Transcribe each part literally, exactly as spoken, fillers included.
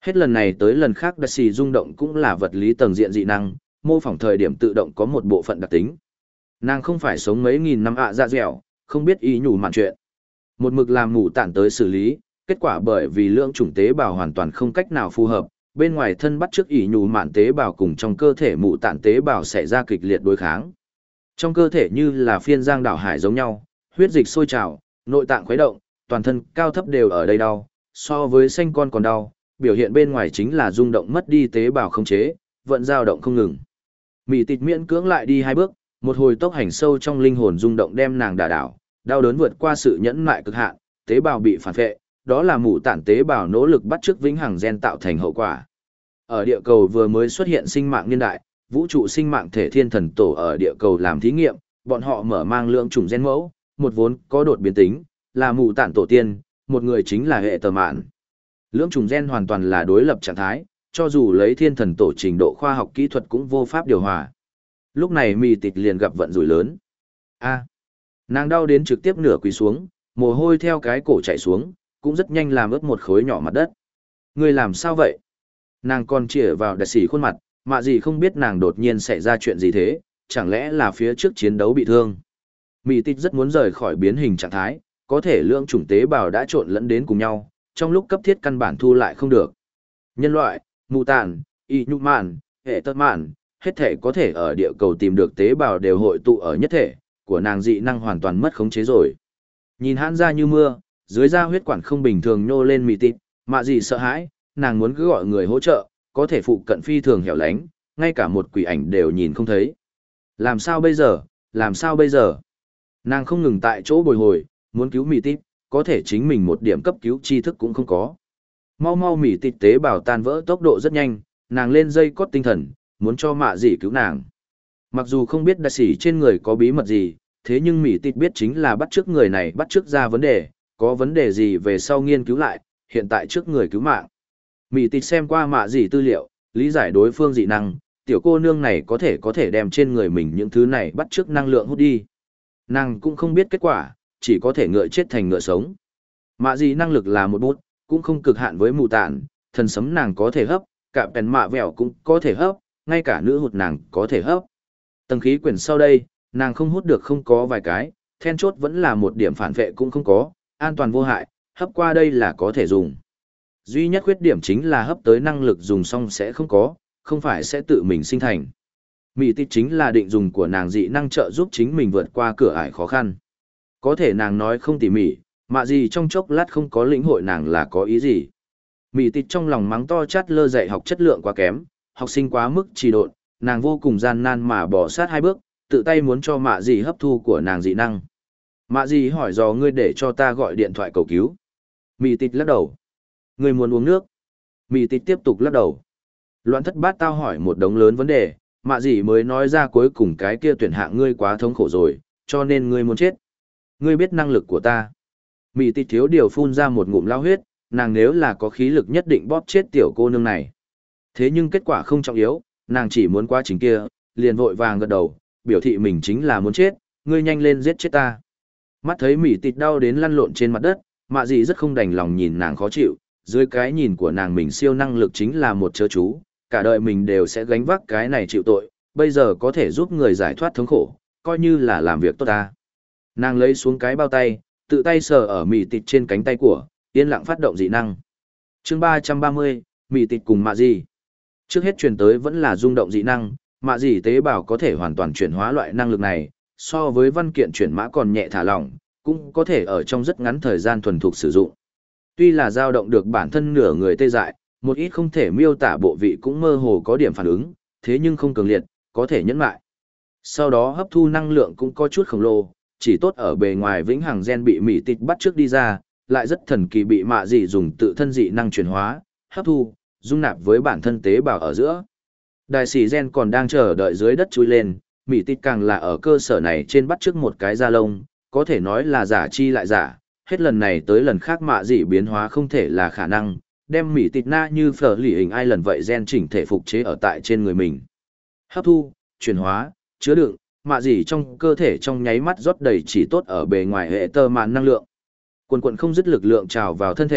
Hết lần này tới lần khác đặc xì rung động cũng là vật lý tầng diện dị năng, mô phỏng thời điểm tự động có một bộ phận đặc tính. Nàng không phải sống mấy nghìn năm ạ à dạ dẻo, không biết ý nhủ mạn chuyện. Một mực làm mù tản tới xử lý, kết quả bởi vì lượng chủng tế bào hoàn toàn không cách nào phù hợp, bên ngoài thân bắt trước ý nhủ mạn tế bào cùng trong cơ thể mù tản tế bào xảy ra kịch liệt đối kháng. Trong cơ thể như là phiên giang đảo hải giống nhau, huyết dịch sôi trào, nội tạng khuấy động, toàn thân cao thấp đều ở đây đau, so với xanh con còn đau, biểu hiện bên ngoài chính là rung động mất đi tế bào không chế, vẫn dao động không ngừng. Mị tịt miễn cưỡng lại đi hai bước, một hồi tốc hành sâu trong linh hồn rung động đem nàng đả đảo, đau đớn vượt qua sự nhẫn nại cực hạn, tế bào bị phản vệ, đó là mụ tản tế bào nỗ lực bắt chước vĩnh hằng gen tạo thành hậu quả. Ở địa cầu vừa mới xuất hiện sinh mạng niên đại, vũ trụ sinh mạng thể thiên thần tổ ở địa cầu làm thí nghiệm, bọn họ mở mang lượng chủng gen mẫu, một vốn có đột biến tính, là mụ tản tổ tiên, một người chính là hệ tờ mạn. Lưỡng trùng gen hoàn toàn là đối lập trạng thái, cho dù lấy thiên thần tổ trình độ khoa học kỹ thuật cũng vô pháp điều hòa. Lúc này mì tịt liền gặp vận rủi lớn. A, nàng đau đến trực tiếp nửa quỳ xuống, mồ hôi theo cái cổ chảy xuống, cũng rất nhanh làm ướt một khối nhỏ mặt đất. Người làm sao vậy? Nàng còn chĩa vào đại sĩ khuôn mặt, mà gì không biết nàng đột nhiên xảy ra chuyện gì thế, chẳng lẽ là phía trước chiến đấu bị thương. Mì tịt rất muốn rời khỏi biến hình trạng thái, có thể lượng chủng tế bào đã trộn lẫn đến cùng nhau, trong lúc cấp thiết căn bản thu lại không được. Nhân loại, mù tàn, y nhục mạn, hệ tật mạn, hết thể có thể ở địa cầu tìm được tế bào đều hội tụ ở nhất thể, của nàng dị năng hoàn toàn mất khống chế rồi. Nhìn hãn ra như mưa, dưới da huyết quản không bình thường nhô lên mì tịt, mạ gì sợ hãi, nàng muốn cứ gọi người hỗ trợ, có thể phụ cận phi thường hẻo lánh, ngay cả một quỷ ảnh đều nhìn không thấy. Làm sao bây giờ, làm sao bây giờ? Nàng không ngừng tại chỗ bồi hồi, muốn cứu mì tịt, có thể chính mình một điểm cấp cứu tri thức cũng không có. Mau mau mỉ tịt tế bào tan vỡ tốc độ rất nhanh, nàng lên dây cót tinh thần, muốn cho mạ gì cứu nàng. Mặc dù không biết đại sĩ trên người có bí mật gì, thế nhưng mỉ tịt biết chính là bắt trước người này bắt trước ra vấn đề, có vấn đề gì về sau nghiên cứu lại, hiện tại trước người cứu mạng. Mỉ tịt xem qua mạ gì tư liệu, lý giải đối phương dị năng, tiểu cô nương này có thể có thể đem trên người mình những thứ này bắt trước năng lượng hút đi. Nàng cũng không biết kết quả, chỉ có thể ngựa chết thành ngựa sống. Mạ gì năng lực là một bút, cũng không cực hạn với mù tản, thần sấm nàng có thể hấp, cả bèn mạ vẹo cũng có thể hấp, ngay cả nữ hụt nàng có thể hấp. Tầng khí quyển sau đây, nàng không hút được không có vài cái, then chốt vẫn là một điểm phản vệ cũng không có, an toàn vô hại, hấp qua đây là có thể dùng. Duy nhất khuyết điểm chính là hấp tới năng lực dùng xong sẽ không có, không phải sẽ tự mình sinh thành. Mị tít chính là định dùng của nàng dị năng trợ giúp chính mình vượt qua cửa ải khó khăn. Có thể nàng nói không tỉ mỉ, mạ gì trong chốc lát không có lĩnh hội nàng là có ý gì. Mị tít trong lòng mắng to chát lơ dạy học chất lượng quá kém, học sinh quá mức trì độn, nàng vô cùng gian nan mà bỏ sát hai bước, tự tay muốn cho mạ gì hấp thu của nàng dị năng. Mạ gì hỏi dò ngươi để cho ta gọi điện thoại cầu cứu. Mị tít lắc đầu. Ngươi muốn uống nước. Mị tít tiếp tục lắc đầu. Loạn thất bát tao hỏi một đống lớn vấn đề, mạ gì mới nói ra cuối cùng cái kia tuyển hạng ngươi quá thống khổ rồi, cho nên ngươi muốn chết. Ngươi biết năng lực của ta. Mị tít thiếu điều phun ra một ngụm lao huyết, nàng nếu là có khí lực nhất định bóp chết tiểu cô nương này. Thế nhưng kết quả không trọng yếu, nàng chỉ muốn quá trình kia, liền vội vàng gật đầu, biểu thị mình chính là muốn chết, ngươi nhanh lên giết chết ta. Mắt thấy mị tít đau đến lăn lộn trên mặt đất, mạ gì rất không đành lòng nhìn nàng khó chịu, dưới cái nhìn của nàng mình siêu năng lực chính là một chớ chú, cả đời mình đều sẽ gánh vác cái này chịu tội, bây giờ có thể giúp người giải thoát thống khổ, coi như là làm việc tốt ta. Nàng lấy xuống cái bao tay, tự tay sờ ở mị tịt trên cánh tay của, yên lặng phát động dị năng. Chương ba trăm ba mươi, mị tịt cùng mạ gì. Trước hết truyền tới vẫn là rung động dị năng, mạ gì tế bào có thể hoàn toàn chuyển hóa loại năng lực này, so với văn kiện chuyển mã còn nhẹ thả lỏng, cũng có thể ở trong rất ngắn thời gian thuần thục sử dụng. Tuy là dao động được bản thân nửa người tê dại, một ít không thể miêu tả bộ vị cũng mơ hồ có điểm phản ứng, thế nhưng không cường liệt, có thể nhẫn lại. Sau đó hấp thu năng lượng cũng có chút khổng lồ, chỉ tốt ở bề ngoài vĩnh hằng gen bị mị tịt bắt trước đi ra, lại rất thần kỳ bị mạ dị dùng tự thân dị năng chuyển hóa, hấp thu, dung nạp với bản thân tế bào ở giữa. Đại sĩ gen còn đang chờ đợi dưới đất chui lên, mị tịt càng là ở cơ sở này trên bắt trước một cái da lông, có thể nói là giả chi lại giả, hết lần này tới lần khác mạ dị biến hóa không thể là khả năng, đem mị tịt na như phở lì hình ai lần vậy gen chỉnh thể phục chế ở tại trên người mình. Hấp thu, chuyển hóa, chứa đựng, mạ dị trong cơ thể trong nháy mắt rót đầy chỉ tốt ở bề ngoài hệ tơ mạn năng lượng. Quần quần không dứt lực lượng trào vào thân thể,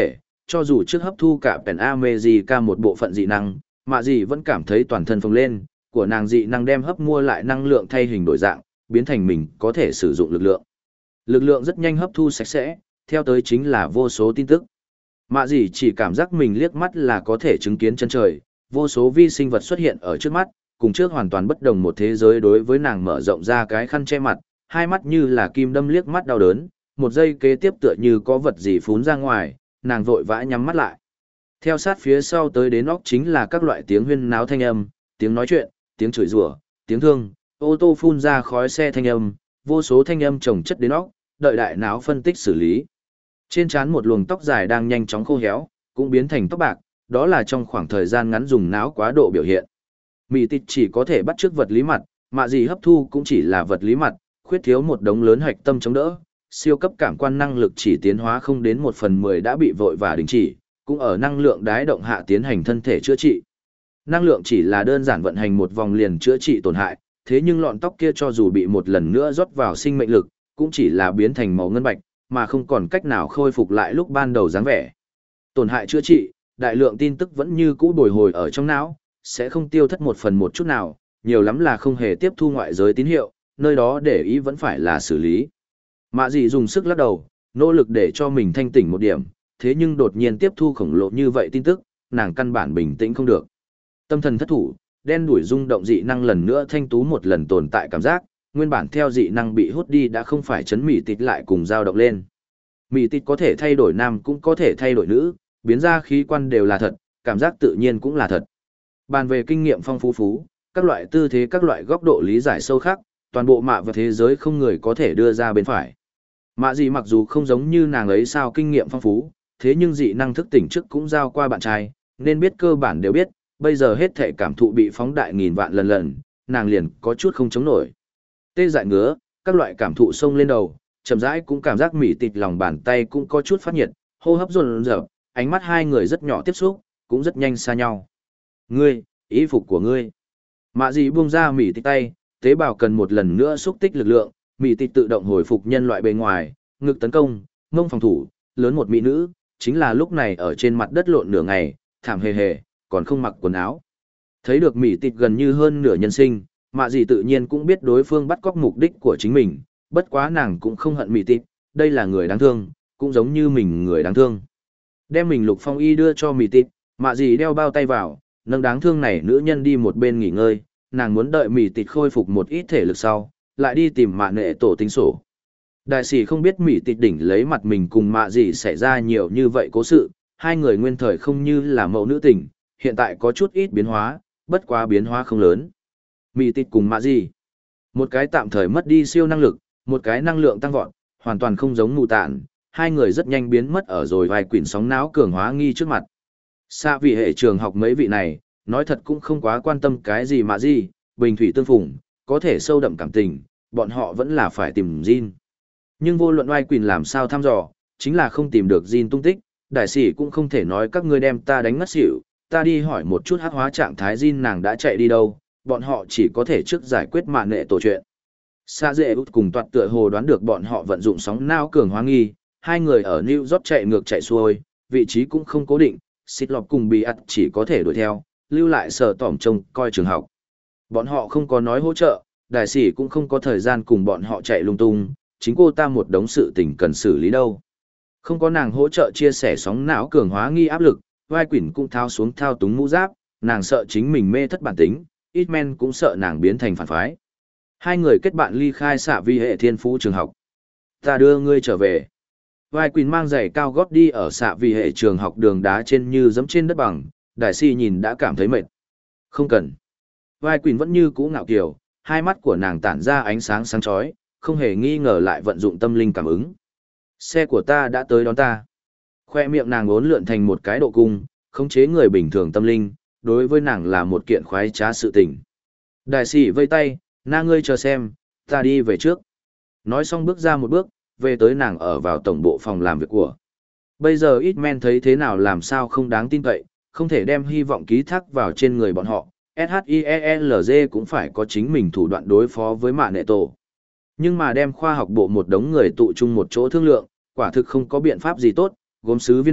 cho dù trước hấp thu cả Pen America một bộ phận dị năng, mạ gì vẫn cảm thấy toàn thân phồng lên, của nàng dị năng đem hấp mua lại năng lượng thay hình đổi dạng, biến thành mình có thể sử dụng lực lượng. Lực lượng rất nhanh hấp thu sạch sẽ, theo tới chính là vô số tin tức. Mạ gì chỉ cảm giác mình liếc mắt là có thể chứng kiến chân trời, vô số vi sinh vật xuất hiện ở trước mắt, cùng trước hoàn toàn bất đồng một thế giới. Đối với nàng mở rộng ra cái khăn che mặt, hai mắt như là kim đâm liếc mắt đau đớn, một giây kế tiếp tựa như có vật gì phún ra ngoài, nàng vội vã nhắm mắt lại. Theo sát phía sau tới đến óc chính là các loại tiếng huyên náo thanh âm, tiếng nói chuyện, tiếng chửi rủa, tiếng thương, ô tô phun ra khói xe thanh âm, vô số thanh âm chồng chất đến óc, đợi đại não phân tích xử lý. Trên trán một luồng tóc dài đang nhanh chóng khô héo, cũng biến thành tóc bạc, đó là trong khoảng thời gian ngắn dùng não quá độ biểu hiện. Mị tịt chỉ có thể bắt chước vật lý mặt, mạ gì hấp thu cũng chỉ là vật lý mặt, khuyết thiếu một đống lớn hạch tâm chống đỡ, siêu cấp cảm quan năng lực chỉ tiến hóa không đến một phần mười đã bị vội và đình chỉ, cũng ở năng lượng đái động hạ tiến hành thân thể chữa trị. Năng lượng chỉ là đơn giản vận hành một vòng liền chữa trị tổn hại, thế nhưng lọn tóc kia cho dù bị một lần nữa rót vào sinh mệnh lực, cũng chỉ là biến thành màu ngân bạch, mà không còn cách nào khôi phục lại lúc ban đầu dáng vẻ. Tổn hại chữa trị, đại lượng tin tức vẫn như cũ bồi hồi ở trong não, sẽ không tiêu thất một phần một chút nào, nhiều lắm là không hề tiếp thu ngoại giới tín hiệu, nơi đó để ý vẫn phải là xử lý. Mạ dị dùng sức lắc đầu, nỗ lực để cho mình thanh tỉnh một điểm, thế nhưng đột nhiên tiếp thu khổng lồ như vậy tin tức, nàng căn bản bình tĩnh không được. Tâm thần thất thủ, đen đuổi rung động dị năng lần nữa thanh tú một lần tồn tại cảm giác, nguyên bản theo dị năng bị hút đi đã không phải chấn mị tịt lại cùng dao động lên. Mị tịt có thể thay đổi nam cũng có thể thay đổi nữ, biến ra khí quan đều là thật, cảm giác tự nhiên cũng là thật. Bàn về kinh nghiệm phong phú phú, các loại tư thế các loại góc độ lý giải sâu khắc, toàn bộ mạ và thế giới không người có thể đưa ra bên phải. Mạ dị mặc dù không giống như nàng ấy sao kinh nghiệm phong phú, thế nhưng dị năng thức tỉnh trước cũng giao qua bạn trai, nên biết cơ bản đều biết, bây giờ hết thể cảm thụ bị phóng đại nghìn vạn lần lần, nàng liền có chút không chống nổi. Tê dại ngứa, các loại cảm thụ xông lên đầu, chậm rãi cũng cảm giác mỉ tịt lòng bàn tay cũng có chút phát nhiệt, hô hấp dồn dập, ánh mắt hai người rất nhỏ tiếp xúc, cũng rất nhanh xa nhau. Ngươi, ý phục của ngươi. Mạ dị buông ra mỉ tịt tay, tế bào cần một lần nữa xúc tích lực lượng, mỉ tịt tự động hồi phục nhân loại bề ngoài, ngực tấn công, mông phòng thủ, lớn một mỹ nữ, chính là lúc này ở trên mặt đất lộn nửa ngày, thảm hề hề, còn không mặc quần áo. Thấy được mỉ tịt gần như hơn nửa nhân sinh, mạ dị tự nhiên cũng biết đối phương bắt cóc mục đích của chính mình, bất quá nàng cũng không hận mỉ tịt, đây là người đáng thương, cũng giống như mình người đáng thương. Đem mình lục phong y đưa cho mỉ tịt, mạ dị đeo bao tay vào, nâng đáng thương này nữ nhân đi một bên nghỉ ngơi, nàng muốn đợi mỉ tịt khôi phục một ít thể lực sau, lại đi tìm mạ nệ tổ tính sổ. Đại sĩ không biết mỉ tịt đỉnh lấy mặt mình cùng mạ dị xảy ra nhiều như vậy cố sự, hai người nguyên thời không như là mẫu nữ tình, hiện tại có chút ít biến hóa, bất quá biến hóa không lớn. Mỉ tịt cùng mạ dị, một cái tạm thời mất đi siêu năng lực, một cái năng lượng tăng vọt, hoàn toàn không giống mù tạn, hai người rất nhanh biến mất ở rồi vài quyển sóng não cường hóa nghi trước mặt. Xa vì hệ trường học mấy vị này, nói thật cũng không quá quan tâm cái gì mà gì, bình thủy tương phùng, có thể sâu đậm cảm tình, bọn họ vẫn là phải tìm Jin. Nhưng vô luận oai quyền làm sao thăm dò, chính là không tìm được Jin tung tích, đại sĩ cũng không thể nói các ngươi đem ta đánh ngất xỉu, ta đi hỏi một chút hắc hóa trạng thái Jin nàng đã chạy đi đâu, bọn họ chỉ có thể trước giải quyết mạn nệ tổ chuyện. Sa dễ út cùng toạt tựa hồ đoán được bọn họ vận dụng sóng não cường hóa nghi, hai người ở New York chạy ngược chạy xuôi, vị trí cũng không cố định, xịt lọc cùng bị ắt chỉ có thể đuổi theo, lưu lại sở tỏm trông coi trường học. Bọn họ không có nói hỗ trợ, đại sĩ cũng không có thời gian cùng bọn họ chạy lung tung, chính cô ta một đống sự tình cần xử lý đâu. Không có nàng hỗ trợ chia sẻ sóng não cường hóa nghi áp lực, vai quỷ cũng thao xuống thao túng mũ giáp, nàng sợ chính mình mê thất bản tính, ít men cũng sợ nàng biến thành phản phái. Hai người kết bạn ly khai xạ vi hệ thiên phú trường học. Ta đưa ngươi trở về. Vai quỷ mang giày cao gót đi ở xạ vi hệ trường học đường đá trên như dẫm trên đất bằng, đại sĩ nhìn đã cảm thấy mệt. Không cần. Vai quỷ vẫn như cũ ngạo kiều, hai mắt của nàng tản ra ánh sáng sáng chói, không hề nghi ngờ lại vận dụng tâm linh cảm ứng. Xe của ta đã tới đón ta. Khoe miệng nàng uốn lượn thành một cái độ cung, khống chế người bình thường tâm linh, đối với nàng là một kiện khoái trá sự tình. Đại sĩ vây tay, na ngươi chờ xem, ta đi về trước. Nói xong bước ra một bước, về tới nàng ở vào tổng bộ phòng làm việc của. Bây giờ ít men thấy thế nào làm sao không đáng tin cậy, không thể đem hy vọng ký thác vào trên người bọn họ. ét hát i e lờ giê cũng phải có chính mình thủ đoạn đối phó với mạ nệ tổ. Nhưng mà đem khoa học bộ một đống người tụ chung một chỗ thương lượng, quả thực không có biện pháp gì tốt, gốm sứ viên đạn,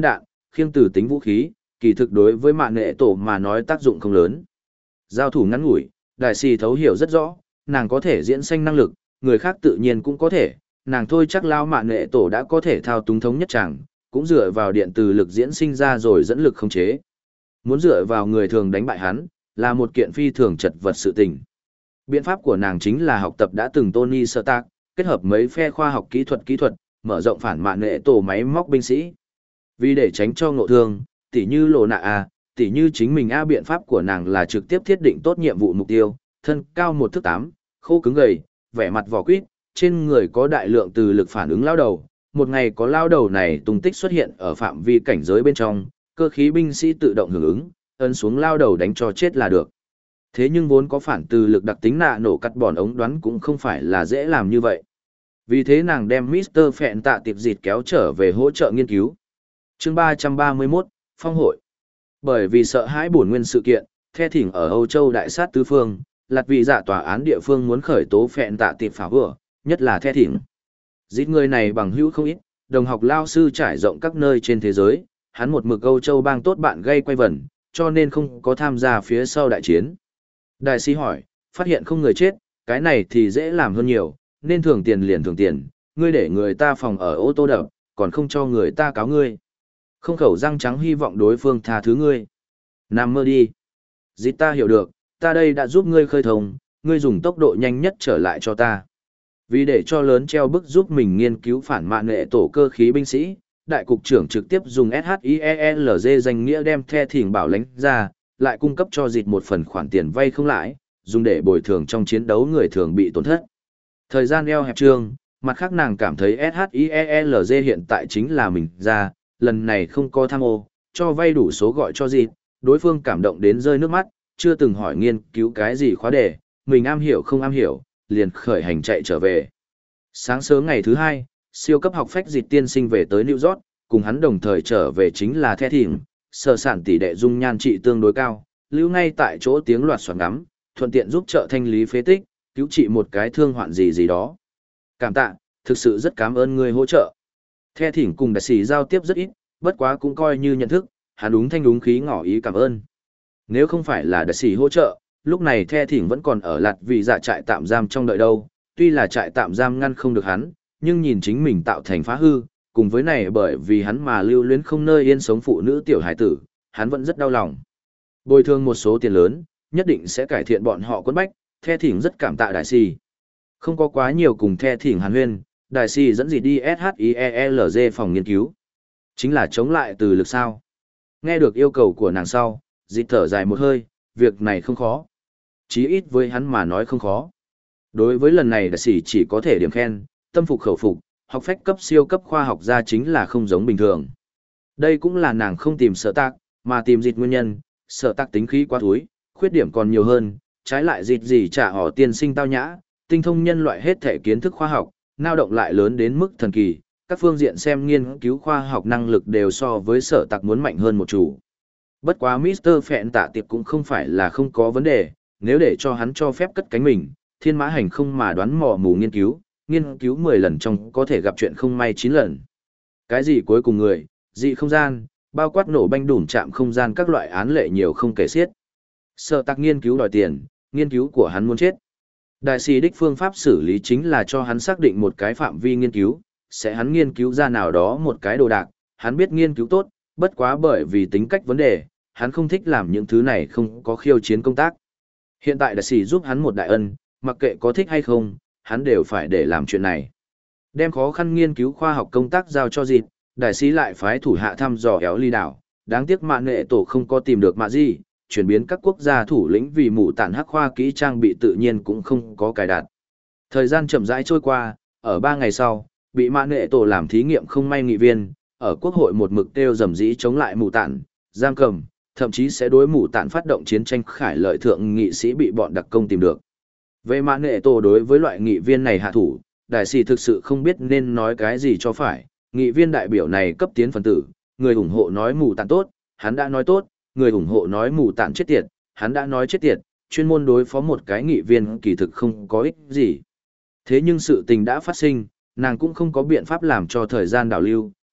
khiêng từ tính vũ khí, kỳ thực đối với mạng nghệ tổ mà nói tác dụng không lớn. Giao thủ ngắn ngủi, đại sĩ thấu hiểu rất rõ, nàng có thể diễn sanh năng lực, người khác tự nhiên cũng có thể, nàng thôi chắc lao mạng nghệ tổ đã có thể thao túng thống nhất chẳng, cũng dựa vào điện từ lực diễn sinh ra rồi dẫn lực khống chế. Muốn dựa vào người thường đánh bại hắn, là một kiện phi thường chật vật sự tình. Biện pháp của nàng chính là học tập đã từng Tony Stark, kết hợp mấy phe khoa học kỹ thuật kỹ thuật, mở rộng phản mạng nghệ tổ máy móc binh sĩ. Vì để tránh cho ngộ thương, tỉ như lộ nạ A, tỉ như chính mình A biện pháp của nàng là trực tiếp thiết định tốt nhiệm vụ mục tiêu, thân cao một thước tám, khô cứng gầy, vẻ mặt vỏ quýt, trên người có đại lượng từ lực phản ứng lao đầu. Một ngày có lao đầu này tung tích xuất hiện ở phạm vi cảnh giới bên trong, cơ khí binh sĩ tự động hưởng ứng, ấn xuống lao đầu đánh cho chết là được. Thế nhưng vốn có phản từ lực đặc tính nạ nổ cắt bòn ống đoán cũng không phải là dễ làm như vậy. Vì thế nàng đem mít tơ Phẹn tạ tiệp dịt kéo trở về hỗ trợ nghiên cứu. Chương ba trăm ba mươi mốt, Phong hội. Bởi vì sợ hãi bổn nguyên sự kiện, The Thỉnh ở Âu Châu đại sát tứ phương, lạt vị dạ tòa án địa phương muốn khởi tố Phẹn tạ tiệp phá vừa, nhất là The Thỉnh. Dít người này bằng hữu không ít, đồng học lao sư trải rộng các nơi trên thế giới, hắn một mực Âu Châu bang tốt bạn gây quay vần, cho nên không có tham gia phía sau đại chiến. Đại sĩ hỏi, phát hiện không người chết, cái này thì dễ làm hơn nhiều, nên thưởng tiền liền thưởng tiền, ngươi để người ta phòng ở ô tô đập, còn không cho người ta cáo ngươi. Không khẩu răng trắng hy vọng đối phương tha thứ ngươi. Nằm mơ đi. Dít ta hiểu được, ta đây đã giúp ngươi khơi thông, ngươi dùng tốc độ nhanh nhất trở lại cho ta. Vì để cho lớn treo bức giúp mình nghiên cứu phản mạng nghệ tổ cơ khí binh sĩ, đại cục trưởng trực tiếp dùng ét hát i e lờ giê danh nghĩa đem The Thỉnh bảo lãnh ra, lại cung cấp cho dịt một phần khoản tiền vay không lãi, dùng để bồi thường trong chiến đấu người thường bị tổn thất. Thời gian eo hẹp trương, mặt khác nàng cảm thấy ét hát i e lờ giê hiện tại chính là mình ra, lần này không có tham ô, cho vay đủ số gọi cho dịt, đối phương cảm động đến rơi nước mắt, chưa từng hỏi nghiên cứu cái gì khóa đề, mình am hiểu không am hiểu, liền khởi hành chạy trở về. Sáng sớm ngày thứ hai, siêu cấp học phách dịt tiên sinh về tới New York, cùng hắn đồng thời trở về chính là The Thỉnh, sở sản tỷ đệ dung nhan trị tương đối cao, lưu ngay tại chỗ tiếng loạt xoắn ngắm, thuận tiện giúp trợ thanh lý phế tích, cứu trị một cái thương hoạn gì gì đó. Cảm tạ, thực sự rất cảm ơn người hỗ trợ. The Thỉnh cùng đại sĩ giao tiếp rất ít, bất quá cũng coi như nhận thức, hắn đúng thanh đúng khí ngỏ ý cảm ơn. Nếu không phải là đại sĩ hỗ trợ, lúc này The Thỉnh vẫn còn ở lạt vì dạ trại tạm giam trong đợi đâu, tuy là trại tạm giam ngăn không được hắn, nhưng nhìn chính mình tạo thành phá hư, cùng với này bởi vì hắn mà lưu luyến không nơi yên sống phụ nữ tiểu hải tử, hắn vẫn rất đau lòng. Bồi thường một số tiền lớn, nhất định sẽ cải thiện bọn họ quấn bách, The Thỉnh rất cảm tạ đại sĩ. Không có quá nhiều cùng The Thỉnh hàn huyên, đại sĩ dẫn dịt đi ét hát i e lờ giê phòng nghiên cứu. Chính là chống lại từ lực sao. Nghe được yêu cầu của nàng sau, dịt thở dài một hơi, việc này không khó. Chí ít với hắn mà nói không khó. Đối với lần này đại sĩ chỉ có thể điểm khen, tâm phục khẩu phục, học phách cấp siêu cấp khoa học gia chính là không giống bình thường. Đây cũng là nàng không tìm sở tạc, mà tìm dịt nguyên nhân, sở tạc tính khí quá thúi, khuyết điểm còn nhiều hơn, trái lại dịt gì trả họ tiên sinh tao nhã, tinh thông nhân loại hết thể kiến thức khoa học, nao động lại lớn đến mức thần kỳ, các phương diện xem nghiên cứu khoa học năng lực đều so với sở tạc muốn mạnh hơn một chủ. Bất quá mít tơ Phẹn tạ tiệp cũng không phải là không có vấn đề, nếu để cho hắn cho phép cất cánh mình, thiên mã hành không mà đoán mò mù nghiên cứu, nghiên cứu mười lần trong có thể gặp chuyện không may chín lần. Cái gì cuối cùng người, dị không gian, bao quát nổ banh đủn chạm không gian các loại án lệ nhiều không kể xiết. Sở tạc nghiên cứu đòi tiền, nghiên cứu của hắn muốn chết. Đại sĩ đích phương pháp xử lý chính là cho hắn xác định một cái phạm vi nghiên cứu, sẽ hắn nghiên cứu ra nào đó một cái đồ đạc, hắn biết nghiên cứu tốt, bất quá bởi vì tính cách vấn đề, hắn không thích làm những thứ này không có khiêu chiến công tác. Hiện tại đại sĩ giúp hắn một đại ân, mặc kệ có thích hay không, hắn đều phải để làm chuyện này. Đem khó khăn nghiên cứu khoa học công tác giao cho dịt, đại sĩ lại phái thủ hạ thăm dò éo ly đảo, đáng tiếc mạng nghệ tổ không có tìm được mạ gì, chuyển biến các quốc gia thủ lĩnh vì mù tản hắc khoa kỹ trang bị tự nhiên cũng không có cài đặt. Thời gian chậm rãi trôi qua, ở ba ngày sau, bị mạng nghệ tổ làm thí nghiệm không may nghị viên, ở quốc hội một mực kêu rầm rĩ chống lại mù tản, giam cầm, thậm chí sẽ đối mù tản phát động chiến tranh khải lợi thượng nghị sĩ bị bọn đặc công tìm được. Về mạng nghệ tổ đối với loại nghị viên này hạ thủ, đại sĩ thực sự không biết nên nói cái gì cho phải, nghị viên đại biểu này cấp tiến phần tử, người ủng hộ nói mù tản tốt, hắn đã nói tốt, người ủng hộ nói mù tản chết tiệt, hắn đã nói chết tiệt, chuyên môn đối phó một cái nghị viên kỳ thực không có ích gì. Thế nhưng sự tình đã phát sinh, nàng cũng không có biện pháp làm cho thời gian đảo lưu,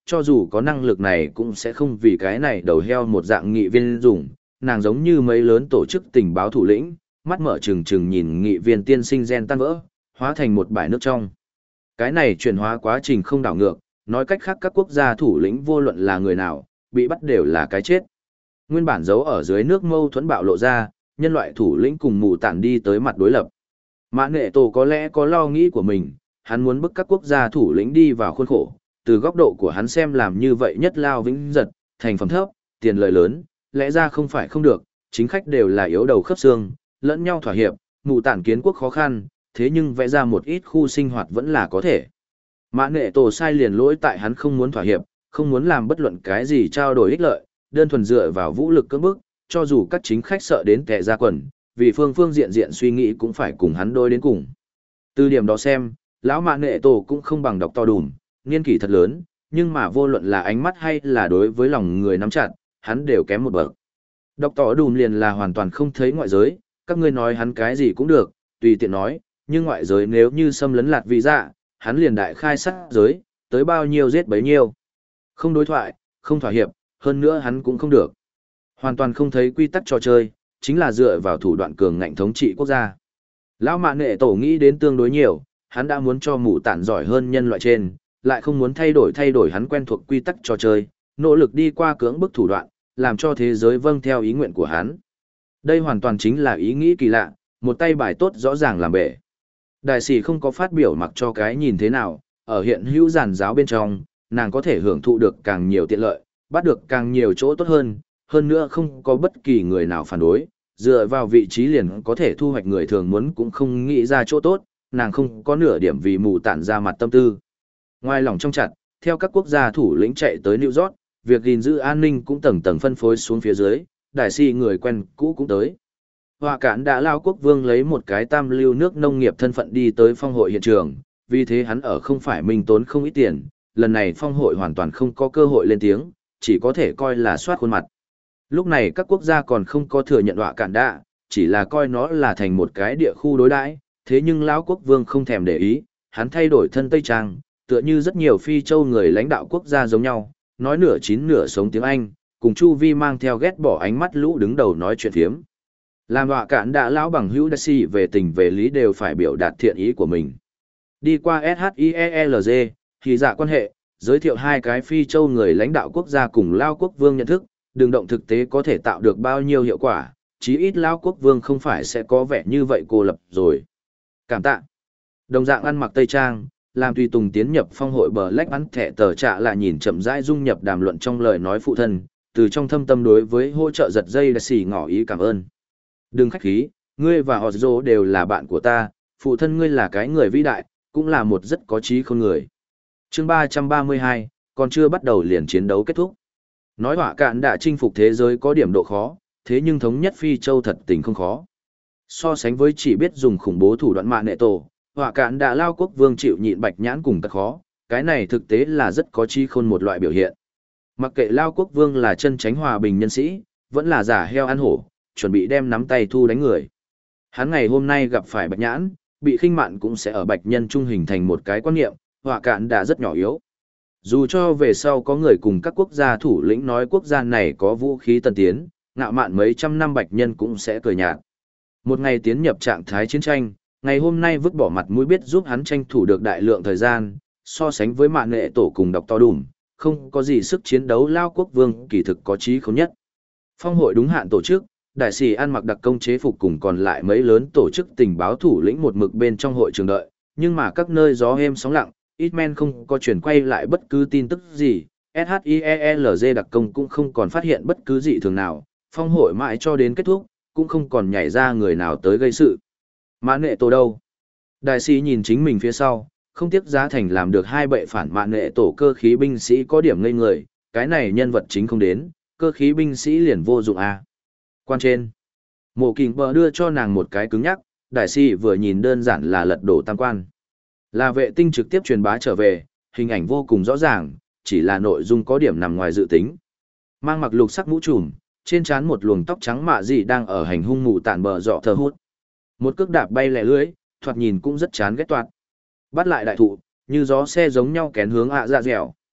cho dù có năng lực này cũng sẽ không vì cái này đầu heo một dạng nghị viên dùng, nàng giống như mấy lớn tổ chức tình báo thủ lĩnh, mắt mở trừng trừng nhìn nghị viên tiên sinh gen tan vỡ, hóa thành một bãi nước trong. Cái này chuyển hóa quá trình không đảo ngược, nói cách khác các quốc gia thủ lĩnh vô luận là người nào, bị bắt đều là cái chết. Nguyên bản giấu ở dưới nước mâu thuẫn bạo lộ ra, nhân loại thủ lĩnh cùng mù tản đi tới mặt đối lập. Mã Nghệ Tổ có lẽ có lo nghĩ của mình, hắn muốn bức các quốc gia thủ lĩnh đi vào khuôn khổ, từ góc độ của hắn xem làm như vậy nhất lao vĩnh giật, thành phẩm thấp, tiền lợi lớn, lẽ ra không phải không được, chính khách đều là yếu đầu khớp xương, lẫn nhau thỏa hiệp, mù tản kiến quốc khó khăn, thế nhưng vẽ ra một ít khu sinh hoạt vẫn là có thể. Mã Nghệ Tổ sai liền lỗi tại hắn không muốn thỏa hiệp, không muốn làm bất luận cái gì trao đổi ích lợi, đơn thuần dựa vào vũ lực cưỡng bức, cho dù các chính khách sợ đến kẻ ra quần, vì phương phương diện diện suy nghĩ cũng phải cùng hắn đôi đến cùng. Từ điểm đó xem, lão Mã Nghệ Tổ cũng không bằng đọc to đùm, niên kỷ thật lớn, nhưng mà vô luận là ánh mắt hay là đối với lòng người nắm chặt, hắn đều kém một bậc. Đọc tỏ đùm liền là hoàn toàn không thấy ngoại giới, các ngươi nói hắn cái gì cũng được, tùy tiện nói, nhưng ngoại giới nếu như xâm lấn lạt vị dạ, hắn liền đại khai sát giới, tới bao nhiêu giết bấy nhiêu. Không đối thoại, không thỏa hiệp, hơn nữa hắn cũng không được. Hoàn toàn không thấy quy tắc trò chơi, chính là dựa vào thủ đoạn cường ngạnh thống trị quốc gia. Lão Mã Nghệ Tổ nghĩ đến tương đối nhiều, hắn đã muốn cho mụ tản giỏi hơn nhân loại trên, lại không muốn thay đổi thay đổi hắn quen thuộc quy tắc trò chơi, nỗ lực đi qua cưỡng bức thủ đoạn, làm cho thế giới vâng theo ý nguyện của hắn. Đây hoàn toàn chính là ý nghĩ kỳ lạ, một tay bài tốt rõ ràng làm bể. Đại sĩ không có phát biểu mặc cho cái nhìn thế nào, ở hiện hữu giàn giáo bên trong, nàng có thể hưởng thụ được càng nhiều tiện lợi, bắt được càng nhiều chỗ tốt hơn, hơn nữa không có bất kỳ người nào phản đối, dựa vào vị trí liền có thể thu hoạch người thường muốn cũng không nghĩ ra chỗ tốt, nàng không có nửa điểm vì mù tản ra mặt tâm tư. Ngoài lòng trong chặt, theo các quốc gia thủ lĩnh chạy tới New York, việc gìn giữ an ninh cũng tầng tầng phân phối xuống phía dưới, đại sĩ người quen cũ cũng tới. Họa cản đã lao quốc vương lấy một cái tam lưu nước nông nghiệp thân phận đi tới phong hội hiện trường, vì thế hắn ở không phải minh tốn không ít tiền, lần này phong hội hoàn toàn không có cơ hội lên tiếng, chỉ có thể coi là soát khuôn mặt. Lúc này các quốc gia còn không có thừa nhận họa cản đã, chỉ là coi nó là thành một cái địa khu đối đãi, thế nhưng lão quốc vương không thèm để ý, hắn thay đổi thân Tây Trang, tựa như rất nhiều phi châu người lãnh đạo quốc gia giống nhau, nói nửa chín nửa sống tiếng Anh, cùng Chu Vi mang theo ghét bỏ ánh mắt lũ đứng đầu nói chuyện phiếm. Làm họa cản đã lão bằng hữu đa si về tình về lý đều phải biểu đạt thiện ý của mình. Đi qua ét hát i e lờ giê, thì dạ quan hệ, giới thiệu hai cái phi châu người lãnh đạo quốc gia cùng Lao quốc vương nhận thức, đường động thực tế có thể tạo được bao nhiêu hiệu quả, chí ít Lao quốc vương không phải sẽ có vẻ như vậy cô lập rồi. Cảm tạ. Đồng dạng ăn mặc Tây Trang, làm tùy tùng tiến nhập phong hội bờ lách bắn thẻ tờ trạ là nhìn chậm rãi dung nhập đàm luận trong lời nói phụ thân, từ trong thâm tâm đối với hỗ trợ giật dây đã xỉ ngỏ ý cảm ơn. Đừng khách khí, ngươi và Otto đều là bạn của ta, phụ thân ngươi là cái người vĩ đại, cũng là một rất có trí khôn người. Chương ba trăm ba mươi hai, còn chưa bắt đầu liền chiến đấu kết thúc. Nói họa cạn đã chinh phục thế giới có điểm độ khó, thế nhưng thống nhất Phi Châu thật tình không khó. So sánh với chỉ biết dùng khủng bố thủ đoạn mạng nệ tổ, họa cạn đã lao quốc vương chịu nhịn bạch nhãn cùng tật khó, cái này thực tế là rất có trí khôn một loại biểu hiện. Mặc kệ lao quốc vương là chân tránh hòa bình nhân sĩ, vẫn là giả heo ăn hổ, chuẩn bị đem nắm tay thu đánh người. Hắn ngày hôm nay gặp phải bạch nhãn, bị khinh mạn cũng sẽ ở bạch nhân trung hình thành một cái quan niệm, họa cạn đã rất nhỏ yếu. Dù cho về sau có người cùng các quốc gia thủ lĩnh nói quốc gia này có vũ khí tân tiến, ngạo mạn mấy trăm năm bạch nhân cũng sẽ cười nhạt. Một ngày tiến nhập trạng thái chiến tranh, ngày hôm nay vứt bỏ mặt mũi biết giúp hắn tranh thủ được đại lượng thời gian, so sánh với mạng nghệ tổ cùng đọc to đùm, không có gì sức chiến đấu lao quốc vương kỳ thực có trí khôn nhất. Phong hội đúng hạn tổ chức, đại sĩ ăn mặc đặc công chế phục cùng còn lại mấy lớn tổ chức tình báo thủ lĩnh một mực bên trong hội trường đợi, nhưng mà các nơi gió êm sóng lặng, ít men không có chuyển quay lại bất cứ tin tức gì, ét hát i e lờ giê đặc công cũng không còn phát hiện bất cứ gì thường nào, phong hội mãi cho đến kết thúc, cũng không còn nhảy ra người nào tới gây sự. Mã nghệ tổ đâu? Đại sĩ nhìn chính mình phía sau, không tiếc giá thành làm được hai bệ phản mã nghệ tổ cơ khí binh sĩ có điểm ngây người, cái này nhân vật chính không đến, cơ khí binh sĩ liền vô dụng à. Quan trên, mộ kình bờ đưa cho nàng một cái cứng nhắc, đại sĩ vừa nhìn đơn giản là lật đổ tam quan. Là vệ tinh trực tiếp truyền bá trở về, hình ảnh vô cùng rõ ràng, chỉ là nội dung có điểm nằm ngoài dự tính. Mang mặc lục sắc mũ trùm, trên trán một luồng tóc trắng mạ gì đang ở hành hung mù tản bờ dọ thờ hút. Một cước đạp bay lẻ lưới, thoạt nhìn cũng rất chán ghét toạt. Bắt lại đại thụ, như gió xe giống nhau kén hướng ạ dạ dẻo.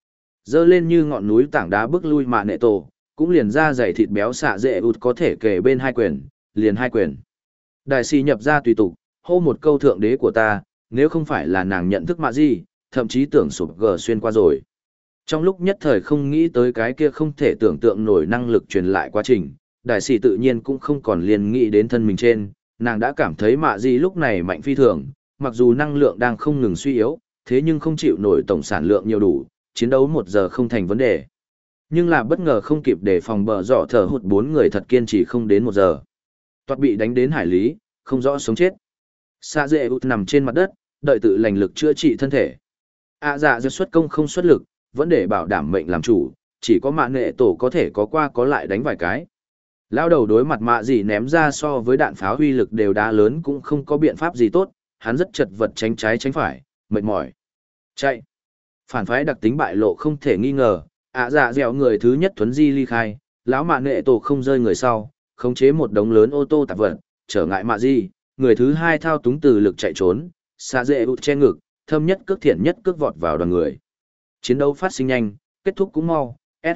Dơ lên như ngọn núi tảng đá bước lui mạ nệ tổ, cũng liền ra dày thịt béo xạ dễ ụt có thể kể bên hai quyền, liền hai quyền. Đại sĩ nhập ra tùy tục, hô một câu thượng đế của ta, nếu không phải là nàng nhận thức mạ gì, thậm chí tưởng sụp gờ xuyên qua rồi. Trong lúc nhất thời không nghĩ tới cái kia không thể tưởng tượng nổi năng lực truyền lại quá trình, đại sĩ tự nhiên cũng không còn liền nghĩ đến thân mình trên, nàng đã cảm thấy mạ gì lúc này mạnh phi thường, mặc dù năng lượng đang không ngừng suy yếu, thế nhưng không chịu nổi tổng sản lượng nhiều đủ, chiến đấu một giờ không thành vấn đề. Nhưng là bất ngờ không kịp để phòng bờ dọ thở hụt bốn người thật kiên trì không đến một giờ. Toát bị đánh đến hải lý, không rõ sống chết. Sa dễ ụt nằm trên mặt đất, đợi tự lành lực chữa trị thân thể. À dạ giật xuất công không xuất lực, vẫn để bảo đảm mệnh làm chủ, chỉ có mạ nệ tổ có thể có qua có lại đánh vài cái. Lao đầu đối mặt mạ gì ném ra so với đạn pháo huy lực đều đá lớn cũng không có biện pháp gì tốt, hắn rất chật vật tránh trái tránh phải, mệt mỏi. Chạy. Phản phái đặc tính bại lộ không thể nghi ngờ, ạ dạ dẻo người thứ nhất thuấn di ly khai, lão mạ nệ tổ không rơi người sau, khống chế một đống lớn ô tô tạp vật, trở ngại mạ di, người thứ hai thao túng từ lực chạy trốn, xa dễ ụt che ngực, thâm nhất cước thiện nhất cước vọt vào đoàn người. Chiến đấu phát sinh nhanh, kết thúc cũng mau,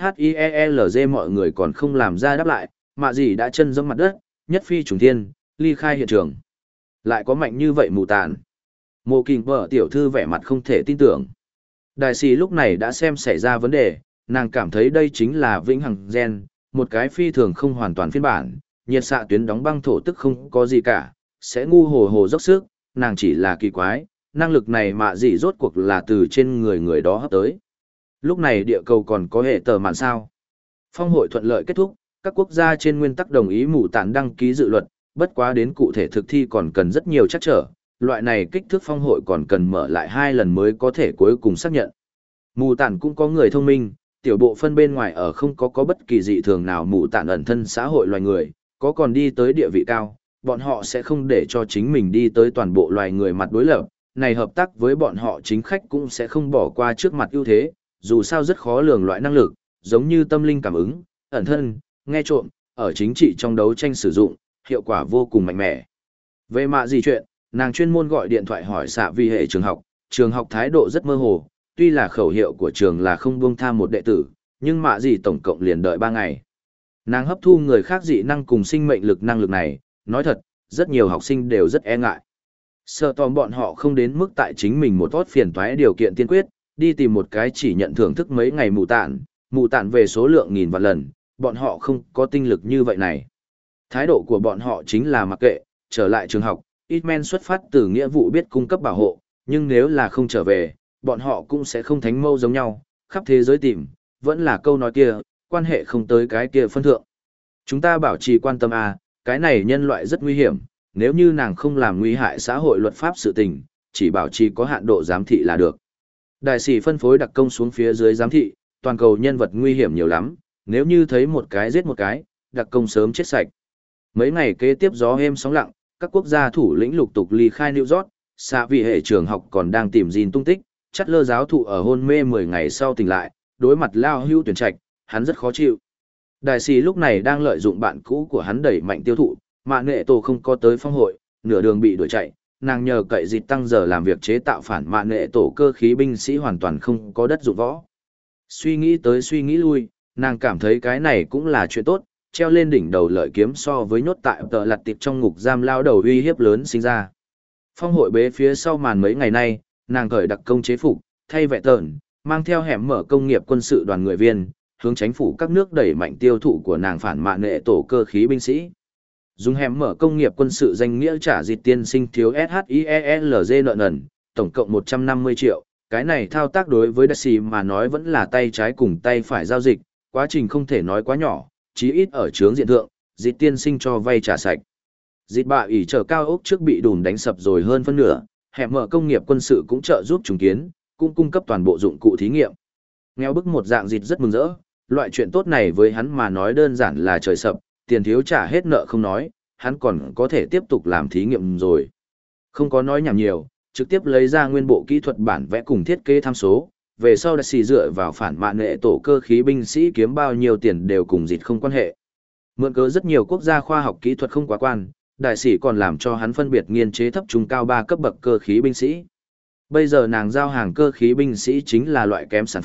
SHIELZ mọi người còn không làm ra đáp lại, mạ di đã chân dẫm mặt đất, nhất phi trùng thiên, ly khai hiện trường. Lại có mạnh như vậy mù tàn. Mộ Kình vợ tiểu thư vẻ mặt không thể tin tưởng. Đại sĩ lúc này đã xem xảy ra vấn đề, nàng cảm thấy đây chính là vĩnh hằng gen, một cái phi thường không hoàn toàn phiên bản, nhiệt xạ tuyến đóng băng thổ tức không có gì cả, sẽ ngu hồ hồ dốc sức, nàng chỉ là kỳ quái, năng lực này mạ gì rốt cuộc là từ trên người người đó hấp tới. Lúc này địa cầu còn có hệ tờ mạn sao. Phong hội thuận lợi kết thúc, các quốc gia trên nguyên tắc đồng ý mù tản đăng ký dự luật, bất quá đến cụ thể thực thi còn cần rất nhiều chắc trở, loại này kích thước phong hội còn cần mở lại hai lần mới có thể cuối cùng xác nhận. Mù tản cũng có người thông minh, tiểu bộ phân bên ngoài ở không có có bất kỳ dị thường nào mù tản ẩn thân xã hội loài người, có còn đi tới địa vị cao, bọn họ sẽ không để cho chính mình đi tới toàn bộ loài người mặt đối lập, này hợp tác với bọn họ chính khách cũng sẽ không bỏ qua trước mặt ưu thế, dù sao rất khó lường loại năng lực, giống như tâm linh cảm ứng, ẩn thân, nghe trộm, ở chính trị trong đấu tranh sử dụng, hiệu quả vô cùng mạnh mẽ. Về mạ gì chuyện, nàng chuyên môn gọi điện thoại hỏi xạ vi hệ trường học, trường học thái độ rất mơ hồ, tuy là khẩu hiệu của trường là không buông tha một đệ tử, nhưng mạ gì tổng cộng liền đợi ba ngày. Nàng hấp thu người khác dị năng cùng sinh mệnh lực năng lực này, nói thật, rất nhiều học sinh đều rất e ngại. Sợ tòm bọn họ không đến mức tại chính mình một tốt phiền toái điều kiện tiên quyết, đi tìm một cái chỉ nhận thưởng thức mấy ngày mù tản, mù tản về số lượng nghìn vạn lần, bọn họ không có tinh lực như vậy này. Thái độ của bọn họ chính là mặc kệ, trở lại trường học, ít men xuất phát từ nghĩa vụ biết cung cấp bảo hộ, nhưng nếu là không trở về, bọn họ cũng sẽ không thánh mâu giống nhau, khắp thế giới tìm, vẫn là câu nói kia, quan hệ không tới cái kia phân thượng. Chúng ta bảo trì quan tâm à, cái này nhân loại rất nguy hiểm, nếu như nàng không làm nguy hại xã hội luật pháp sự tình, chỉ bảo trì có hạn độ giám thị là được. Đại sĩ phân phối đặc công xuống phía dưới giám thị, toàn cầu nhân vật nguy hiểm nhiều lắm, nếu như thấy một cái giết một cái, đặc công sớm chết sạch. Mấy ngày kế tiếp gió êm sóng lặng, các quốc gia thủ lĩnh lục tục ly khai New York, xạ vị hệ trường học còn đang tìm gìn tung tích, chắt lơ giáo thụ ở hôn mê mười ngày sau tỉnh lại, đối mặt lao hưu tuyển trạch, hắn rất khó chịu. Đại sĩ lúc này đang lợi dụng bạn cũ của hắn đẩy mạnh tiêu thụ, mạ nệ tổ không có tới phong hội, nửa đường bị đuổi chạy, nàng nhờ cậy dịch tăng giờ làm việc chế tạo phản mạ nệ tổ cơ khí binh sĩ hoàn toàn không có đất dụng võ. Suy nghĩ tới suy nghĩ lui, nàng cảm thấy cái này cũng là chuyện tốt, treo lên đỉnh đầu lợi kiếm so với nhốt tại tợ lặt tiệp trong ngục giam lao đầu uy hiếp lớn sinh ra. Phong hội bế phía sau màn mấy ngày nay, nàng cởi đặc công chế phục, thay vẹ tờn, mang theo hẻm mở công nghiệp quân sự đoàn người viên, hướng chính phủ các nước đẩy mạnh tiêu thụ của nàng phản mạ nệ tổ cơ khí binh sĩ. Dùng hẻm mở công nghiệp quân sự danh nghĩa trả dịch tiên sinh thiếu SHIELZ nợ nần, tổng cộng một trăm năm mươi triệu, cái này thao tác đối với Daisy mà nói vẫn là tay trái cùng tay phải giao dịch, quá trình không thể nói quá nhỏ, chí ít ở chướng diện thượng, dịch tiên sinh cho vay trả sạch. Dịch bạ ỉ trở cao ốc trước bị đùn đánh sập rồi hơn phân nửa, hẻm mở công nghiệp quân sự cũng trợ giúp trùng kiến, cũng cung cấp toàn bộ dụng cụ thí nghiệm. Nghèo bức một dạng dịch rất mừng rỡ, loại chuyện tốt này với hắn mà nói đơn giản là trời sập, tiền thiếu trả hết nợ không nói, hắn còn có thể tiếp tục làm thí nghiệm rồi. Không có nói nhảm nhiều, trực tiếp lấy ra nguyên bộ kỹ thuật bản vẽ cùng thiết kế tham số, về sau đã xì dựa vào phản mạ nệ tổ cơ khí binh sĩ kiếm bao nhiêu tiền đều cùng dịch không quan hệ. Mượn cớ rất nhiều quốc gia khoa học kỹ thuật không quá quan, đại sĩ còn làm cho hắn phân biệt nghiên chế thấp trung cao ba cấp bậc cơ khí binh sĩ. Bây giờ nàng giao hàng cơ khí binh sĩ chính là loại kém sản phẩm,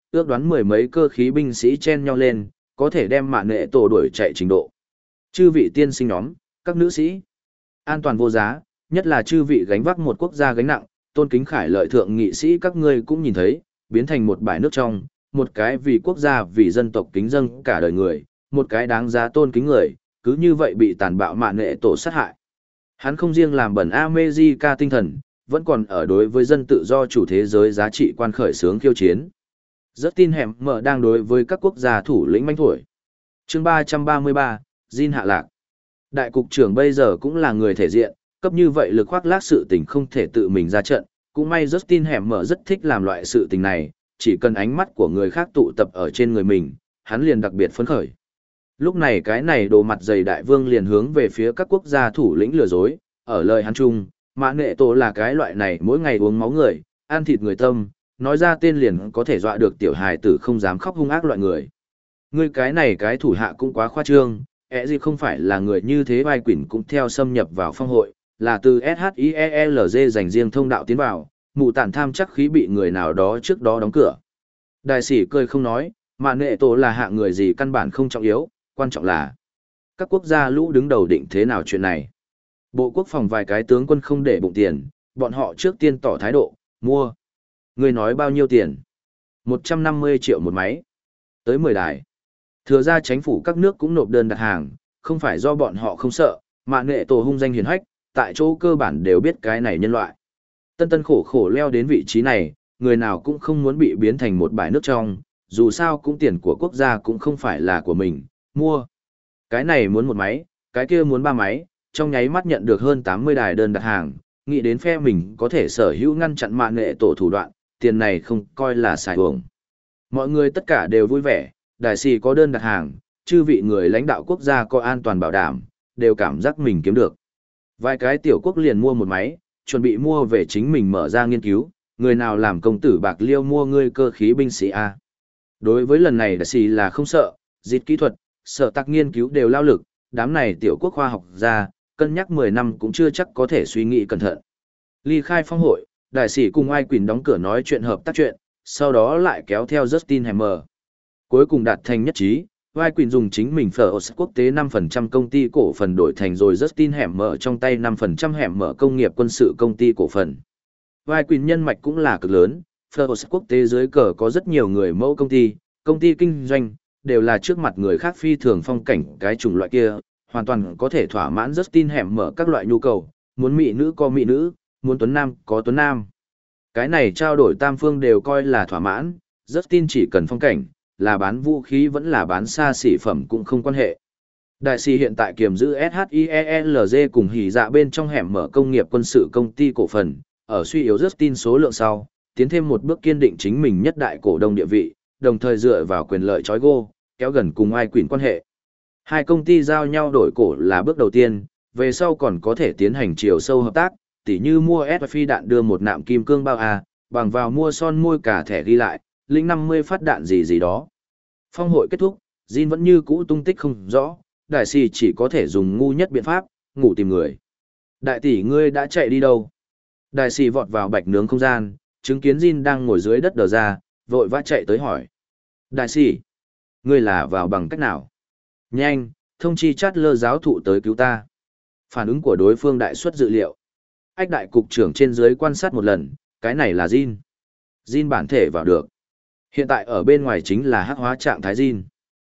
ước đoán mười mấy cơ khí binh sĩ chen nhau lên, có thể đem mạn nệ tổ đuổi chạy trình độ. Chư vị tiên sinh nhóm, các nữ sĩ, an toàn vô giá, nhất là chư vị gánh vác một quốc gia gánh nặng, tôn kính khải lợi thượng nghị sĩ các ngươi cũng nhìn thấy, biến thành một bãi nước trong, một cái vì quốc gia vì dân tộc kính dâng cả đời người, một cái đáng giá tôn kính người, cứ như vậy bị tàn bạo mạn nệ tổ sát hại. Hắn không riêng làm bẩn America tinh thần, vẫn còn ở đối với dân tự do chủ thế giới giá trị quan khởi sướng khiêu chiến. Rất tin hẻm mở đang đối với các quốc gia thủ lĩnh manh thổi. Chương ba trăm ba mươi ba, Jin hạ lạc. Đại cục trưởng bây giờ cũng là người thể diện, cấp như vậy lực khoác lác sự tình không thể tự mình ra trận, cũng may Justin hẻm mở rất thích làm loại sự tình này, chỉ cần ánh mắt của người khác tụ tập ở trên người mình, hắn liền đặc biệt phấn khởi. Lúc này cái này đồ mặt dày đại vương liền hướng về phía các quốc gia thủ lĩnh lừa dối, ở lời hắn chung, mã nệ tổ là cái loại này mỗi ngày uống máu người, ăn thịt người tâm, nói ra tên liền có thể dọa được tiểu hài tử không dám khóc hung ác loại người. Ngươi cái này cái thủ hạ cũng quá khoa trương, ẹ gì không phải là người như thế vai quỷ cũng theo xâm nhập vào phong hội, là từ ét hát i e lờ giê dành riêng thông đạo tiến vào, mụ tản tham chắc khí bị người nào đó trước đó đóng cửa. Đại sĩ cười không nói, mà nệ tổ là hạ người gì căn bản không trọng yếu, quan trọng là các quốc gia lũ đứng đầu định thế nào chuyện này. Bộ quốc phòng vài cái tướng quân không để bụng tiền, bọn họ trước tiên tỏ thái độ, mua. Người nói bao nhiêu tiền? một trăm năm mươi triệu một máy. Tới mười đài. Thừa ra chính phủ các nước cũng nộp đơn đặt hàng, không phải do bọn họ không sợ, mà nghệ tổ hung danh hiền hách, tại chỗ cơ bản đều biết cái này nhân loại. Tân tân khổ khổ leo đến vị trí này, người nào cũng không muốn bị biến thành một bãi nước trong, dù sao cũng tiền của quốc gia cũng không phải là của mình, mua. Cái này muốn một máy, cái kia muốn ba máy, trong nháy mắt nhận được hơn tám mươi đài đơn đặt hàng, nghĩ đến phe mình có thể sở hữu ngăn chặn mạng nghệ tổ thủ đoạn, tiền này không coi là xài uổng. Mọi người tất cả đều vui vẻ, đại sĩ có đơn đặt hàng, chư vị người lãnh đạo quốc gia có an toàn bảo đảm, đều cảm giác mình kiếm được. Vài cái tiểu quốc liền mua một máy, chuẩn bị mua về chính mình mở ra nghiên cứu, người nào làm công tử bạc liêu mua ngươi cơ khí binh sĩ A. Đối với lần này đại sĩ là không sợ, dịch kỹ thuật, sở tạc nghiên cứu đều lao lực, đám này tiểu quốc khoa học ra, cân nhắc mười năm cũng chưa chắc có thể suy nghĩ cẩn thận. Ly khai phong hội, đại sĩ cùng ai quỳnh đóng cửa nói chuyện hợp tác chuyện, sau đó lại kéo theo Justin Hammer. Cuối cùng đạt thành nhất trí, Vai Quỳnh dùng chính mình phở quốc tế năm phần trăm công ty cổ phần đổi thành rồi Justin Hammer trong tay năm phần trăm Hammer công nghiệp quân sự công ty cổ phần. Vai Quỳnh nhân mạch cũng là cực lớn, phở quốc tế dưới cờ có rất nhiều người mẫu công ty, công ty kinh doanh, đều là trước mặt người khác phi thường phong cảnh cái chủng loại kia, hoàn toàn có thể thỏa mãn Justin Hammer các loại nhu cầu, muốn mỹ nữ có mỹ nữ, muốn tuấn nam có tuấn nam. Cái này trao đổi tam phương đều coi là thỏa mãn, Justin chỉ cần phong cảnh, là bán vũ khí vẫn là bán xa xỉ phẩm cũng không quan hệ. Đại sĩ hiện tại kiềm giữ ét hát i e lờ giê cùng hỉ dạ bên trong hẻm mở công nghiệp quân sự công ty cổ phần, ở suy yếu Justin số lượng sau, tiến thêm một bước kiên định chính mình nhất đại cổ đông địa vị, đồng thời dựa vào quyền lợi chói gô, kéo gần cùng ai quỷ quan hệ. Hai công ty giao nhau đổi cổ là bước đầu tiên, về sau còn có thể tiến hành chiều sâu hợp tác, tỉ như mua ét phi đạn đưa một nạm kim cương bao A, bằng vào mua son môi cả thẻ ghi lại, lĩnh năm mươi phát đạn gì gì đó. Phong hội kết thúc, Jin vẫn như cũ tung tích không rõ, đại sĩ chỉ có thể dùng ngu nhất biện pháp, ngủ tìm người. Đại tỷ ngươi đã chạy đi đâu? Đại sĩ vọt vào bạch nướng không gian, chứng kiến Jin đang ngồi dưới đất đờ ra, vội vã chạy tới hỏi. Đại sĩ, ngươi là vào bằng cách nào? Nhanh, thông chi chát lơ giáo thụ tới cứu ta. Phản ứng của đối phương đại suất dự liệu. Ách đại cục trưởng trên dưới quan sát một lần, cái này là Jin. Jin bản thể vào được. Hiện tại ở bên ngoài chính là hắc hóa trạng thái Jin.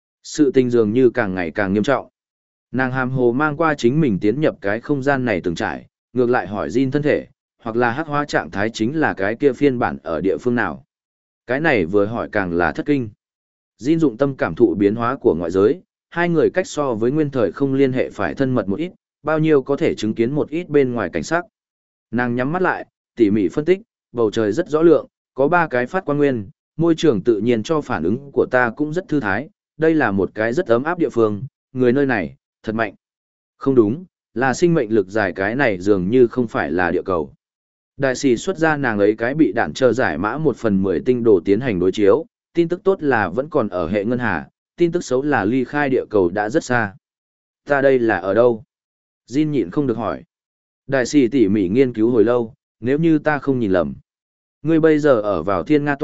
Sự tình dường như càng ngày càng nghiêm trọng. Nàng hàm hồ mang qua chính mình tiến nhập cái không gian này từng trải, ngược lại hỏi Jin thân thể, hoặc là hắc hóa trạng thái chính là cái kia phiên bản ở địa phương nào. Cái này vừa hỏi càng là thất kinh. Jin dụng tâm cảm thụ biến hóa của ngoại giới, hai người cách so với nguyên thời không liên hệ phải thân mật một ít, bao nhiêu có thể chứng kiến một ít bên ngoài cảnh sắc. Nàng nhắm mắt lại, tỉ mỉ phân tích, bầu trời rất rõ lượng, có ba cái phát quang nguyên, môi trường tự nhiên cho phản ứng của ta cũng rất thư thái, đây là một cái rất ấm áp địa phương, người nơi này, thật mạnh. Không đúng, là sinh mệnh lực dài cái này dường như không phải là địa cầu. Đại sĩ xuất ra nàng ấy cái bị đạn chờ giải mã một phần mười tinh đồ tiến hành đối chiếu, tin tức tốt là vẫn còn ở hệ ngân hà, tin tức xấu là ly khai địa cầu đã rất xa. Ta đây là ở đâu? Jin nhịn không được hỏi. Đại sĩ tỉ mỉ nghiên cứu hồi lâu, nếu như ta không nhìn lầm. Ngươi bây giờ ở vào thiên nga tọa,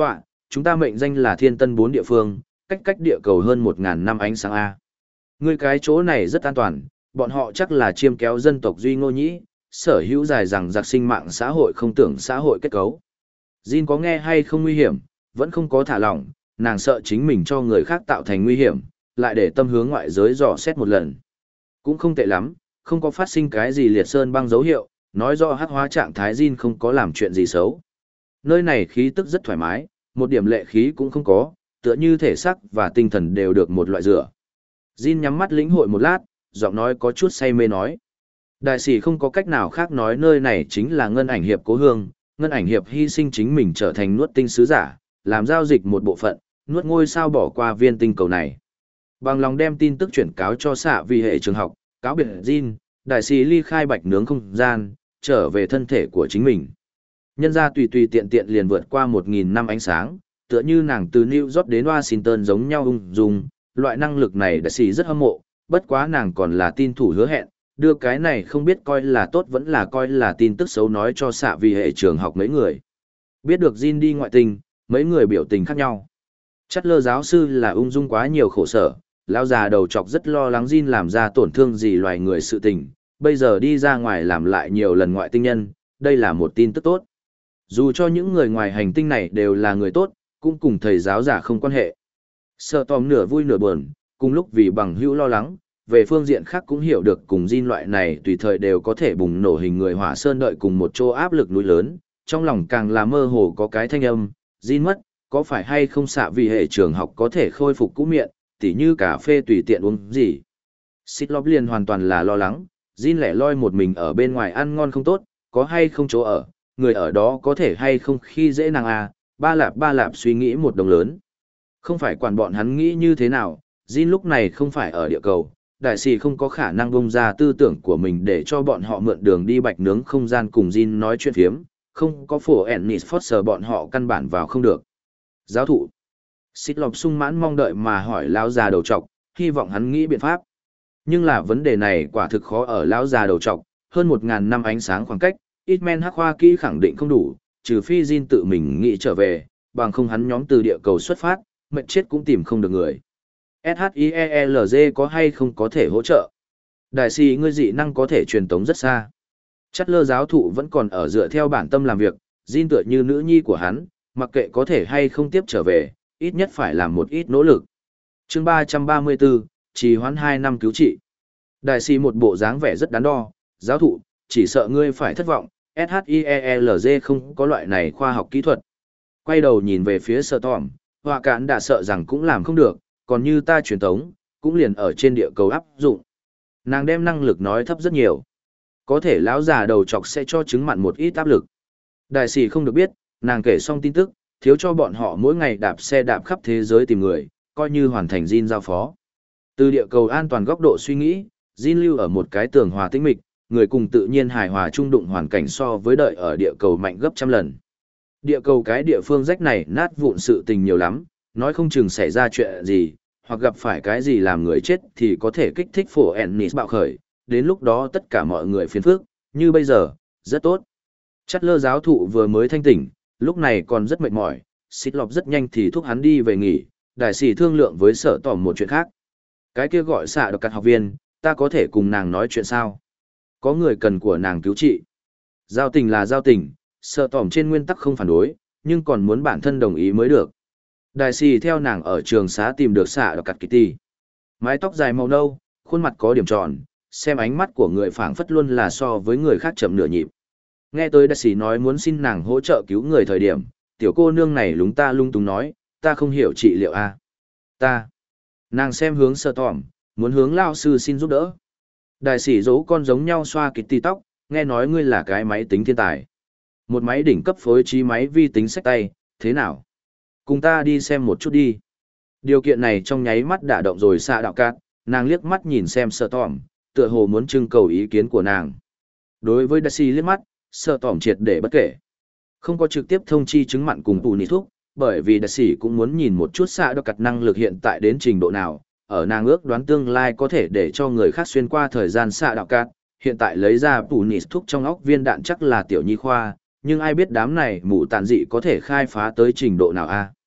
chúng ta mệnh danh là thiên tân bốn địa phương, cách cách địa cầu hơn một ngàn năm ánh sáng A. Ngươi cái chỗ này rất an toàn, bọn họ chắc là chiêm kéo dân tộc Duy Ngô Nhĩ, sở hữu dài rằng giặc sinh mạng xã hội không tưởng xã hội kết cấu. Jin có nghe hay không nguy hiểm, vẫn không có thả lỏng, nàng sợ chính mình cho người khác tạo thành nguy hiểm, lại để tâm hướng ngoại giới dò xét một lần. Cũng không tệ lắm, không có phát sinh cái gì liệt sơn băng dấu hiệu, nói rõ hắc hóa trạng thái Jin không có làm chuyện gì xấu. Nơi này khí tức rất thoải mái, một điểm lệ khí cũng không có, tựa như thể xác và tinh thần đều được một loại rửa. Jin nhắm mắt lĩnh hội một lát, giọng nói có chút say mê nói. Đại sĩ không có cách nào khác nói nơi này chính là ngân ảnh hiệp cố hương, ngân ảnh hiệp hy sinh chính mình trở thành nuốt tinh sứ giả, làm giao dịch một bộ phận, nuốt ngôi sao bỏ qua viên tinh cầu này. Bằng lòng đem tin tức chuyển cáo cho xạ vì hệ trường học, cáo biệt Jin, đại sĩ ly khai bạch nướng không gian, trở về thân thể của chính mình. Nhân ra tùy tùy tiện tiện liền vượt qua một nghìn năm ánh sáng, tựa như nàng từ New York đến Washington giống nhau ung dung, loại năng lực này đại sĩ rất hâm mộ, bất quá nàng còn là tin thủ hứa hẹn, đưa cái này không biết coi là tốt vẫn là coi là tin tức xấu nói cho xạ vì hệ trường học mấy người. Biết được Jin đi ngoại tình, mấy người biểu tình khác nhau. Chắc lơ giáo sư là ung dung quá nhiều khổ sở, lão già đầu chọc rất lo lắng Jin làm ra tổn thương gì loài người sự tình, bây giờ đi ra ngoài làm lại nhiều lần ngoại tinh nhân, đây là một tin tức tốt. Dù cho những người ngoài hành tinh này đều là người tốt, cũng cùng thầy giáo giả không quan hệ. Sợ tòm nửa vui nửa buồn, cùng lúc vì bằng hữu lo lắng, về phương diện khác cũng hiểu được cùng Jin loại này tùy thời đều có thể bùng nổ hình người hỏa sơn đợi cùng một chỗ áp lực núi lớn, trong lòng càng là mơ hồ có cái thanh âm, Jin mất, có phải hay không xạ vì hệ trường học có thể khôi phục cũ miệng, tỉ như cà phê tùy tiện uống gì. Xích lóp liền hoàn toàn là lo lắng, Jin lẻ loi một mình ở bên ngoài ăn ngon không tốt, có hay không chỗ ở, người ở đó có thể hay không khi dễ nàng à, ba lạp ba lạp suy nghĩ một đồng lớn. Không phải quản bọn hắn nghĩ như thế nào, Jin lúc này không phải ở địa cầu, đại sĩ không có khả năng bông ra tư tưởng của mình để cho bọn họ mượn đường đi bạch nướng không gian cùng Jin nói chuyện phiếm, không có phổ Ennis Foster bọn họ căn bản vào không được. Giáo thụ Xích lọc sung mãn mong đợi mà hỏi lão già đầu trọc, hy vọng hắn nghĩ biện pháp. Nhưng là vấn đề này quả thực khó ở lão già đầu trọc, hơn một ngàn năm ánh sáng khoảng cách, ít men hắc hoa kỹ khẳng định không đủ, trừ phi Jin tự mình nghĩ trở về, bằng không hắn nhóm từ địa cầu xuất phát, mệt chết cũng tìm không được người. ét hát i e lờ giê có hay không có thể hỗ trợ? Đại sĩ ngươi dị năng có thể truyền tống rất xa. Chắc lơ giáo thụ vẫn còn ở dựa theo bản tâm làm việc, Jin tựa như nữ nhi của hắn, mặc kệ có thể hay không tiếp trở về, ít nhất phải làm một ít nỗ lực. Chương ba trăm ba mươi tư, trì hoãn hai năm cứu trị. Đại sĩ một bộ dáng vẻ rất đắn đo, giáo thụ, chỉ sợ ngươi phải thất vọng, ét hát i e lờ giê không có loại này khoa học kỹ thuật. Quay đầu nhìn về phía Sở Tòm, Họa Cản đã sợ rằng cũng làm không được, còn như ta truyền tống, cũng liền ở trên địa cầu áp dụng. Nàng đem năng lực nói thấp rất nhiều. Có thể lão già đầu chọc sẽ cho chứng mặn một ít áp lực. Đại sĩ không được biết, nàng kể xong tin tức, thiếu cho bọn họ mỗi ngày đạp xe đạp khắp thế giới tìm người, coi như hoàn thành Jin giao phó. Từ địa cầu an toàn góc độ suy nghĩ, Jin lưu ở một cái tường hòa tĩnh mịch, người cùng tự nhiên hài hòa trung đụng hoàn cảnh so với đợi ở địa cầu mạnh gấp trăm lần. Địa cầu cái địa phương rách này nát vụn sự tình nhiều lắm, nói không chừng xảy ra chuyện gì, hoặc gặp phải cái gì làm người chết thì có thể kích thích phổ Ennis bạo khởi, đến lúc đó tất cả mọi người phiền phức, như bây giờ, rất tốt. Chắc lơ giáo thụ vừa mới thanh tỉnh, lúc này còn rất mệt mỏi, xích lọc rất nhanh thì thúc hắn đi về nghỉ, đại sĩ thương lượng với Sở Tòm một chuyện khác. Cái kia gọi xạ độc cặt học viên, ta có thể cùng nàng nói chuyện sao? Có người cần của nàng cứu trị. Giao tình là giao tình, Sở Tòm trên nguyên tắc không phản đối, nhưng còn muốn bản thân đồng ý mới được. Đại sĩ theo nàng ở trường xá tìm được xạ độc cặt Kitty. Mái tóc dài màu nâu, khuôn mặt có điểm tròn, xem ánh mắt của người phảng phất luôn là so với người khác chậm nửa nhịp. Nghe tới đại sĩ nói muốn xin nàng hỗ trợ cứu người thời điểm, tiểu cô nương này lúng ta lung túng nói, ta không hiểu trị liệu a. À? Ta. Nàng xem hướng Sở Tòm, muốn hướng lao sư xin giúp đỡ. Đại sĩ dỗ con giống nhau xoa Kitty tóc, nghe nói ngươi là cái máy tính thiên tài. Một máy đỉnh cấp phối trí máy vi tính xách tay, thế nào? Cùng ta đi xem một chút đi. Điều kiện này trong nháy mắt đả động rồi xạ đạo cát, nàng liếc mắt nhìn xem Sở Tòm, tựa hồ muốn trưng cầu ý kiến của nàng. Đối với Daisy liếc mắt, Sở Tòm triệt để bất kể. Không có trực tiếp thông chi chứng mặn cùng tù nị thuốc, bởi vì Daisy cũng muốn nhìn một chút xạ đạo cát năng lực hiện tại đến trình độ nào, ở nàng ước đoán tương lai có thể để cho người khác xuyên qua thời gian xạ đạo cát, hiện tại lấy ra tù nị thuốc trong óc viên đạn chắc là tiểu nhi khoa, nhưng ai biết đám này mụ tàn dị có thể khai phá tới trình độ nào a?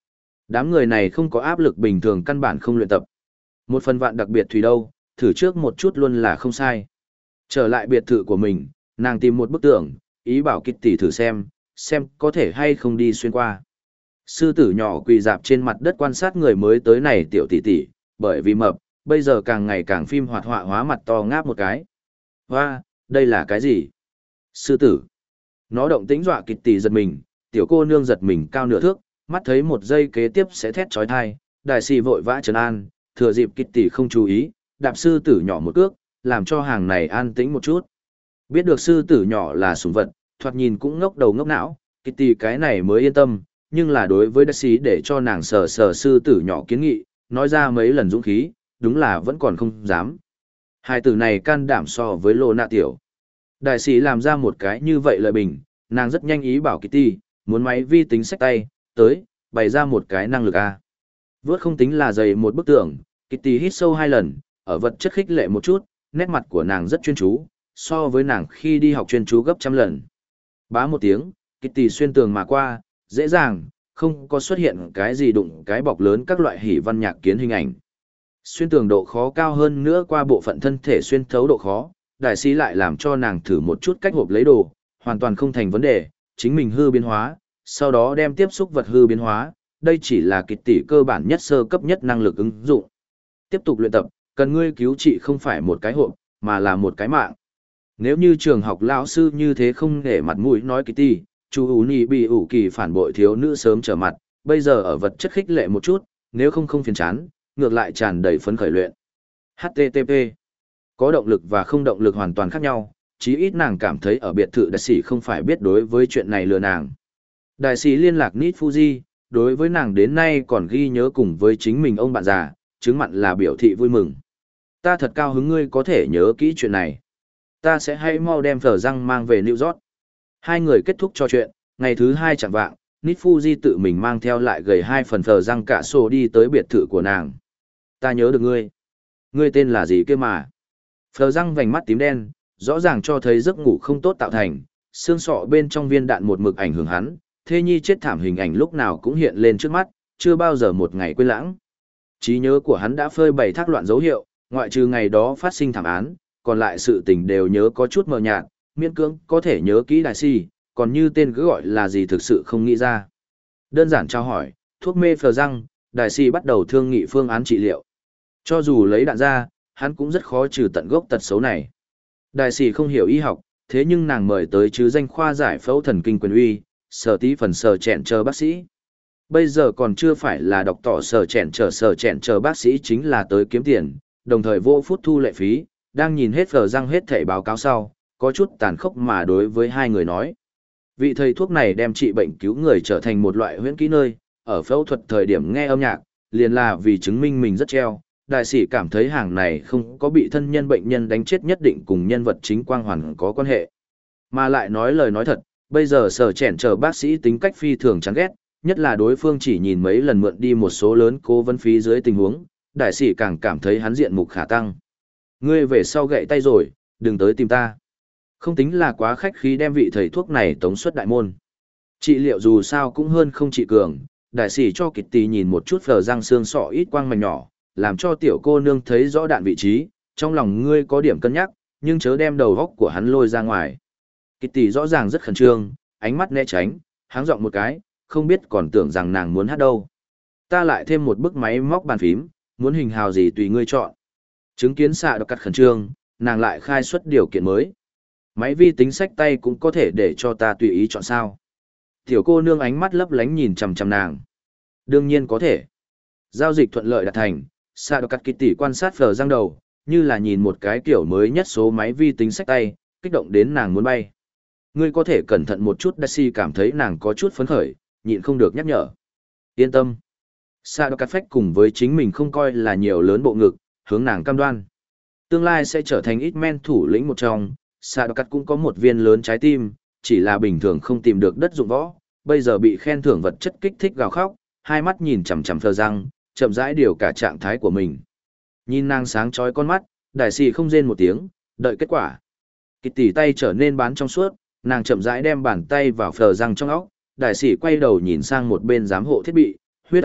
Đám người này không có áp lực bình thường căn bản không luyện tập. Một phần vạn đặc biệt thủy đâu, thử trước một chút luôn là không sai. Trở lại biệt thự của mình, nàng tìm một bức tượng, ý bảo Kitty thử xem, xem có thể hay không đi xuyên qua. Sư tử nhỏ quỳ dạp trên mặt đất quan sát người mới tới này tiểu tỷ tỷ, bởi vì mập, bây giờ càng ngày càng phim hoạt họa hóa mặt to ngáp một cái. Hoa, đây là cái gì? Sư tử. Nó động tĩnh dọa Kitty giật mình, tiểu cô nương giật mình cao nửa thước, mắt thấy một giây kế tiếp sẽ thét chói tai, đại sĩ vội vã trấn an, thừa dịp Kitty không chú ý, đạp sư tử nhỏ một cước, làm cho hàng này an tĩnh một chút. Biết được sư tử nhỏ là sủng vật, thoạt nhìn cũng ngốc đầu ngốc não, Kitty cái này mới yên tâm, nhưng là đối với đại sĩ để cho nàng sờ sờ sư tử nhỏ kiến nghị, nói ra mấy lần dũng khí, đúng là vẫn còn không dám. Hai tử này can đảm so với lô nạ tiểu. Đại sĩ làm ra một cái như vậy lợi bình, nàng rất nhanh ý bảo Kitty, muốn máy vi tính sách tay, tới, bày ra một cái năng lực A. Vớt không tính là dày một bức tượng, Kitty hít sâu hai lần, ở vật chất khích lệ một chút, nét mặt của nàng rất chuyên chú, so với nàng khi đi học chuyên chú gấp trăm lần. Bá một tiếng, Kitty xuyên tường mà qua, dễ dàng, không có xuất hiện cái gì đụng cái bọc lớn các loại hỉ văn nhạc kiến hình ảnh. Xuyên tường độ khó cao hơn nữa qua bộ phận thân thể xuyên thấu độ khó, đại sĩ lại làm cho nàng thử một chút cách hộp lấy đồ, hoàn toàn không thành vấn đề, chính mình hư biến hóa, sau đó đem tiếp xúc vật hư biến hóa, đây chỉ là Kitty cơ bản nhất sơ cấp nhất năng lực ứng dụng. Tiếp tục luyện tập, cần ngươi cứu trị không phải một cái hộp, mà là một cái mạng. Nếu như trường học lão sư như thế không để mặt mũi nói Kitty, chú ú nì bị ủ kỳ phản bội thiếu nữ sớm trở mặt, bây giờ ở vật chất khích lệ một chút, nếu không không phiền chán, ngược lại tràn đầy phấn khởi luyện. hát tê tê pê Có động lực và không động lực hoàn toàn khác nhau, chí ít nàng cảm thấy ở biệt thự đại sĩ không phải biết đối với chuyện này lừa nàng. Đại sĩ liên lạc Nít Fuji, đối với nàng đến nay còn ghi nhớ cùng với chính mình ông bạn già, chứng mặn là biểu thị vui mừng. Ta thật cao hứng ngươi có thể nhớ kỹ chuyện này. Ta sẽ hãy mau đem phở răng mang về New York. Hai người kết thúc trò chuyện, ngày thứ hai chẳng vạng, Nít Fuji tự mình mang theo lại gầy hai phần phở răng cả sổ đi tới biệt thự của nàng. Ta nhớ được ngươi. Ngươi tên là gì kia mà? Phở răng vành mắt tím đen, rõ ràng cho thấy giấc ngủ không tốt tạo thành, xương sọ bên trong viên đạn một mực ảnh hưởng hắn, thê nhi chết thảm hình ảnh lúc nào cũng hiện lên trước mắt, chưa bao giờ một ngày quên lãng. Trí nhớ của hắn đã phơi bày thác loạn dấu hiệu, ngoại trừ ngày đó phát sinh thảm án, còn lại sự tình đều nhớ có chút mờ nhạt, miễn cưỡng có thể nhớ kỹ đại si, còn như tên cứ gọi là gì thực sự không nghĩ ra. Đơn giản trao hỏi, thuốc mê phờ răng, đại si bắt đầu thương nghị phương án trị liệu. Cho dù lấy đạn ra, hắn cũng rất khó trừ tận gốc tật xấu này. Đại si không hiểu y học, thế nhưng nàng mời tới chứ danh khoa giải phẫu thần kinh quyền uy, sở tí phần sở chẹn chờ bác sĩ. Bây giờ còn chưa phải là đọc tỏ sở chẹn chờ sở chẹn chờ bác sĩ chính là tới kiếm tiền, đồng thời vô phút thu lệ phí, đang nhìn hết phờ răng hết thảy báo cáo sau, có chút tàn khốc mà đối với hai người nói. Vị thầy thuốc này đem trị bệnh cứu người trở thành một loại huyễn kỹ nơi, ở phẫu thuật thời điểm nghe âm nhạc, liền là vì chứng minh mình rất treo. Đại sĩ cảm thấy hàng này không có bị thân nhân bệnh nhân đánh chết nhất định cùng nhân vật chính quang hoàn có quan hệ. Mà lại nói lời nói thật, bây giờ sở chèn chờ bác sĩ tính cách phi thường chán ghét, nhất là đối phương chỉ nhìn mấy lần mượn đi một số lớn cố vấn phí dưới tình huống, đại sĩ càng cảm thấy hắn diện mục khả tăng. Ngươi về sau gậy tay rồi, đừng tới tìm ta. Không tính là quá khách khí đem vị thầy thuốc này tống xuất đại môn. Trị liệu dù sao cũng hơn không trị cường, đại sĩ cho Kitty nhìn một chút phờ răng xương sọ ít quang mảnh nhỏ, làm cho tiểu cô nương thấy rõ đạn vị trí, trong lòng ngươi có điểm cân nhắc, nhưng chớ đem đầu góc của hắn lôi ra ngoài. Kitty rõ ràng rất khẩn trương, ánh mắt né tránh, háng giọng một cái, không biết còn tưởng rằng nàng muốn hát đâu. Ta lại thêm một bức máy móc bàn phím, muốn hình hào gì tùy ngươi chọn. Chứng kiến xạ đọc cắt khẩn trương, nàng lại khai xuất điều kiện mới. Máy vi tính sách tay cũng có thể để cho ta tùy ý chọn sao. Tiểu cô nương ánh mắt lấp lánh nhìn chằm chằm nàng. Đương nhiên có thể. Giao dịch thuận lợi đạt thành, xạ đọc cắt Kitty quan sát phở răng đầu, như là nhìn một cái kiểu mới nhất số máy vi tính sách tay, kích động đến nàng muốn bay. Ngươi có thể cẩn thận một chút. Daisy cảm thấy nàng có chút phấn khởi, nhịn không được nhắc nhở. Yên tâm. Sa đo cắt phách cùng với chính mình không coi là nhiều lớn bộ ngực, hướng nàng cam đoan. Tương lai sẽ trở thành ít men thủ lĩnh một trong, Sa đo cắt cũng có một viên lớn trái tim, chỉ là bình thường không tìm được đất dụng võ, bây giờ bị khen thưởng vật chất kích thích gào khóc, hai mắt nhìn chằm chằm phờ răng, chậm rãi điều cả trạng thái của mình. Nhìn nàng sáng chói con mắt, đại sĩ không rên một tiếng, đợi kết quả. Kitty tay trở nên bán trong suốt, nàng chậm rãi đem bàn tay vào phờ răng trong óc, đại sĩ quay đầu nhìn sang một bên giám hộ thiết bị, huyết áp,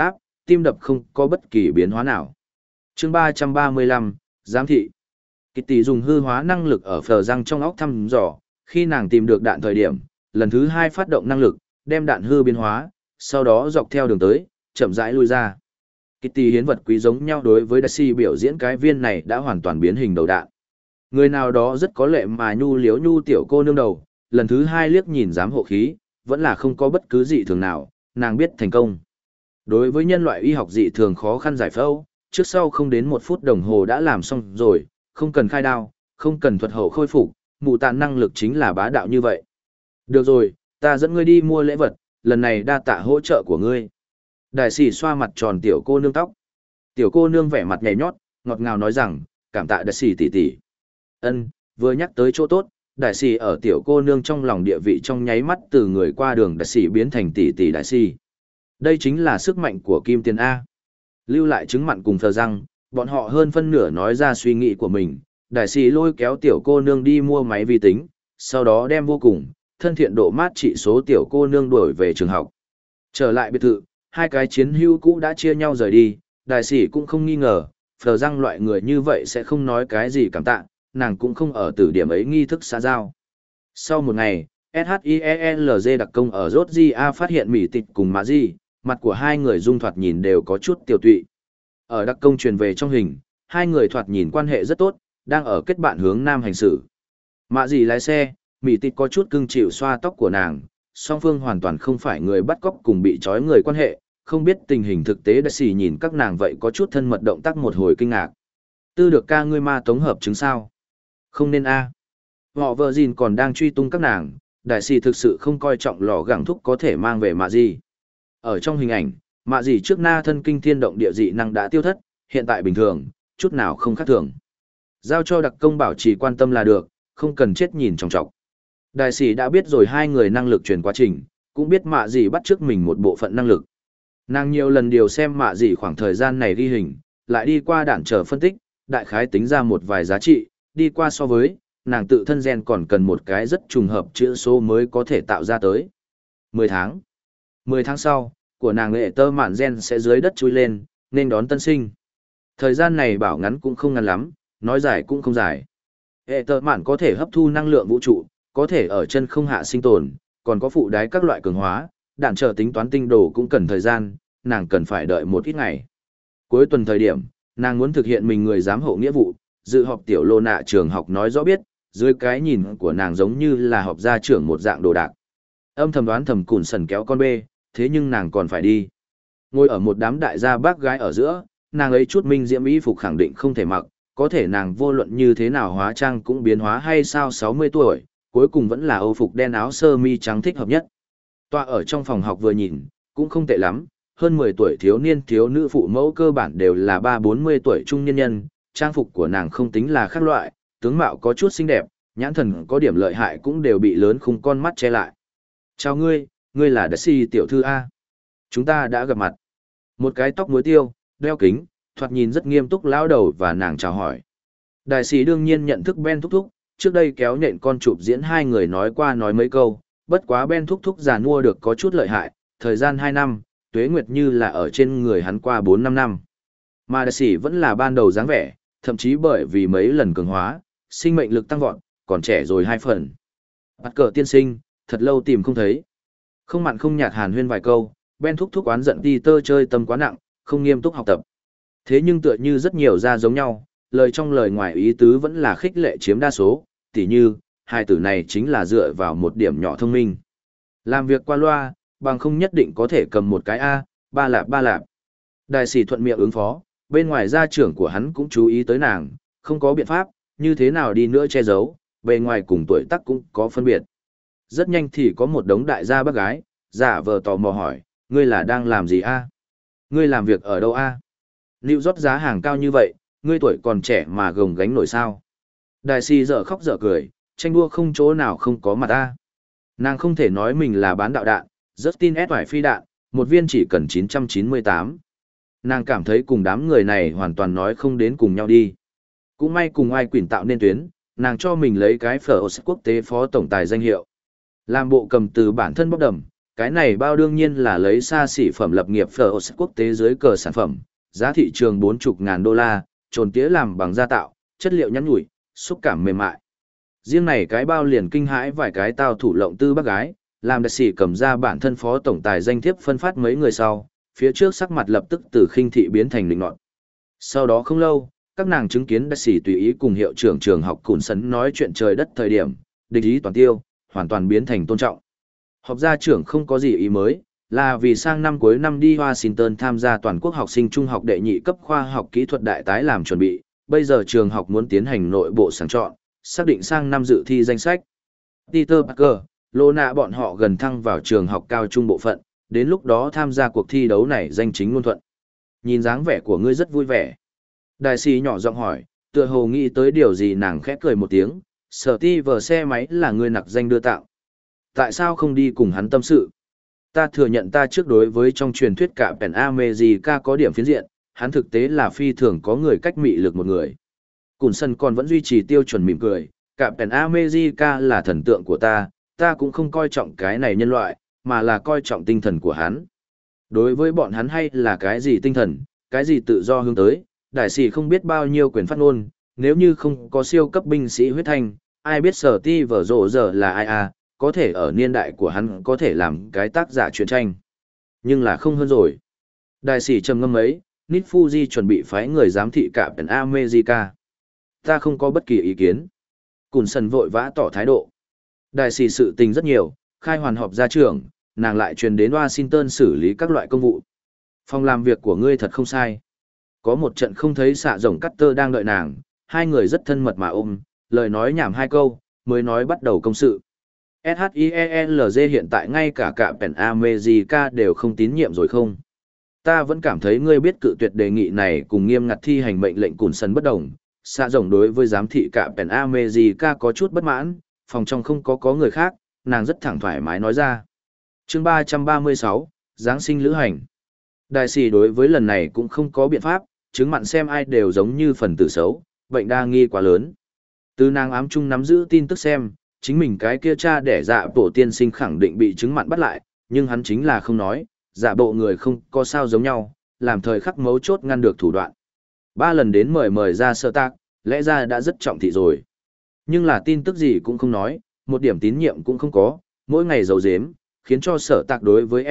tim đập không có bất kỳ biến hóa nào. Chương ba trăm ba mươi lăm, giám thị. Kitty dùng hư hóa năng lực ở phờ răng trong óc thăm dò, khi nàng tìm được đạn thời điểm, lần thứ hai phát động năng lực, đem đạn hư biến hóa, sau đó dọc theo đường tới, chậm rãi lui ra. Kitty hiến vật quý giống nhau đối với Daisy biểu diễn cái viên này đã hoàn toàn biến hình đầu đạn. Người nào đó rất có lệ mà nhu liếu nhu tiểu cô nương đầu, lần thứ hai liếc nhìn giám hộ khí, vẫn là không có bất cứ dị thường nào, nàng biết thành công. Đối với nhân loại y học dị thường khó khăn giải phẫu, trước sau không đến một phút đồng hồ đã làm xong rồi, không cần khai đao, không cần thuật hậu khôi phục, mụ tàn năng lực chính là bá đạo như vậy. Được rồi, ta dẫn ngươi đi mua lễ vật, lần này đa tạ hỗ trợ của ngươi. Đại sĩ xoa mặt tròn tiểu cô nương tóc. Tiểu cô nương vẻ mặt nhảy nhót, ngọt ngào nói rằng, cảm tạ đại sĩ tỷ tỷ. Ân, vừa nhắc tới chỗ tốt, đại sĩ ở tiểu cô nương trong lòng địa vị trong nháy mắt từ người qua đường đại sĩ biến thành tỷ tỷ đại sĩ. Đây chính là sức mạnh của Kim Tiền A. Lưu lại chứng mặn cùng thờ răng, bọn họ hơn phân nửa nói ra suy nghĩ của mình. Đại sĩ lôi kéo tiểu cô nương đi mua máy vi tính, sau đó đem vô cùng, thân thiện độ mát trị số tiểu cô nương đuổi về trường học. Trở lại biệt thự, hai cái chiến hữu cũ đã chia nhau rời đi, đại sĩ cũng không nghi ngờ, phờ răng loại người như vậy sẽ không nói cái gì cảm tạ, nàng cũng không ở tử điểm ấy nghi thức xã giao. Sau một ngày, SHIELZ đặc công ở Georgia phát hiện Mỹ Tịch cùng Mã Di, mặt của hai người dung thoạt nhìn đều có chút tiêu tụy. Ở đặc công truyền về trong hình, hai người thoạt nhìn quan hệ rất tốt, đang ở kết bạn hướng nam hành xử. Mã Di lái xe, Mỹ Tịch có chút cưng chịu xoa tóc của nàng, song phương hoàn toàn không phải người bắt cóc cùng bị trói người quan hệ, không biết tình hình thực tế đã xì nhìn các nàng vậy có chút thân mật động tác một hồi kinh ngạc. Tư được ca ngươi ma tống hợp chứng sao? Không nên a. Họ vợ gìn còn đang truy tung các nàng, đại sĩ thực sự không coi trọng lò gẳng thúc có thể mang về mạ gì. Ở trong hình ảnh, mạ gì trước na thân kinh thiên động địa dị năng đã tiêu thất, hiện tại bình thường, chút nào không khác thường. Giao cho đặc công bảo trì quan tâm là được, không cần chết nhìn trọng trọng. Đại sĩ đã biết rồi hai người năng lực truyền quá trình, cũng biết mạ gì bắt trước mình một bộ phận năng lực. Nàng nhiều lần điều xem mạ gì khoảng thời gian này ghi hình, lại đi qua đạn trở phân tích, đại khái tính ra một vài giá trị, đi qua so với, nàng tự thân gen còn cần một cái rất trùng hợp chữ số mới có thể tạo ra tới. mười tháng. mười tháng sau, của nàng nghệ tơ mạn gen sẽ dưới đất chui lên, nên đón tân sinh. Thời gian này bảo ngắn cũng không ngắn lắm, nói dài cũng không dài. Hệ tơ mạn có thể hấp thu năng lượng vũ trụ, có thể ở chân không hạ sinh tồn, còn có phụ đái các loại cường hóa, đạn trở tính toán tinh đồ cũng cần thời gian, nàng cần phải đợi một ít ngày. Cuối tuần thời điểm, nàng muốn thực hiện mình người giám hộ nghĩa vụ, dự họp tiểu lô nạ trường học nói rõ biết, dưới cái nhìn của nàng giống như là họp gia trưởng một dạng đồ đạc. Âm thầm đoán thầm cùn sần kéo con bê, thế nhưng nàng còn phải đi. Ngồi ở một đám đại gia bác gái ở giữa, nàng ấy chút minh diễm y phục khẳng định không thể mặc, có thể nàng vô luận như thế nào hóa trang cũng biến hóa hay sao sáu mươi tuổi, cuối cùng vẫn là âu phục đen áo sơ mi trắng thích hợp nhất. Tọa ở trong phòng học vừa nhìn, cũng không tệ lắm, hơn mười tuổi thiếu niên thiếu nữ phụ mẫu cơ bản đều là ba bốn mươi tuổi trung niên nhân, trang phục của nàng không tính là khác loại, tướng mạo có chút xinh đẹp, nhãn thần có điểm lợi hại cũng đều bị lớn khung con mắt che lại. Chào ngươi, ngươi là Daisy tiểu thư A. Chúng ta đã gặp mặt. Một cái tóc muối tiêu, đeo kính, thoạt nhìn rất nghiêm túc lão đầu và nàng chào hỏi. Đại sĩ đương nhiên nhận thức Ben thúc thúc, trước đây kéo nhện con chụp diễn hai người nói qua nói mấy câu, bất quá Ben thúc thúc già nua được có chút lợi hại, thời gian hai năm, tuế nguyệt như là ở trên người hắn qua bốn năm năm. Mà đại sĩ vẫn là ban đầu dáng vẻ, thậm chí bởi vì mấy lần cường hóa, sinh mệnh lực tăng vọt, còn trẻ rồi hai phần. Bắt cờ tiên sinh, thật lâu tìm không thấy. Không mặn không nhạt hàn huyên vài câu, Ben thúc thúc oán giận đi tơ chơi tâm quá nặng, không nghiêm túc học tập. Thế nhưng tựa như rất nhiều ra giống nhau, lời trong lời ngoài ý tứ vẫn là khích lệ chiếm đa số, tỉ như, hai tử này chính là dựa vào một điểm nhỏ thông minh. Làm việc qua loa, bằng không nhất định có thể cầm một cái A, ba lạp ba lạp. Đại sĩ thuận miệng ứng phó, bên ngoài gia trưởng của hắn cũng chú ý tới nàng, không có biện pháp, như thế nào đi nữa che giấu, bề ngoài cùng tuổi tác cũng có phân biệt. Rất nhanh thì có một đống đại gia bác gái, giả vờ tò mò hỏi, ngươi là đang làm gì a? Ngươi làm việc ở đâu a? Lưu rót giá hàng cao như vậy, ngươi tuổi còn trẻ mà gồng gánh nổi sao? Đại sĩ dở khóc dở cười, tranh đua không chỗ nào không có mặt a. Nàng không thể nói mình là bán đạo đạn, Justin S phải phi đạn, một viên chỉ cần chín trăm chín mươi tám. Nàng cảm thấy cùng đám người này hoàn toàn nói không đến cùng nhau đi. Cũng may cùng ai quỷ tạo nên tuyến, nàng cho mình lấy cái phở quốc tế phó tổng tài danh hiệu. Làm bộ cầm từ bản thân bóc đầm, cái này bao đương nhiên là lấy xa xỉ phẩm lập nghiệp phở quốc tế dưới cờ sản phẩm, giá thị trường bốn mươi ngàn đô la, trồn tía làm bằng da tạo, chất liệu nhắn nhủi, xúc cảm mềm mại. Riêng này cái bao liền kinh hãi vài cái tao thủ lộng tư bác gái, làm đặc sĩ cầm ra bản thân phó tổng tài danh thiếp phân phát mấy người sau, phía trước sắc mặt lập tức từ khinh thị biến thành định nọt. Sau đó không lâu, các nàng chứng kiến đặc sĩ tùy ý cùng hiệu trưởng trường học Cùn Sấn nói chuyện trời đất thời điểm, địch ý toàn tiêu, hoàn toàn biến thành tôn trọng. Họp gia trưởng không có gì ý mới, là vì sang năm cuối năm đi Washington tham gia toàn quốc học sinh trung học đệ nhị cấp khoa học kỹ thuật đại tái làm chuẩn bị, bây giờ trường học muốn tiến hành nội bộ sàng chọn, xác định sang năm dự thi danh sách. Peter Parker, Lona bọn họ gần thăng vào trường học cao trung bộ phận, đến lúc đó tham gia cuộc thi đấu này danh chính ngôn thuận. Nhìn dáng vẻ của ngươi rất vui vẻ. Đại sĩ nhỏ giọng hỏi, tựa hồ nghĩ tới điều gì, nàng khẽ cười một tiếng, sở ti vờ xe máy là ngươi nặc danh đưa tạo. Tại sao không đi cùng hắn tâm sự? Ta thừa nhận ta trước đối với trong truyền thuyết cả Pen America có điểm phiến diện, hắn thực tế là phi thường có người cách mị lực một người. Cùn Sân còn vẫn duy trì tiêu chuẩn mỉm cười, cả Pen America là thần tượng của ta, ta cũng không coi trọng cái này nhân loại, mà là coi trọng tinh thần của hắn. Đối với bọn hắn hay là cái gì tinh thần, cái gì tự do hướng tới, đại sĩ không biết bao nhiêu quyền phát ngôn, nếu như không có siêu cấp binh sĩ huyết thanh, ai biết sở ti vở rộ giờ là ai à, có thể ở niên đại của hắn có thể làm cái tác giả truyện tranh. Nhưng là không hơn rồi. Đại sĩ trầm ngâm ấy, Nít Fuji chuẩn bị phái người giám thị cả Pen America. Ta không có bất kỳ ý kiến. Cùn Sân vội vã tỏ thái độ. Đại sĩ sự tình rất nhiều, khai hoàn họp gia trưởng, nàng lại truyền đến Washington xử lý các loại công vụ. Phòng làm việc của ngươi thật không sai. Có một trận không thấy xạ rồng Cutter đang đợi nàng, hai người rất thân mật mà ôm, lời nói nhảm hai câu, mới nói bắt đầu công sự. SHIELZ hiện tại ngay cả cả Pen America đều không tín nhiệm rồi không? Ta vẫn cảm thấy ngươi biết cự tuyệt đề nghị này cùng nghiêm ngặt thi hành mệnh lệnh Cùn Sân bất đồng. Xạ rồng đối với giám thị cả Pen America có chút bất mãn, phòng trong không có có người khác, nàng rất thẳng thoải mái nói ra. Chương ba trăm ba mươi sáu, Giáng sinh lữ hành. Đại sĩ đối với lần này cũng không có biện pháp, chứng mặn xem ai đều giống như phần tử xấu, bệnh đa nghi quá lớn. Từ nàng ám chung nắm giữ tin tức xem, chính mình cái kia cha đẻ dạ bộ tiên sinh khẳng định bị chứng mặn bắt lại, nhưng hắn chính là không nói, giả bộ người không có sao giống nhau, làm thời khắc mấu chốt ngăn được thủ đoạn. Ba lần đến mời mời ra sơ tác, lẽ ra đã rất trọng thị rồi. Nhưng là tin tức gì cũng không nói, một điểm tín nhiệm cũng không có, mỗi ngày giấu giếm, khiến cho sở tạc đối với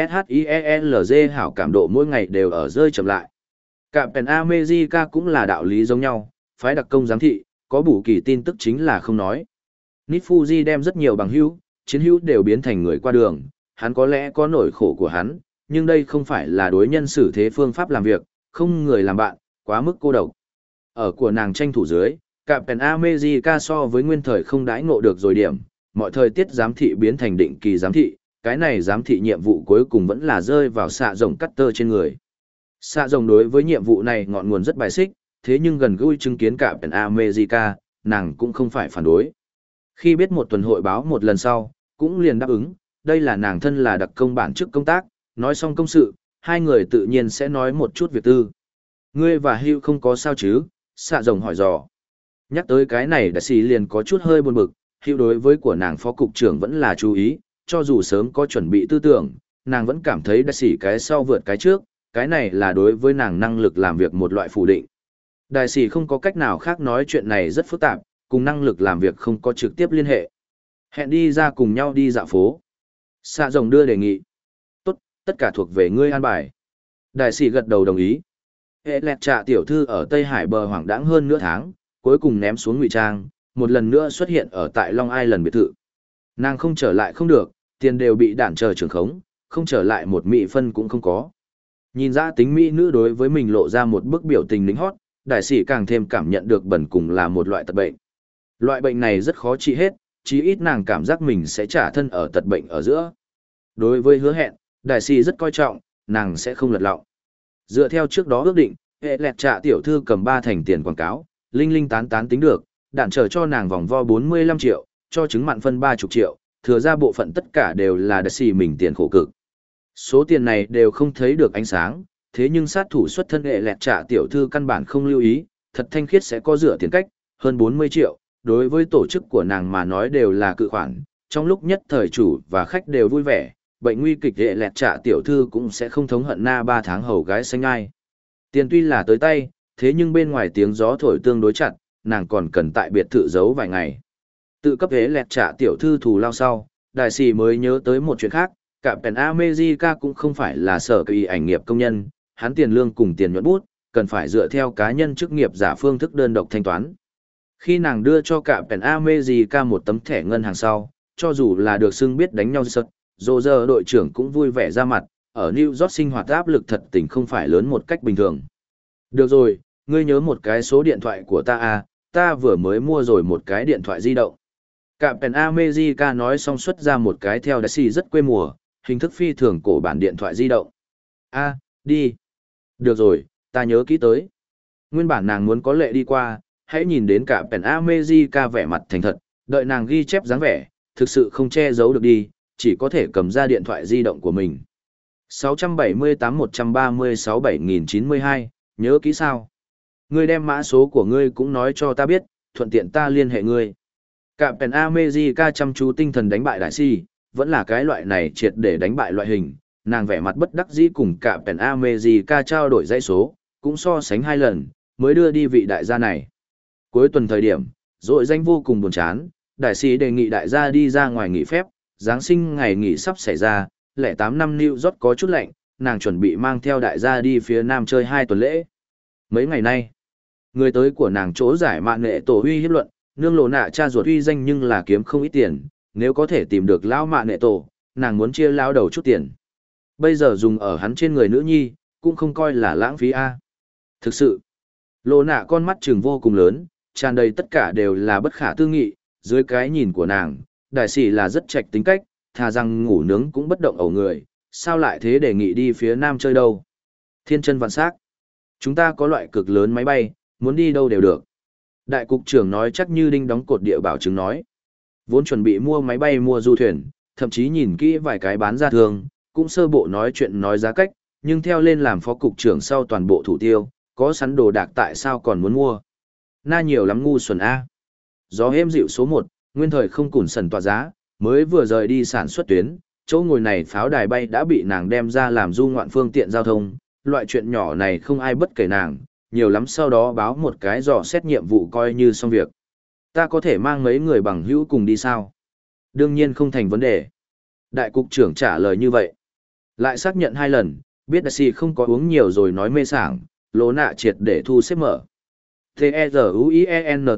SHIELZ hảo cảm độ mỗi ngày đều ở rơi chậm lại. Cả Pen America cũng là đạo lý giống nhau, phái đặc công giám thị, có bù kỳ tin tức chính là không nói. Nít Fuji đem rất nhiều bằng hữu, chiến hữu đều biến thành người qua đường, hắn có lẽ có nỗi khổ của hắn, nhưng đây không phải là đối nhân xử thế phương pháp làm việc, không người làm bạn, quá mức cô độc. Ở của nàng tranh thủ dưới, cả Pen America so với nguyên thời không đãi ngộ được rồi điểm, mọi thời tiết giám thị biến thành định kỳ giám thị, cái này giám thị nhiệm vụ cuối cùng vẫn là rơi vào xạ rồng Cutter trên người. Xạ rồng đối với nhiệm vụ này ngọn nguồn rất bài xích, thế nhưng gần gũi chứng kiến cả Pen America, nàng cũng không phải phản đối. Khi biết một tuần hội báo một lần sau, cũng liền đáp ứng, đây là nàng thân là đặc công bản chức công tác, nói xong công sự, hai người tự nhiên sẽ nói một chút việc tư. Ngươi và Hugh không có sao chứ? Xạ rồng hỏi dò. Nhắc tới cái này đại sĩ liền có chút hơi buồn bực, Hugh đối với của nàng phó cục trưởng vẫn là chú ý, cho dù sớm có chuẩn bị tư tưởng, nàng vẫn cảm thấy đại sĩ cái sau vượt cái trước, cái này là đối với nàng năng lực làm việc một loại phủ định. Đại sĩ không có cách nào khác nói chuyện này rất phức tạp, cùng năng lực làm việc không có trực tiếp liên hệ. Hẹn đi ra cùng nhau đi dạo phố. Xạ rồng đưa đề nghị. Tốt, tất cả thuộc về ngươi an bài. Đại sĩ gật đầu đồng ý. Hệ lẹt trạ tiểu thư ở Tây Hải bờ hoảng đãng hơn nửa tháng, cuối cùng ném xuống ngụy trang, một lần nữa xuất hiện ở tại Long Island biệt thự. Nàng không trở lại không được, tiền đều bị đản chờ trường khống, không trở lại một mỹ phân cũng không có. Nhìn ra tính mỹ nữ đối với mình lộ ra một bức biểu tình lính hót, đại sĩ càng thêm cảm nhận được bẩn cùng là một loại tật bệnh. Loại bệnh này rất khó trị hết, chí ít nàng cảm giác mình sẽ trả thân ở tật bệnh ở giữa. Đối với hứa hẹn, đại sĩ rất coi trọng, nàng sẽ không lật lọng. Dựa theo trước đó ước định, hệ lẹt trạ tiểu thư cầm ba thành tiền quảng cáo, linh linh tán tán tính được, đạn trở cho nàng vòng vo bốn mươi lăm triệu, cho chứng mặn phân ba mươi triệu, thừa ra bộ phận tất cả đều là đại sĩ mình tiền khổ cực. Số tiền này đều không thấy được ánh sáng, thế nhưng sát thủ xuất thân hệ lẹt trạ tiểu thư căn bản không lưu ý, thật thanh khiết sẽ có rửa tiền cách, hơn bốn mươi triệu, đối với tổ chức của nàng mà nói đều là cự khoản, trong lúc nhất thời chủ và khách đều vui vẻ, bệnh nguy kịch hệ lẹt trả tiểu thư cũng sẽ không thống hận na ba tháng hầu gái xanh ai. Tiền tuy là tới tay, thế nhưng bên ngoài tiếng gió thổi tương đối chặt, nàng còn cần tại biệt thự giấu vài ngày. Tự cấp hệ lẹt trả tiểu thư thù lao sau, đại sĩ mới nhớ tới một chuyện khác, cả Pen America cũng không phải là sở kỳ ảnh nghiệp công nhân, hắn tiền lương cùng tiền nhuận bút, cần phải dựa theo cá nhân chức nghiệp giả phương thức đơn độc thanh toán. Khi nàng đưa cho cả Pen America một tấm thẻ ngân hàng sau, cho dù là được xưng biết đánh nhau sật, dồ giờ đội trưởng cũng vui vẻ ra mặt, ở New York sinh hoạt áp lực thật tình không phải lớn một cách bình thường. Được rồi, ngươi nhớ một cái số điện thoại của ta à, ta vừa mới mua rồi một cái điện thoại di động. Cả Pen America nói xong xuất ra một cái theo đại sĩ rất quê mùa, hình thức phi thường cổ bản điện thoại di động. A, đi. Được rồi, ta nhớ kỹ tới. Nguyên bản nàng muốn có lệ đi qua, hãy nhìn đến cả Pen America vẻ mặt thành thật, đợi nàng ghi chép dáng vẻ, thực sự không che giấu được đi, chỉ có thể cầm ra điện thoại di động của mình. sáu bảy tám một ba sáu bảy nghìn chín mươi hai, nhớ kỹ sao? Ngươi đem mã số của ngươi cũng nói cho ta biết, thuận tiện ta liên hệ ngươi. Cả Pen America chăm chú tinh thần đánh bại đại si, vẫn là cái loại này triệt để đánh bại loại hình, nàng vẻ mặt bất đắc dĩ cùng cả Pen America trao đổi dãy số, cũng so sánh hai lần, mới đưa đi vị đại gia này. Cuối tuần thời điểm, Dội Danh vô cùng buồn chán, đại sĩ đề nghị đại gia đi ra ngoài nghỉ phép, Giáng sinh ngày nghỉ sắp xảy ra, lẻ tám năm New York có chút lạnh, nàng chuẩn bị mang theo đại gia đi phía Nam chơi hai tuần lễ. Mấy ngày nay, người tới của nàng chỗ giải mạng nghệ tổ huy hiếp luận, nương lộ nạ cha ruột uy danh nhưng là kiếm không ít tiền, nếu có thể tìm được lão mạng nghệ tổ, nàng muốn chia lao đầu chút tiền. Bây giờ dùng ở hắn trên người nữ nhi, cũng không coi là lãng phí a. Thực sự, lộ nạ con mắt trừng vô cùng lớn, tràn đầy tất cả đều là bất khả tư nghị, dưới cái nhìn của nàng, đại sĩ là rất trạch tính cách, thà rằng ngủ nướng cũng bất động ẩu người, sao lại thế đề nghị đi phía Nam chơi đâu. Thiên chân vạn sắc. Chúng ta có loại cực lớn máy bay, muốn đi đâu đều được. Đại cục trưởng nói chắc như đinh đóng cột địa bảo chứng nói. Vốn chuẩn bị mua máy bay mua du thuyền, thậm chí nhìn kỹ vài cái bán ra thường, cũng sơ bộ nói chuyện nói giá cách, nhưng theo lên làm phó cục trưởng sau toàn bộ thủ tiêu, có sẵn đồ đạc tại sao còn muốn mua. Na nhiều lắm ngu xuẩn A. Gió êm dịu số một, nguyên thời không củn sần tỏa giá, mới vừa rời đi sản xuất tuyến, chỗ ngồi này pháo đài bay đã bị nàng đem ra làm du ngoạn phương tiện giao thông, loại chuyện nhỏ này không ai bất kể nàng, nhiều lắm sau đó báo một cái dò xét nhiệm vụ coi như xong việc. Ta có thể mang mấy người bằng hữu cùng đi sao? Đương nhiên không thành vấn đề. Đại cục trưởng trả lời như vậy. Lại xác nhận hai lần, biết đại sĩ không có uống nhiều rồi nói mê sảng, lỗ nạ triệt để thu xếp mở. T-E-Z-U-I-E-N-T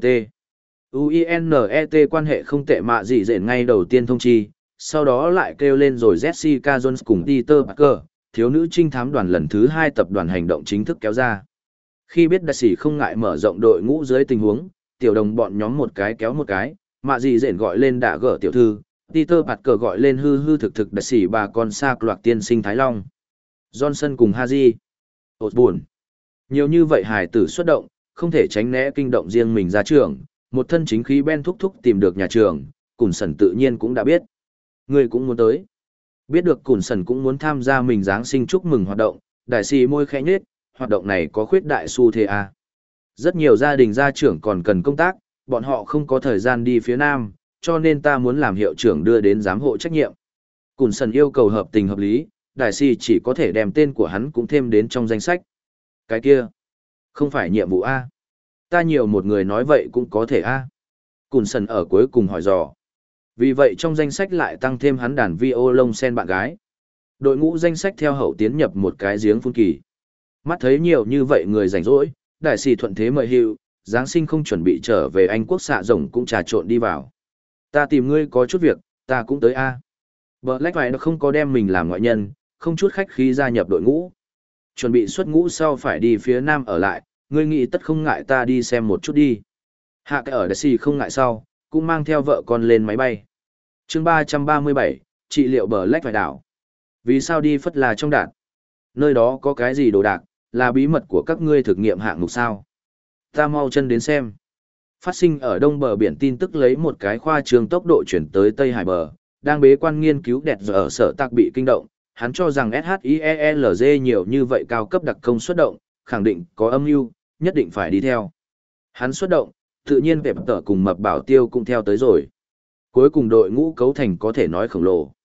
U I N E T quan hệ không tệ mạ gì dện ngay đầu tiên thông chi, sau đó lại kêu lên rồi Jessica Jones cùng Peter Parker, thiếu nữ trinh thám đoàn lần thứ hai tập đoàn hành động chính thức kéo ra. Khi biết đại sĩ không ngại mở rộng đội ngũ dưới tình huống, tiểu đồng bọn nhóm một cái kéo một cái, mạ gì dện gọi lên đả gỡ tiểu thư, Peter Parker gọi lên hư hư thực thực đại sĩ bà con xa loạt tiên sinh Thái Long. Johnson cùng Haji. Osborn. Nhiều như vậy hài tử xuất động, không thể tránh né kinh động riêng mình ra trường, một thân chính khí Ben thúc thúc tìm được nhà trường, Cùn Sần tự nhiên cũng đã biết. Người cũng muốn tới. Biết được Cùn Sần cũng muốn tham gia mình Giáng sinh chúc mừng hoạt động, đại sĩ môi khẽ nhếch, hoạt động này có khuyết đại xu thế à. Rất nhiều gia đình gia trưởng còn cần công tác, bọn họ không có thời gian đi phía Nam, cho nên ta muốn làm hiệu trưởng đưa đến giám hộ trách nhiệm. Cùn Sần yêu cầu hợp tình hợp lý, đại sĩ chỉ có thể đem tên của hắn cũng thêm đến trong danh sách. Cái kia, không phải nhiệm vụ A. Ta nhiều một người nói vậy cũng có thể A. Cùn Sần ở cuối cùng hỏi dò. Vì vậy trong danh sách lại tăng thêm hắn đàn vi ô lông sen bạn gái. Đội ngũ danh sách theo hậu tiến nhập một cái giếng phun kỳ. Mắt thấy nhiều như vậy người rảnh rỗi, đại sĩ thuận thế mời hiệu, Giáng sinh không chuẩn bị trở về Anh quốc xạ rồng cũng trà trộn đi vào. Ta tìm ngươi có chút việc, ta cũng tới A. Black White không có đem mình làm ngoại nhân, không chút khách khí gia nhập đội ngũ. Chuẩn bị xuất ngũ sau phải đi phía Nam ở lại, ngươi nghĩ tất không ngại ta đi xem một chút đi. Hạ cái ở đại sĩ không ngại sau, cũng mang theo vợ con lên máy bay. chương ba trăm ba mươi bảy, trị liệu bờ lách vài đảo. Vì sao đi Phất Là trong đạn? Nơi đó có cái gì đồ đạc, là bí mật của các ngươi thực nghiệm hạng mục sao? Ta mau chân đến xem. Phát sinh ở đông bờ biển tin tức lấy một cái khoa trường tốc độ chuyển tới Tây Hải bờ, đang bế quan nghiên cứu đẹp giờ ở sở tạc bị kinh động. Hắn cho rằng ét hát i e lờ giê nhiều như vậy cao cấp đặc công xuất động, khẳng định có âm mưu, nhất định phải đi theo. Hắn xuất động, tự nhiên Vẹp Tở cùng Mập Bảo Tiêu cũng theo tới rồi. Cuối cùng đội ngũ cấu thành có thể nói khổng lồ.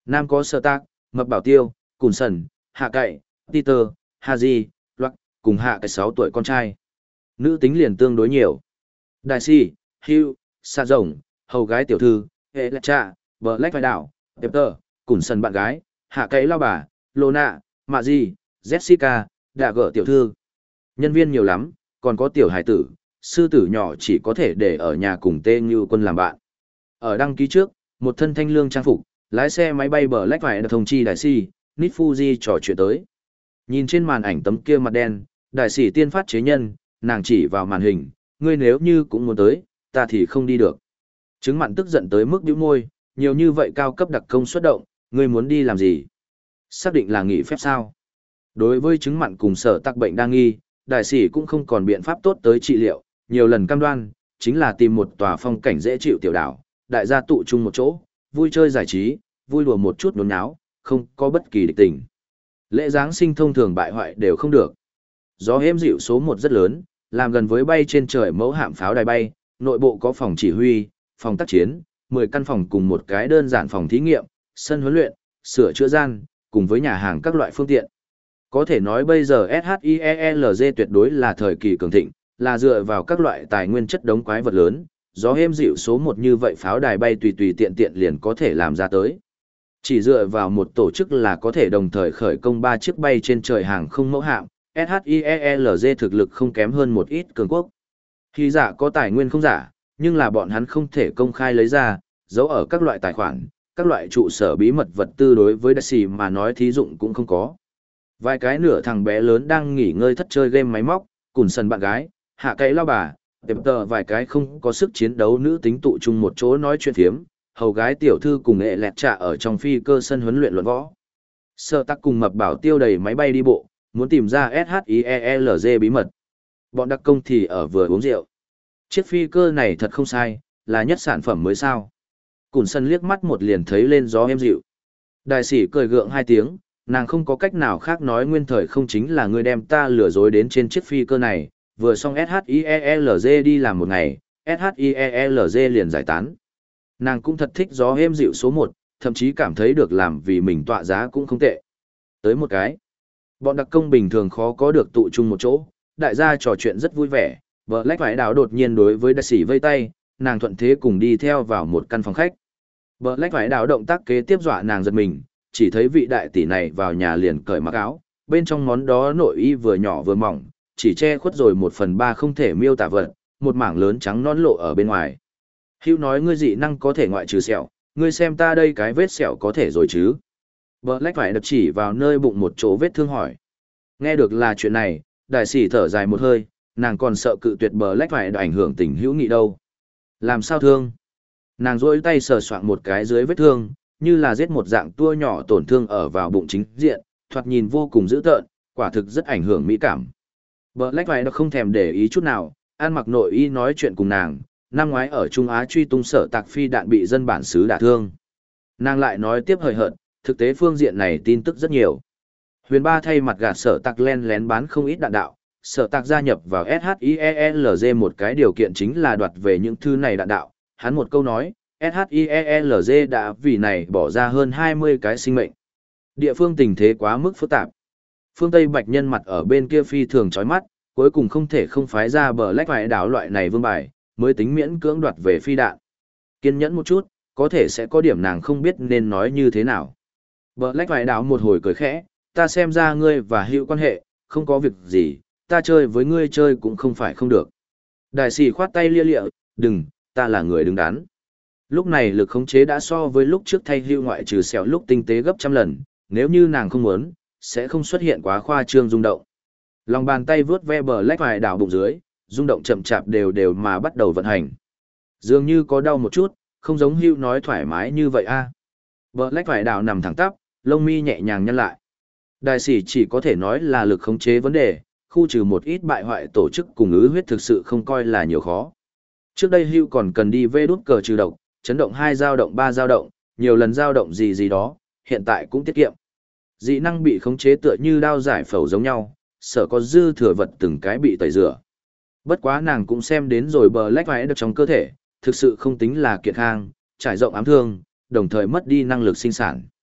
Nam có Sở Tác, Mập Bảo Tiêu, Cùn Sần, Hạ Cậy, Peter, Haji, Loắc, cùng Hạ Cậy sáu tuổi con trai. Nữ tính liền tương đối nhiều. Đại si, Hugh, Sa Rồng, hầu gái tiểu thư, Electra, Black Vai Đảo, Peter, Cùn Sần bạn gái, Hạ Cậy lao bà, Lona, Mạ Di, Jessica, Đạ Gở tiểu thư. Nhân viên nhiều lắm, còn có tiểu hải tử, sư tử nhỏ chỉ có thể để ở nhà cùng Tê Như Quân làm bạn. Ở đăng ký trước, một thân thanh lương trang phục, lái xe máy bay bờ lách vải được thông chi đại sĩ, Nít Fuji trò chuyện tới. Nhìn trên màn ảnh tấm kia mặt đen, đại sĩ tiên phát chế nhân, nàng chỉ vào màn hình, ngươi nếu như cũng muốn tới, ta thì không đi được. Chứng mặn tức giận tới mức bĩu môi, nhiều như vậy cao cấp đặc công xuất động, ngươi muốn đi làm gì? Xác định là nghỉ phép sao? Đối với chứng mặn cùng sở tắc bệnh đang nghi, đại sĩ cũng không còn biện pháp tốt tới trị liệu, nhiều lần cam đoan, chính là tìm một tòa phong cảnh dễ chịu tiểu đảo, đại gia tụ chung một chỗ, vui chơi giải trí, vui đùa một chút nôn náo, không có bất kỳ địch tình. Lễ Giáng sinh thông thường bại hoại đều không được. Gió êm dịu số một rất lớn, làm gần với bay trên trời mẫu hạm pháo đài bay, nội bộ có phòng chỉ huy, phòng tác chiến, mười căn phòng cùng một cái đơn giản phòng thí nghiệm, sân huấn luyện, sửa chữa gian, cùng với nhà hàng các loại phương tiện. Có thể nói bây giờ SHIELZ tuyệt đối là thời kỳ cường thịnh, là dựa vào các loại tài nguyên chất đống quái vật lớn, gió êm dịu số một như vậy pháo đài bay tùy tùy tiện tiện liền có thể làm ra tới. Chỉ dựa vào một tổ chức là có thể đồng thời khởi công ba chiếc bay trên trời hàng không mẫu hạm, SHIELZ thực lực không kém hơn một ít cường quốc. Khi giả có tài nguyên không giả, nhưng là bọn hắn không thể công khai lấy ra, giấu ở các loại tài khoản, các loại trụ sở bí mật vật tư đối với đại sĩ mà nói thí dụng cũng không có. Vài cái nửa thằng bé lớn đang nghỉ ngơi thất chơi game máy móc, Cùn Sần bạn gái, Hạ Cậy lao bà, tiệm tờ vài cái không có sức chiến đấu nữ tính tụ chung một chỗ nói chuyện thiếm, hầu gái tiểu thư cùng nghệ lẹt trạ ở trong phi cơ sân huấn luyện luận võ. Sở Tắc cùng Mập Bảo Tiêu đầy máy bay đi bộ, muốn tìm ra SHIELZ bí mật. Bọn đặc công thì ở vừa uống rượu. Chiếc phi cơ này thật không sai, là nhất sản phẩm mới sao. Cùn Sần liếc mắt một liền thấy lên gió êm dịu. Đại sĩ cười gượng hai tiếng, nàng không có cách nào khác nói nguyên thời không chính là ngươi đem ta lừa dối đến trên chiếc phi cơ này, vừa xong SHIELZ đi làm một ngày, SHIELZ liền giải tán. Nàng cũng thật thích gió êm dịu số một, thậm chí cảm thấy được làm vì mình tọa giá cũng không tệ. Tới một cái, bọn đặc công bình thường khó có được tụ chung một chỗ, đại gia trò chuyện rất vui vẻ, vợ lách vải đảo đột nhiên đối với đại sĩ vây tay, nàng thuận thế cùng đi theo vào một căn phòng khách. Vợ lách vải đảo động tác kế tiếp dọa nàng giật mình, chỉ thấy vị đại tỷ này vào nhà liền cởi mặc áo, bên trong món đó nội y vừa nhỏ vừa mỏng, chỉ che khuất rồi một phần ba không thể miêu tả vật, một mảng lớn trắng non lộ ở bên ngoài. Hữu nói ngươi dị năng có thể ngoại trừ sẹo, ngươi xem ta đây cái vết sẹo có thể rồi chứ. Black phải đập chỉ vào nơi bụng một chỗ vết thương hỏi. Nghe được là chuyện này, đại sĩ thở dài một hơi, nàng còn sợ cự tuyệt Black phải ảnh hưởng tình hữu nghị đâu. Làm sao thương? Nàng rỗi tay sờ soạn một cái dưới vết thương, như là giết một dạng tua nhỏ tổn thương ở vào bụng chính diện, thoạt nhìn vô cùng dữ tợn, quả thực rất ảnh hưởng mỹ cảm. Black phải không thèm để ý chút nào, ăn mặc nội y nói chuyện cùng nàng, năm ngoái ở Trung Á truy tung Sở Tạc phi đạn bị dân bản xứ đả thương. Nàng lại nói tiếp hời hợt, thực tế phương diện này tin tức rất nhiều. Huyền Ba thay mặt gạt Sở Tạc len lén bán không ít đạn đạo, Sở Tạc gia nhập vào SHIELZ một cái điều kiện chính là đoạt về những thứ này đạn đạo, hắn một câu nói, SHIELZ đã vì này bỏ ra hơn hai mươi cái sinh mệnh. Địa phương tình thế quá mức phức tạp. Phương Tây Bạch nhân mặt ở bên kia phi thường chói mắt, cuối cùng không thể không phái ra bờ lách vải đảo loại này vương bài, mới tính miễn cưỡng đoạt về phi đạn. Kiên nhẫn một chút, có thể sẽ có điểm nàng không biết nên nói như thế nào. Bờ lách vải đảo một hồi cười khẽ, ta xem ra ngươi và hữu quan hệ, không có việc gì, ta chơi với ngươi chơi cũng không phải không được. Đại sĩ khoát tay lia lịa, đừng, ta là người đứng đắn. Lúc này lực khống chế đã so với lúc trước thay hưu ngoại trừ sẹo lúc tinh tế gấp trăm lần, nếu như nàng không muốn, sẽ không xuất hiện quá khoa trương rung động. Lòng bàn tay vướt ve bờ lách vải đảo bụng dưới, rung động chậm chạp đều đều mà bắt đầu vận hành. Dường như có đau một chút, không giống hưu nói thoải mái như vậy a. À. Bờ lách vải đảo nằm thẳng tắp, lông mi nhẹ nhàng nhăn lại. Đại sĩ chỉ có thể nói là lực khống chế vấn đề, khu trừ một ít bại hoại tổ chức cùng ứ huyết thực sự không coi là nhiều khó. Trước đây hưu còn cần đi vê đút cờ trừ độc, chấn động hai dao động ba dao động, nhiều lần dao động gì gì đó, hiện tại cũng tiết kiệm. Dị năng bị khống chế tựa như đao giải phẫu giống nhau, sợ có dư thừa vật từng cái bị tẩy rửa. Bất quá nàng cũng xem đến rồi bờ lách vải được trong cơ thể, thực sự không tính là kiệt khang, trải rộng ám thương, đồng thời mất đi năng lực sinh sản.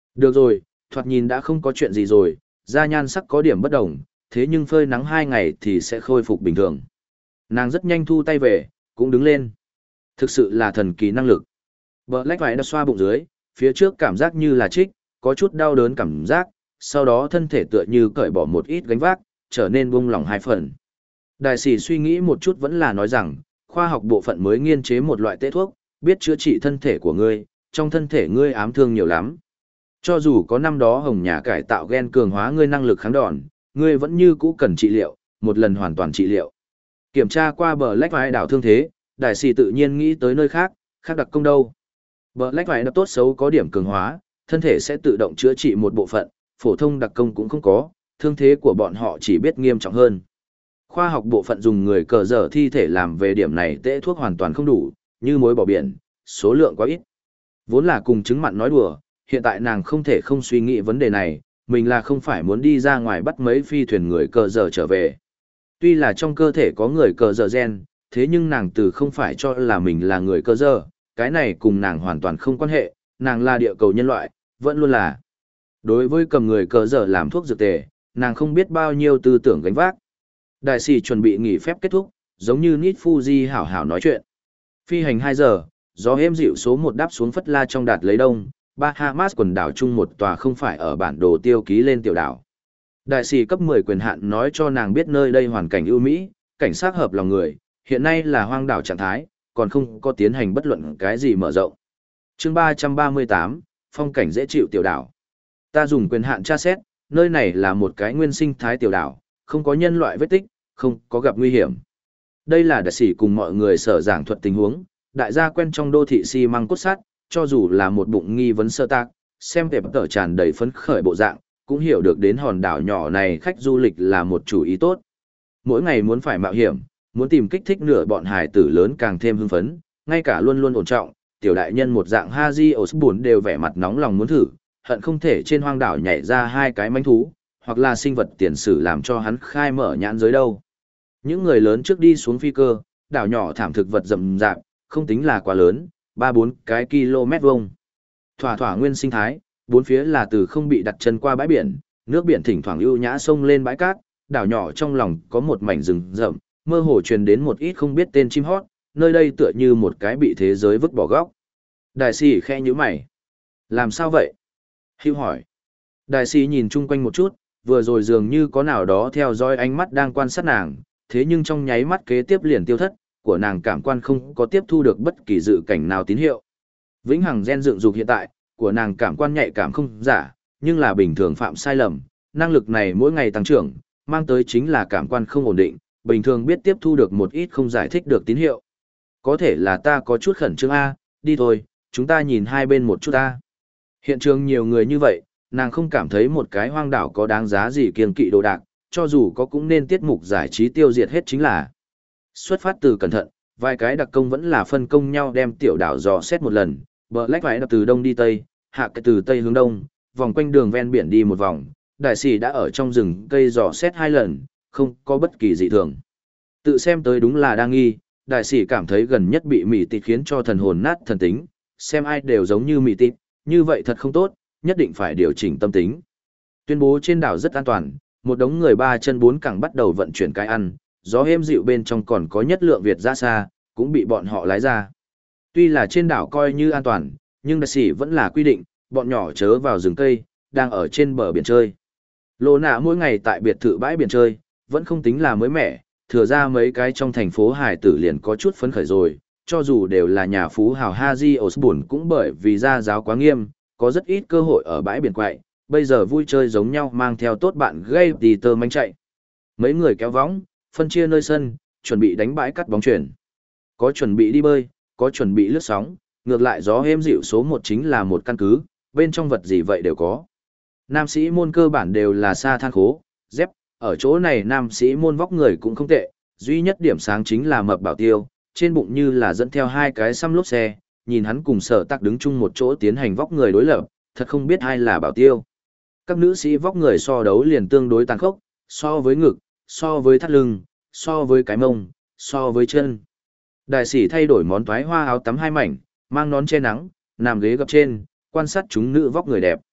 Được rồi, thoạt nhìn đã không có chuyện gì rồi, da nhan sắc có điểm bất đồng, thế nhưng phơi nắng hai ngày thì sẽ khôi phục bình thường. Nàng rất nhanh thu tay về, cũng đứng lên. Thực sự là thần kỳ năng lực. Black phải đã xoa bụng dưới, phía trước cảm giác như là trích, có chút đau đớn cảm giác, sau đó thân thể tựa như cởi bỏ một ít gánh vác, trở nên buông lỏng hai phần. Đại sĩ suy nghĩ một chút vẫn là nói rằng, khoa học bộ phận mới nghiên chế một loại tê thuốc, biết chữa trị thân thể của ngươi, trong thân thể ngươi ám thương nhiều lắm. Cho dù có năm đó hồng nhà cải tạo gen cường hóa ngươi năng lực kháng đòn, ngươi vẫn như cũ cần trị liệu, một lần hoàn toàn trị liệu. Kiểm tra qua bờ lách vải đảo thương thế, đại sĩ tự nhiên nghĩ tới nơi khác, khác đặc công đâu. Bờ lách vải đảo tốt xấu có điểm cường hóa, thân thể sẽ tự động chữa trị một bộ phận, phổ thông đặc công cũng không có, thương thế của bọn họ chỉ biết nghiêm trọng hơn. Khoa học bộ phận dùng người cờ dở thi thể làm về điểm này tễ thuốc hoàn toàn không đủ, như muối bỏ biển, số lượng quá ít. Vốn là cùng chứng mặn nói đùa, hiện tại nàng không thể không suy nghĩ vấn đề này, mình là không phải muốn đi ra ngoài bắt mấy phi thuyền người cờ dở trở về. Tuy là trong cơ thể có người cờ dở gen, thế nhưng nàng từ không phải cho là mình là người cờ dở, cái này cùng nàng hoàn toàn không quan hệ, nàng là địa cầu nhân loại, vẫn luôn là. Đối với cầm người cờ dở làm thuốc dược tề, nàng không biết bao nhiêu tư tưởng gánh vác. Đại sĩ chuẩn bị nghỉ phép kết thúc, giống như Nít Fuji hảo hảo nói chuyện. Phi hành hai giờ, gió êm dịu số một đáp xuống Phất La trong đạt lấy đông, Bahamas quần đảo chung một tòa không phải ở bản đồ tiêu ký lên tiểu đảo. Đại sĩ cấp mười quyền hạn nói cho nàng biết nơi đây hoàn cảnh ưu mỹ, cảnh sát hợp lòng người, hiện nay là hoang đảo trạng thái, còn không có tiến hành bất luận cái gì mở rộng. Chương ba trăm ba mươi tám, phong cảnh dễ chịu tiểu đảo. Ta dùng quyền hạn tra xét, nơi này là một cái nguyên sinh thái tiểu đảo, không có nhân loại vết tích, không có gặp nguy hiểm. Đây là đại sĩ cùng mọi người sở giảng thuật tình huống, đại gia quen trong đô thị xi măng cốt sắt, cho dù là một bụng nghi vấn sơ tác, xem tệp tở tràn đầy phấn khởi bộ dạng, cũng hiểu được đến hòn đảo nhỏ này khách du lịch là một chủ ý tốt. Mỗi ngày muốn phải mạo hiểm, muốn tìm kích thích nửa bọn hài tử lớn càng thêm hưng phấn, ngay cả luôn luôn ổn trọng, tiểu đại nhân một dạng Haji Osborne đều vẻ mặt nóng lòng muốn thử, hận không thể trên hoang đảo nhảy ra hai cái manh thú, hoặc là sinh vật tiền sử làm cho hắn khai mở nhãn giới đâu. Những người lớn trước đi xuống phi cơ, đảo nhỏ thảm thực vật rậm rạp, không tính là quá lớn, ba bốn cái km vuông. Thỏa thỏa nguyên sinh thái, bốn phía là từ không bị đặt chân qua bãi biển, nước biển thỉnh thoảng ưu nhã sông lên bãi cát, đảo nhỏ trong lòng có một mảnh rừng rậm, mơ hồ truyền đến một ít không biết tên chim hót, nơi đây tựa như một cái bị thế giới vứt bỏ góc. Đại sĩ khẽ nhíu mày. Làm sao vậy? Hưu hỏi. Đại sĩ nhìn chung quanh một chút, vừa rồi dường như có nào đó theo dõi ánh mắt đang quan sát nàng, thế nhưng trong nháy mắt kế tiếp liền tiêu thất, của nàng cảm quan không có tiếp thu được bất kỳ dự cảnh nào tín hiệu. Vĩnh hằng gen dựng dục hiện tại, của nàng cảm quan nhạy cảm không giả, nhưng là bình thường phạm sai lầm, năng lực này mỗi ngày tăng trưởng, mang tới chính là cảm quan không ổn định, bình thường biết tiếp thu được một ít không giải thích được tín hiệu. Có thể là ta có chút khẩn trương A, đi thôi, chúng ta nhìn hai bên một chút A. Hiện trường nhiều người như vậy, nàng không cảm thấy một cái hoang đảo có đáng giá gì kiêng kỵ đồ đạc, cho dù có cũng nên tiết mục giải trí tiêu diệt hết chính là. Xuất phát từ cẩn thận, vài cái đặc công vẫn là phân công nhau đem tiểu đảo dò xét một lần, Black phải từ đông đi tây, hạ cái từ tây hướng đông, vòng quanh đường ven biển đi một vòng, đại sĩ đã ở trong rừng cây dò xét hai lần, không có bất kỳ dị thường. Tự xem tới đúng là đang nghi, đại sĩ cảm thấy gần nhất bị mị tịt khiến cho thần hồn nát thần tính, xem ai đều giống như mị tịt, như vậy thật không tốt, nhất định phải điều chỉnh tâm tính. Tuyên bố trên đảo rất an toàn, một đống người ba chân bốn cẳng bắt đầu vận chuyển cái ăn, gió êm dịu bên trong còn có nhất lượng Việt ra xa, cũng bị bọn họ lái ra. Tuy là trên đảo coi như an toàn, nhưng đại sĩ vẫn là quy định, bọn nhỏ chớ vào rừng cây, đang ở trên bờ biển chơi. Lô nạ mỗi ngày tại biệt thự bãi biển chơi, vẫn không tính là mới mẻ, thừa ra mấy cái trong thành phố hải tử liền có chút phấn khởi rồi, cho dù đều là nhà phú hào Haji Osborne cũng bởi vì gia giáo quá nghiêm, có rất ít cơ hội ở bãi biển quậy, bây giờ vui chơi giống nhau mang theo tốt bạn gây tì tơ manh chạy. Mấy người kéo võng, phân chia nơi sân, chuẩn bị đánh bãi cắt bóng chuyển. Có chuẩn bị đi bơi, có chuẩn bị lướt sóng, ngược lại gió êm dịu số một chính là một căn cứ, bên trong vật gì vậy đều có. Nam sĩ môn cơ bản đều là sa than khố, dép, ở chỗ này nam sĩ môn vóc người cũng không tệ, duy nhất điểm sáng chính là mập bảo tiêu, trên bụng như là dẫn theo hai cái xăm lốp xe, nhìn hắn cùng sở tắc đứng chung một chỗ tiến hành vóc người đối lập, thật không biết ai là bảo tiêu. Các nữ sĩ vóc người so đấu liền tương đối tàn khốc, so với ngực, so với thắt lưng, so với cái mông, so với chân. Đại sĩ thay đổi món toái hoa áo tắm hai mảnh, mang nón che nắng, nằm ghế gập trên, quan sát chúng nữ vóc người đẹp.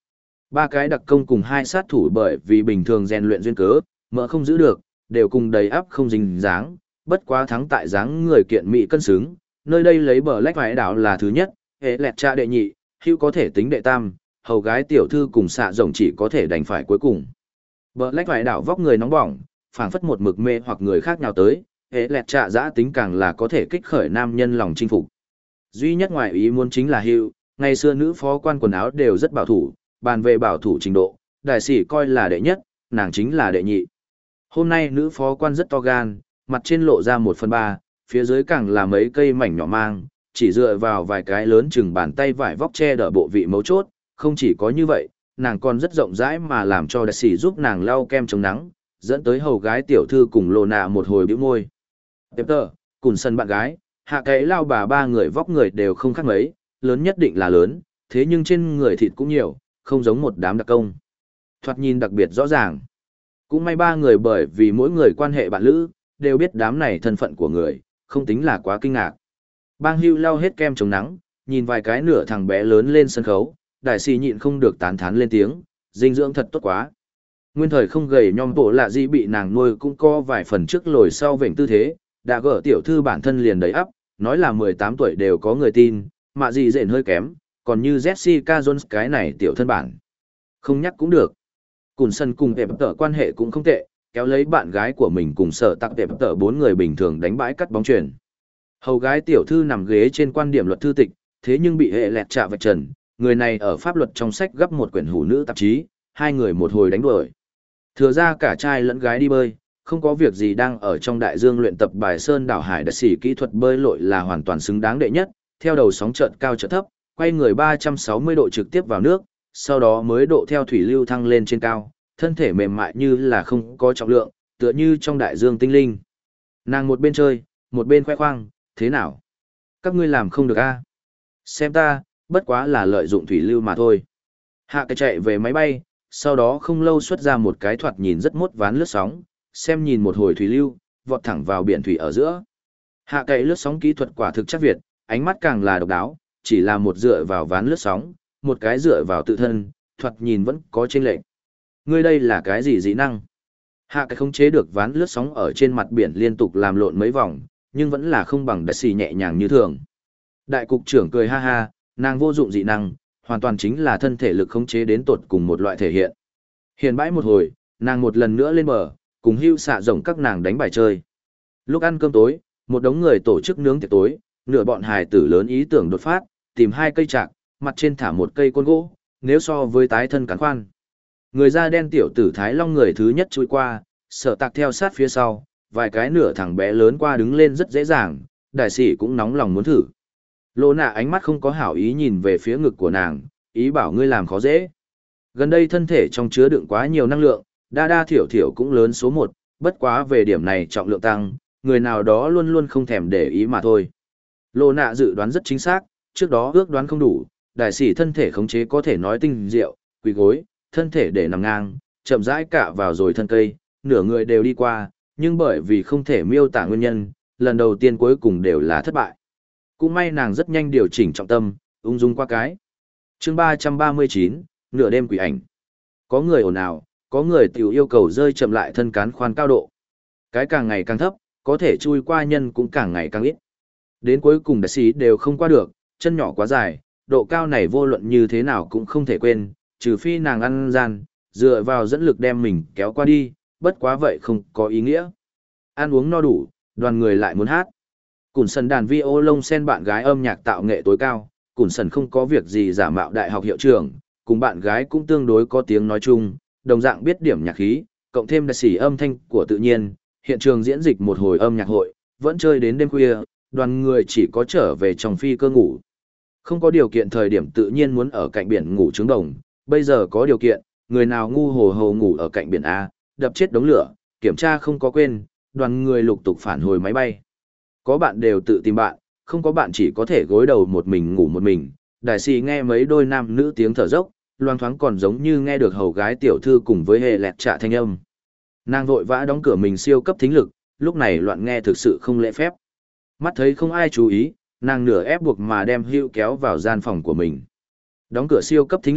Ba cái đặc công cùng hai sát thủ bởi vì bình thường rèn luyện duyên cớ, mỡ không giữ được, đều cùng đầy ắp không dính dáng, bất quá thắng tại dáng người kiện mỹ cân xứng, nơi đây lấy bờ lách vải đảo là thứ nhất, hệ lẹt cha đệ nhị, hữu có thể tính đệ tam, hầu gái tiểu thư cùng xạ rồng chỉ có thể đành phải cuối cùng. Bờ lách vải đảo vóc người nóng bỏng, phảng phất một mực mê hoặc người khác nào tới, hệ lẹt cha giã tính càng là có thể kích khởi nam nhân lòng chinh phục. Duy nhất ngoài ý muốn chính là hữu, ngày xưa nữ phó quan quần áo đều rất bảo thủ, bàn về bảo thủ trình độ, đại sĩ coi là đệ nhất, nàng chính là đệ nhị. Hôm nay nữ phó quan rất to gan, mặt trên lộ ra một phần ba, phía dưới càng là mấy cây mảnh nhỏ mang, chỉ dựa vào vài cái lớn chừng bàn tay vải vóc che đỡ bộ vị mấu chốt, không chỉ có như vậy, nàng còn rất rộng rãi mà làm cho đại sĩ giúp nàng lau kem chống nắng, dẫn tới hầu gái tiểu thư cùng lồ nạ một hồi bĩu môi. Tiếp tờ, cùng sân bạn gái, hạ cái lao bà ba người vóc người đều không khác mấy, lớn nhất định là lớn, thế nhưng trên người thịt cũng nhiều, không giống một đám đặc công. Thoạt nhìn đặc biệt rõ ràng. Cũng may ba người bởi vì mỗi người quan hệ bạn lữ, đều biết đám này thân phận của người, không tính là quá kinh ngạc. Bang Hưu lau hết kem chống nắng, nhìn vài cái nửa thằng bé lớn lên sân khấu, đại sĩ nhịn không được tán thán lên tiếng, dinh dưỡng thật tốt quá. Nguyên thời không gầy nhom bộ lạ gì bị nàng nuôi cũng có vài phần trước lồi sau vểnh tư thế, đã gỡ tiểu thư bản thân liền đầy ắp, nói là mười tám tuổi đều có người tin, mà gì dện hơi kém, còn như Jessica Jones cái này tiểu thân bản. Không nhắc cũng được. Cùng sân cùng tệp tở quan hệ cũng không tệ, kéo lấy bạn gái của mình cùng sở tặng tệp tở bốn người bình thường đánh bãi cắt bóng chuyền. Hầu gái tiểu thư nằm ghế trên quan điểm luật thư tịch, thế nhưng bị hệ lẹt chạ vạch trần, người này ở pháp luật trong sách gấp một quyển hủ nữ tạp chí, hai người một hồi đánh đuổi. Thừa ra cả trai lẫn gái đi bơi, không có việc gì đang ở trong đại dương luyện tập bài sơn đảo hải đặc sĩ kỹ thuật bơi lội là hoàn toàn xứng đáng đệ nhất, theo đầu sóng chợt cao chợt thấp, quay người ba trăm sáu mươi độ trực tiếp vào nước, sau đó mới độ theo thủy lưu thăng lên trên cao, thân thể mềm mại như là không có trọng lượng, tựa như trong đại dương tinh linh. Nàng một bên chơi, một bên khoe khoang, thế nào? Các ngươi làm không được a? Xem ta, bất quá là lợi dụng thủy lưu mà thôi. Hạ cái chạy về máy bay, sau đó không lâu xuất ra một cái thoạt nhìn rất mốt ván lướt sóng, xem nhìn một hồi thủy lưu, vọt thẳng vào biển thủy ở giữa. Hạ cái lướt sóng kỹ thuật quả thực chắc Việt, ánh mắt càng là độc đáo, chỉ là một dựa vào ván lướt sóng, một cái dựa vào tự thân, thoạt nhìn vẫn có chênh lệch. Ngươi đây là cái gì dị năng? Hạ cái không chế được ván lướt sóng ở trên mặt biển liên tục làm lộn mấy vòng, nhưng vẫn là không bằng đại xì nhẹ nhàng như thường. Đại cục trưởng cười ha ha, nàng vô dụng dị năng, hoàn toàn chính là thân thể lực khống chế đến tột cùng một loại thể hiện. Hiện bãi một hồi, nàng một lần nữa lên bờ, cùng hưu xạ rồng các nàng đánh bài chơi. Lúc ăn cơm tối, một đống người tổ chức nướng tiệc tối, nửa bọn hài tử lớn ý tưởng đột phát, tìm hai cây chạc, mặt trên thả một cây côn gỗ, nếu so với tái thân cắn khoan. Người da đen tiểu tử Thái Long người thứ nhất chui qua, sợ tạc theo sát phía sau, vài cái nửa thằng bé lớn qua đứng lên rất dễ dàng, đại sĩ cũng nóng lòng muốn thử. Lô nạ ánh mắt không có hảo ý nhìn về phía ngực của nàng, ý bảo ngươi làm khó dễ. Gần đây thân thể trong chứa đựng quá nhiều năng lượng, đa đa thiểu thiểu cũng lớn số một, bất quá về điểm này trọng lượng tăng, người nào đó luôn luôn không thèm để ý mà thôi. Lô nạ dự đoán rất chính xác, trước đó ước đoán không đủ, đại sĩ thân thể khống chế có thể nói tinh diệu, quỳ gối, thân thể để nằm ngang, chậm rãi cạ vào rồi thân cây, nửa người đều đi qua, nhưng bởi vì không thể miêu tả nguyên nhân, lần đầu tiên cuối cùng đều là thất bại. Cũng may nàng rất nhanh điều chỉnh trọng tâm, ung dung qua cái. Chương ba trăm ba mươi chín, nửa đêm quỷ ảnh. Có người ồn ào, có người tiểu yêu cầu rơi chậm lại thân cán khoan cao độ. Cái càng ngày càng thấp, có thể chui qua nhân cũng càng ngày càng ít. Đến cuối cùng đại sĩ đều không qua được, chân nhỏ quá dài, độ cao này vô luận như thế nào cũng không thể quên, trừ phi nàng ăn gian, dựa vào dẫn lực đem mình kéo qua đi, bất quá vậy không có ý nghĩa. Ăn uống no đủ, đoàn người lại muốn hát. Cùn sần đàn vi ô lông sen bạn gái âm nhạc tạo nghệ tối cao, Cùn sần không có việc gì giả mạo đại học hiệu trưởng, cùng bạn gái cũng tương đối có tiếng nói chung, đồng dạng biết điểm nhạc khí, cộng thêm đại sĩ âm thanh của tự nhiên, hiện trường diễn dịch một hồi âm nhạc hội, vẫn chơi đến đêm khuya, đoàn người chỉ có trở về trong phi cơ ngủ. Không có điều kiện thời điểm tự nhiên muốn ở cạnh biển ngủ trứng đồng, bây giờ có điều kiện, người nào ngu hồ hồ ngủ ở cạnh biển A, đập chết đống lửa, kiểm tra không có quên, đoàn người lục tục phản hồi máy bay. Có bạn đều tự tìm bạn, không có bạn chỉ có thể gối đầu một mình ngủ một mình. Đại sĩ nghe mấy đôi nam nữ tiếng thở dốc, loang thoáng còn giống như nghe được hầu gái tiểu thư cùng với hệ lẹt trạ thanh âm. Nàng vội vã đóng cửa mình siêu cấp thính lực, lúc này loạn nghe thực sự không lễ phép. Mắt thấy không ai chú ý, nàng nửa ép buộc mà đem Hữu kéo vào gian phòng của mình. Đóng cửa siêu cấp thính lực,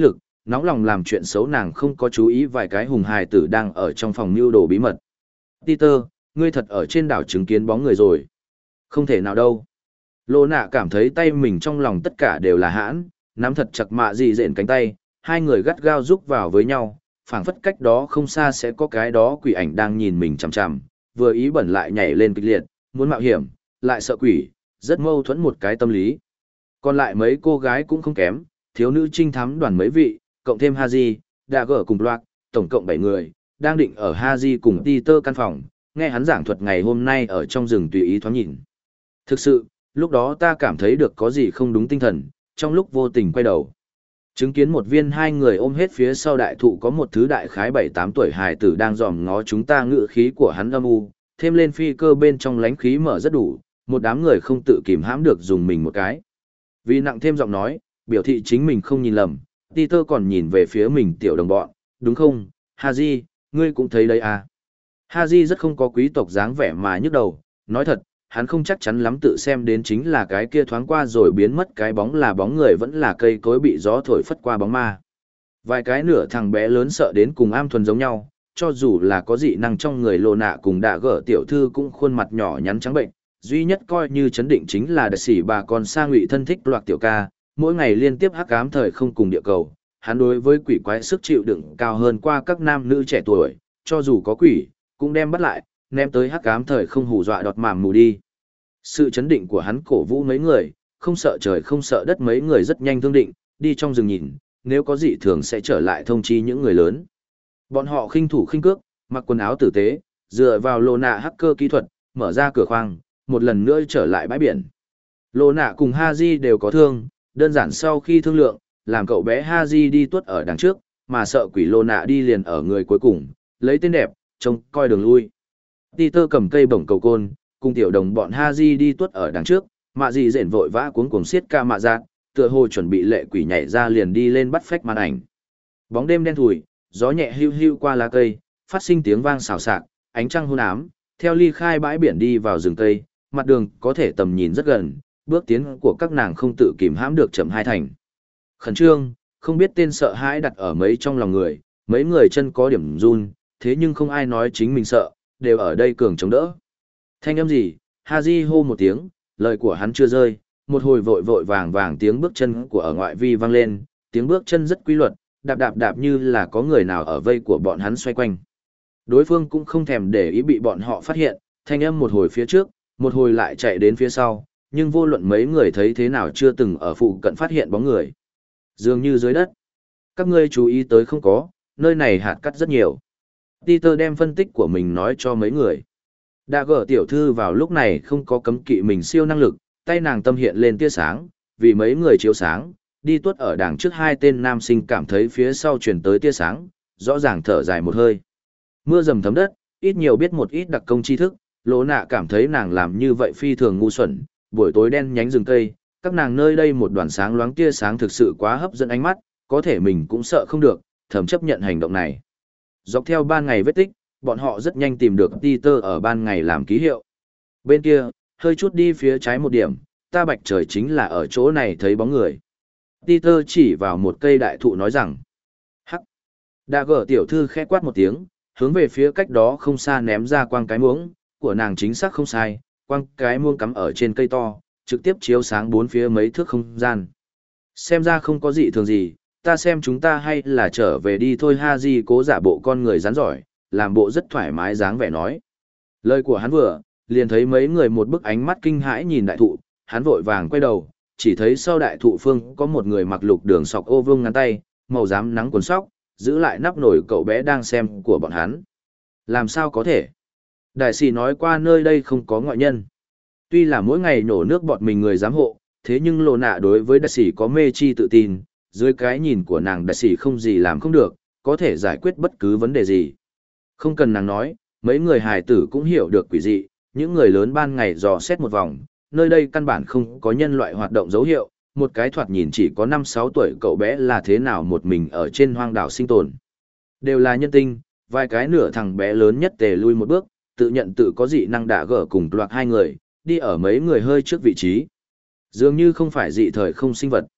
nóng lòng làm chuyện xấu nàng không có chú ý vài cái hùng hài tử đang ở trong phòng mưu đồ bí mật. Peter, ngươi thật ở trên đảo chứng kiến bóng người rồi. Không thể nào đâu. Lô nạ cảm thấy tay mình trong lòng tất cả đều là hãn, nắm thật chặt mạ dị dện cánh tay, hai người gắt gao rúc vào với nhau, phảng phất cách đó không xa sẽ có cái đó quỷ ảnh đang nhìn mình chằm chằm, vừa ý bẩn lại nhảy lên kịch liệt, muốn mạo hiểm, lại sợ quỷ, rất mâu thuẫn một cái tâm lý. Còn lại mấy cô gái cũng không kém, thiếu nữ trinh thám đoàn mấy vị, cộng thêm Haji, đã gỡ cùng loạt, tổng cộng bảy người, đang định ở Haji cùng Peter căn phòng, nghe hắn giảng thuật ngày hôm nay ở trong rừng tùy ý thoáng nhìn. Thực sự, lúc đó ta cảm thấy được có gì không đúng tinh thần, trong lúc vô tình quay đầu. Chứng kiến một viên hai người ôm hết phía sau đại thụ có một thứ đại khái bảy tám tuổi hài tử đang dòm ngó chúng ta, ngự khí của hắn âm u, thêm lên phi cơ bên trong lánh khí mở rất đủ, một đám người không tự kìm hãm được dùng mình một cái. Vì nặng thêm giọng nói, biểu thị chính mình không nhìn lầm, Peter còn nhìn về phía mình tiểu đồng bọn, đúng không, Haji, ngươi cũng thấy đấy à. Haji rất không có quý tộc dáng vẻ mà nhức đầu, nói thật, hắn không chắc chắn lắm tự xem đến chính là cái kia thoáng qua rồi biến mất cái bóng là bóng người vẫn là cây cối bị gió thổi phất qua bóng ma. Vài cái nửa thằng bé lớn sợ đến cùng am thuần giống nhau, cho dù là có dị năng trong người Lô nạ cùng đạ gở tiểu thư cũng khuôn mặt nhỏ nhắn trắng bệnh, duy nhất coi như chấn định chính là đại sĩ bà con sa ngụy thân thích loạt tiểu ca, mỗi ngày liên tiếp hắc ám thời không cùng địa cầu, hắn đối với quỷ quái sức chịu đựng cao hơn qua các nam nữ trẻ tuổi, cho dù có quỷ, cũng đem bắt lại, ném tới hắc ám thời không hù dọa đọt màm mù đi. Sự chấn định của hắn cổ vũ mấy người, không sợ trời không sợ đất, mấy người rất nhanh thương định, đi trong rừng nhìn, nếu có dị thường sẽ trở lại thông chi những người lớn. Bọn họ khinh thủ khinh cước, mặc quần áo tử tế, dựa vào Lô nạ hacker kỹ thuật, mở ra cửa khoang, một lần nữa trở lại bãi biển. Lô nạ cùng Haji đều có thương, đơn giản sau khi thương lượng, làm cậu bé Haji đi tuốt ở đằng trước, mà sợ quỷ Lô nạ đi liền ở người cuối cùng, lấy tên đẹp, trông coi đường lui. Peter cầm cây bổng cầu côn, cùng tiểu đồng bọn Haji đi tuốt ở đằng trước, mạ dị dện vội vã cuống cuồng xiết ca mạ giác, tựa hồ chuẩn bị lệ quỷ nhảy ra liền đi lên bắt phách màn ảnh. Bóng đêm đen thùi, gió nhẹ hưu hưu qua lá cây, phát sinh tiếng vang xào xạc, ánh trăng hôn ám, theo ly khai bãi biển đi vào rừng cây, mặt đường có thể tầm nhìn rất gần, bước tiến của các nàng không tự kìm hãm được chậm hai thành. Khẩn trương, không biết tên sợ hãi đặt ở mấy trong lòng người, mấy người chân có điểm run, thế nhưng không ai nói chính mình sợ, đều ở đây cường chống đỡ. Thanh âm gì? Haji hô một tiếng, lời của hắn chưa rơi, một hồi vội vội vàng vàng tiếng bước chân của ở ngoại vi vang lên, tiếng bước chân rất quy luật, đạp đạp đạp như là có người nào ở vây của bọn hắn xoay quanh. Đối phương cũng không thèm để ý bị bọn họ phát hiện, thanh âm một hồi phía trước, một hồi lại chạy đến phía sau, nhưng vô luận mấy người thấy thế nào chưa từng ở phụ cận phát hiện bóng người. Dường như dưới đất. Các ngươi chú ý tới không có, nơi này hạt cắt rất nhiều. Peter đem phân tích của mình nói cho mấy người. Đã gỡ tiểu thư vào lúc này không có cấm kỵ mình siêu năng lực, tay nàng tâm hiện lên tia sáng, vì mấy người chiếu sáng, đi tuốt ở đằng trước hai tên nam sinh cảm thấy phía sau truyền tới tia sáng, rõ ràng thở dài một hơi. Mưa dầm thấm đất, ít nhiều biết một ít đặc công tri thức, Lỗ nạ cảm thấy nàng làm như vậy phi thường ngu xuẩn, buổi tối đen nhánh rừng cây, các nàng nơi đây một đoàn sáng loáng tia sáng thực sự quá hấp dẫn ánh mắt, có thể mình cũng sợ không được, thầm chấp nhận hành động này. Dọc theo ban ngày vết tích, bọn họ rất nhanh tìm được Peter ở ban ngày làm ký hiệu. Bên kia, hơi chút đi phía trái một điểm, ta bạch trời chính là ở chỗ này thấy bóng người. Peter chỉ vào một cây đại thụ nói rằng, hắc. Đã gỡ tiểu thư khẽ quát một tiếng, hướng về phía cách đó không xa ném ra quang cái muỗng, của nàng chính xác không sai, quang cái muỗng cắm ở trên cây to, trực tiếp chiếu sáng bốn phía mấy thước không gian. Xem ra không có gì thường gì, ta xem chúng ta hay là trở về đi thôi. Haji cố giả bộ con người rắn giỏi, làm bộ rất thoải mái dáng vẻ nói. Lời của hắn vừa, liền thấy mấy người một bức ánh mắt kinh hãi nhìn đại thụ, hắn vội vàng quay đầu, chỉ thấy sau đại thụ phương có một người mặc lục đường sọc ô vương ngắn tay, màu xám nắng quần sóc, giữ lại nắp nổi cậu bé đang xem của bọn hắn. Làm sao có thể? Đại sĩ nói qua nơi đây không có ngoại nhân. Tuy là mỗi ngày nổ nước bọt mình người giám hộ, thế nhưng Lô nạ đối với đại sĩ có mê chi tự tin, dưới cái nhìn của nàng đại sĩ không gì làm không được, có thể giải quyết bất cứ vấn đề gì. Không cần nàng nói, mấy người hài tử cũng hiểu được quỷ dị, những người lớn ban ngày dò xét một vòng, nơi đây căn bản không có nhân loại hoạt động dấu hiệu, một cái thoạt nhìn chỉ có năm sáu tuổi cậu bé là thế nào một mình ở trên hoang đảo sinh tồn. Đều là nhân tinh, vài cái nửa thằng bé lớn nhất tề lui một bước, tự nhận tự có dị năng đả gỡ cùng loạt hai người, đi ở mấy người hơi trước vị trí. Dường như không phải dị thời không sinh vật.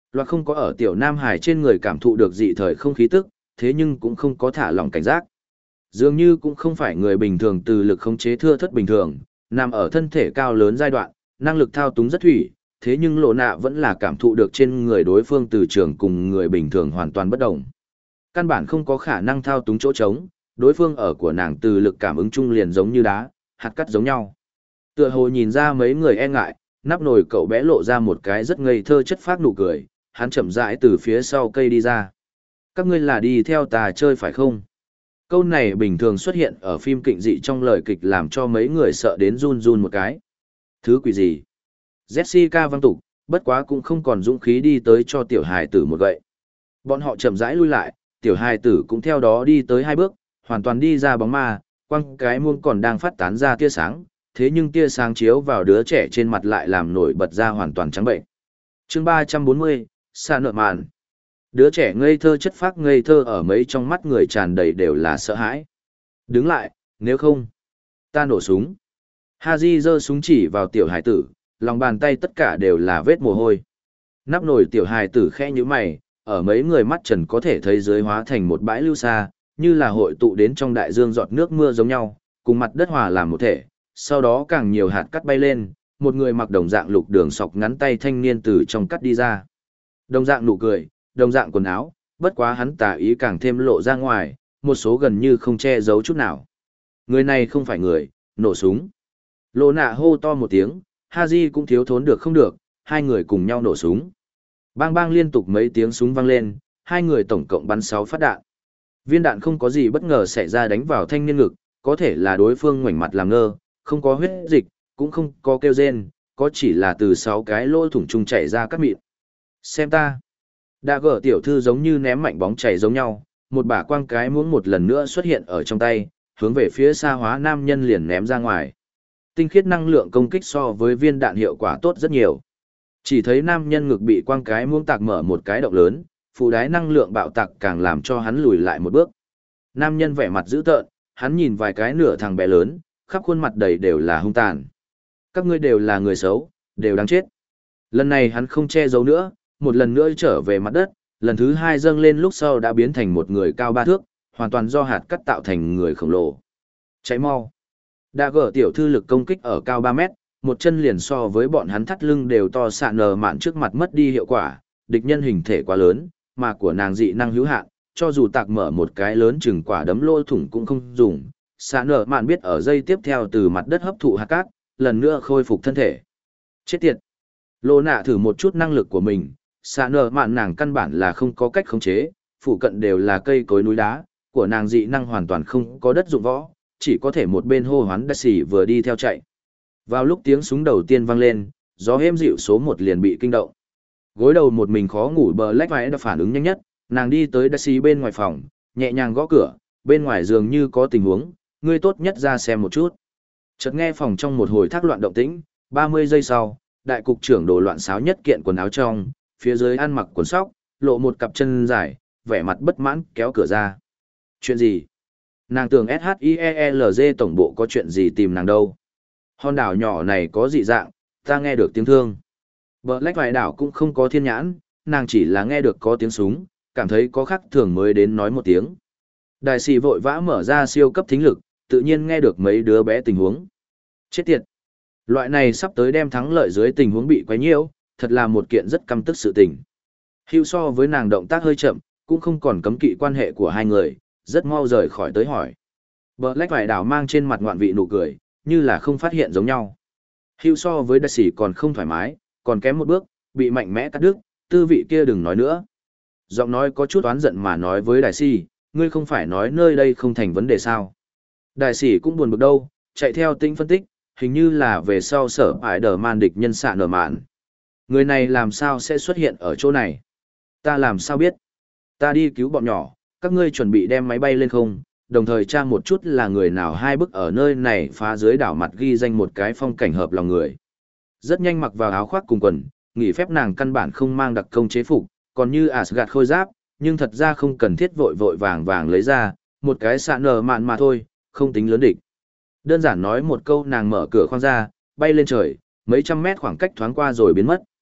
Loạt không có ở tiểu Nam Hải trên người cảm thụ được dị thời không khí tức, thế nhưng cũng không có thả lỏng cảnh giác. Dường như cũng không phải người bình thường từ lực khống chế thưa thất bình thường, nằm ở thân thể cao lớn giai đoạn, năng lực thao túng rất thủy, thế nhưng lộ nạ vẫn là cảm thụ được trên người đối phương từ trường cùng người bình thường hoàn toàn bất đồng. Căn bản không có khả năng thao túng chỗ trống, đối phương ở của nàng từ lực cảm ứng chung liền giống như đá, hạt cắt giống nhau. Tựa hồ nhìn ra mấy người e ngại, nắp nồi cậu bé lộ ra một cái rất ngây thơ chất phác nụ cười, hắn chậm rãi từ phía sau cây đi ra. Các ngươi là đi theo ta chơi phải không? Câu này bình thường xuất hiện ở phim kịch dị trong lời kịch làm cho mấy người sợ đến run run một cái. Thứ quỷ gì? Jessica văng tục, bất quá cũng không còn dũng khí đi tới cho tiểu hài tử một gậy. Bọn họ chậm rãi lui lại, tiểu hài tử cũng theo đó đi tới hai bước, hoàn toàn đi ra bóng ma, quăng cái muông còn đang phát tán ra tia sáng, thế nhưng tia sáng chiếu vào đứa trẻ trên mặt lại làm nổi bật ra hoàn toàn trắng bệnh. Chương ba trăm bốn mươi, Sa nợ mạn. Đứa trẻ ngây thơ chất phác ngây thơ ở mấy trong mắt người tràn đầy đều là sợ hãi. Đứng lại, nếu không, ta nổ súng. Haji giơ súng chỉ vào tiểu hài tử, lòng bàn tay tất cả đều là vết mồ hôi. Nắp nồi tiểu hài tử khẽ như mày, ở mấy người mắt trần có thể thấy dưới hóa thành một bãi lưu xa, như là hội tụ đến trong đại dương giọt nước mưa giống nhau, cùng mặt đất hòa làm một thể, sau đó càng nhiều hạt cắt bay lên, một người mặc đồng dạng lục đường sọc ngắn tay thanh niên từ trong cắt đi ra. Đồng dạng nụ cười, đồng dạng quần áo, bất quá hắn tà ý càng thêm lộ ra ngoài, một số gần như không che giấu chút nào. Người này không phải người, nổ súng. Lô nạ hô to một tiếng, Haji cũng thiếu thốn được không được, hai người cùng nhau nổ súng. Bang bang liên tục mấy tiếng súng vang lên, hai người tổng cộng bắn sáu phát đạn. Viên đạn không có gì bất ngờ xảy ra đánh vào thanh niên ngực, có thể là đối phương ngoảnh mặt làm ngơ, không có huyết dịch, cũng không có kêu rên, có chỉ là từ sáu cái lỗ thủng chung chảy ra các mịn. Xem ta. Đa gở tiểu thư giống như ném mạnh bóng chảy giống nhau, một bả quang cái muỗng một lần nữa xuất hiện ở trong tay, hướng về phía xa hóa nam nhân liền ném ra ngoài. Tinh khiết năng lượng công kích so với viên đạn hiệu quả tốt rất nhiều. Chỉ thấy nam nhân ngực bị quang cái muỗng tạc mở một cái động lớn, phụ đái năng lượng bạo tạc càng làm cho hắn lùi lại một bước. Nam nhân vẻ mặt dữ tợn, hắn nhìn vài cái nửa thằng bé lớn, khắp khuôn mặt đầy đều là hung tàn. Các ngươi đều là người xấu, đều đáng chết. Lần này hắn không che giấu nữa, một lần nữa trở về mặt đất, lần thứ hai dâng lên lúc sau đã biến thành một người cao ba thước, hoàn toàn do hạt cắt tạo thành người khổng lồ. Cháy mau. Đa gở tiểu thư lực công kích ở cao ba mét, một chân liền so với bọn hắn thắt lưng đều to sạ nờ mạn trước mặt mất đi hiệu quả, địch nhân hình thể quá lớn, mà của nàng dị năng hữu hạn, cho dù tạc mở một cái lớn chừng quả đấm lỗ thủng cũng không dùng. Sạ nờ mạn biết ở giây tiếp theo từ mặt đất hấp thụ hạt cát, lần nữa khôi phục thân thể. Chết tiệt. Lô nạ thử một chút năng lực của mình, sạ nờ mạn nàng căn bản là không có cách khống chế, phụ cận đều là cây cối núi đá, của nàng dị năng hoàn toàn không có đất dụng võ, chỉ có thể một bên hô hoán đắc xỉ vừa đi theo chạy. Vào lúc tiếng súng đầu tiên vang lên, gió êm dịu số một liền bị kinh động. Gối đầu một mình khó ngủ bờ lách vai đã phản ứng nhanh nhất, nàng đi tới đắc xỉ bên ngoài phòng, nhẹ nhàng gõ cửa, bên ngoài dường như có tình huống, ngươi tốt nhất ra xem một chút. Chợt nghe phòng trong một hồi thác loạn động tĩnh, ba mươi giây sau, đại cục trưởng đồ loạn xáo nhất kiện quần áo trong, phía dưới ăn mặc quần sóc, lộ một cặp chân dài, vẻ mặt bất mãn kéo cửa ra. Chuyện gì? Nàng tưởng ét hát i e lờ giê tổng bộ có chuyện gì tìm nàng đâu. Hòn đảo nhỏ này có dị dạng, ta nghe được tiếng thương. Bờ lách vài đảo cũng không có thiên nhãn, nàng chỉ là nghe được có tiếng súng, cảm thấy có khác thường mới đến nói một tiếng. Đại sĩ vội vã mở ra siêu cấp thính lực, tự nhiên nghe được mấy đứa bé tình huống. Chết tiệt! Loại này sắp tới đem thắng lợi dưới tình huống bị quấy nhiễu, thật là một kiện rất căm tức sự tình. Hữu so với nàng động tác hơi chậm, cũng không còn cấm kỵ quan hệ của hai người, rất mau rời khỏi tới hỏi. Bờ lách vải đảo mang trên mặt ngoạn vị nụ cười, như là không phát hiện giống nhau. Hữu so với đại sĩ còn không thoải mái, còn kém một bước, bị mạnh mẽ cắt đứt, tư vị kia đừng nói nữa. Giọng nói có chút oán giận mà nói với đại sĩ, ngươi không phải nói nơi đây không thành vấn đề sao. Đại sĩ cũng buồn bực đâu, chạy theo tinh phân tích, hình như là về sau sở ải đờ man địch nhân xạ nở mạn. Người này làm sao sẽ xuất hiện ở chỗ này? Ta làm sao biết? Ta đi cứu bọn nhỏ, các ngươi chuẩn bị đem máy bay lên không, đồng thời tra một chút là người nào hai bức ở nơi này phá dưới đảo mặt ghi danh một cái phong cảnh hợp lòng người. Rất nhanh mặc vào áo khoác cùng quần, nghỉ phép nàng căn bản không mang đặc công chế phục, còn như Asgard khôi giáp, nhưng thật ra không cần thiết vội vội vàng vàng lấy ra, một cái xạ nở mạn mà thôi, không tính lớn địch. Đơn giản nói một câu nàng mở cửa khoang ra, bay lên trời, mấy trăm mét khoảng cách thoáng qua rồi biến mất.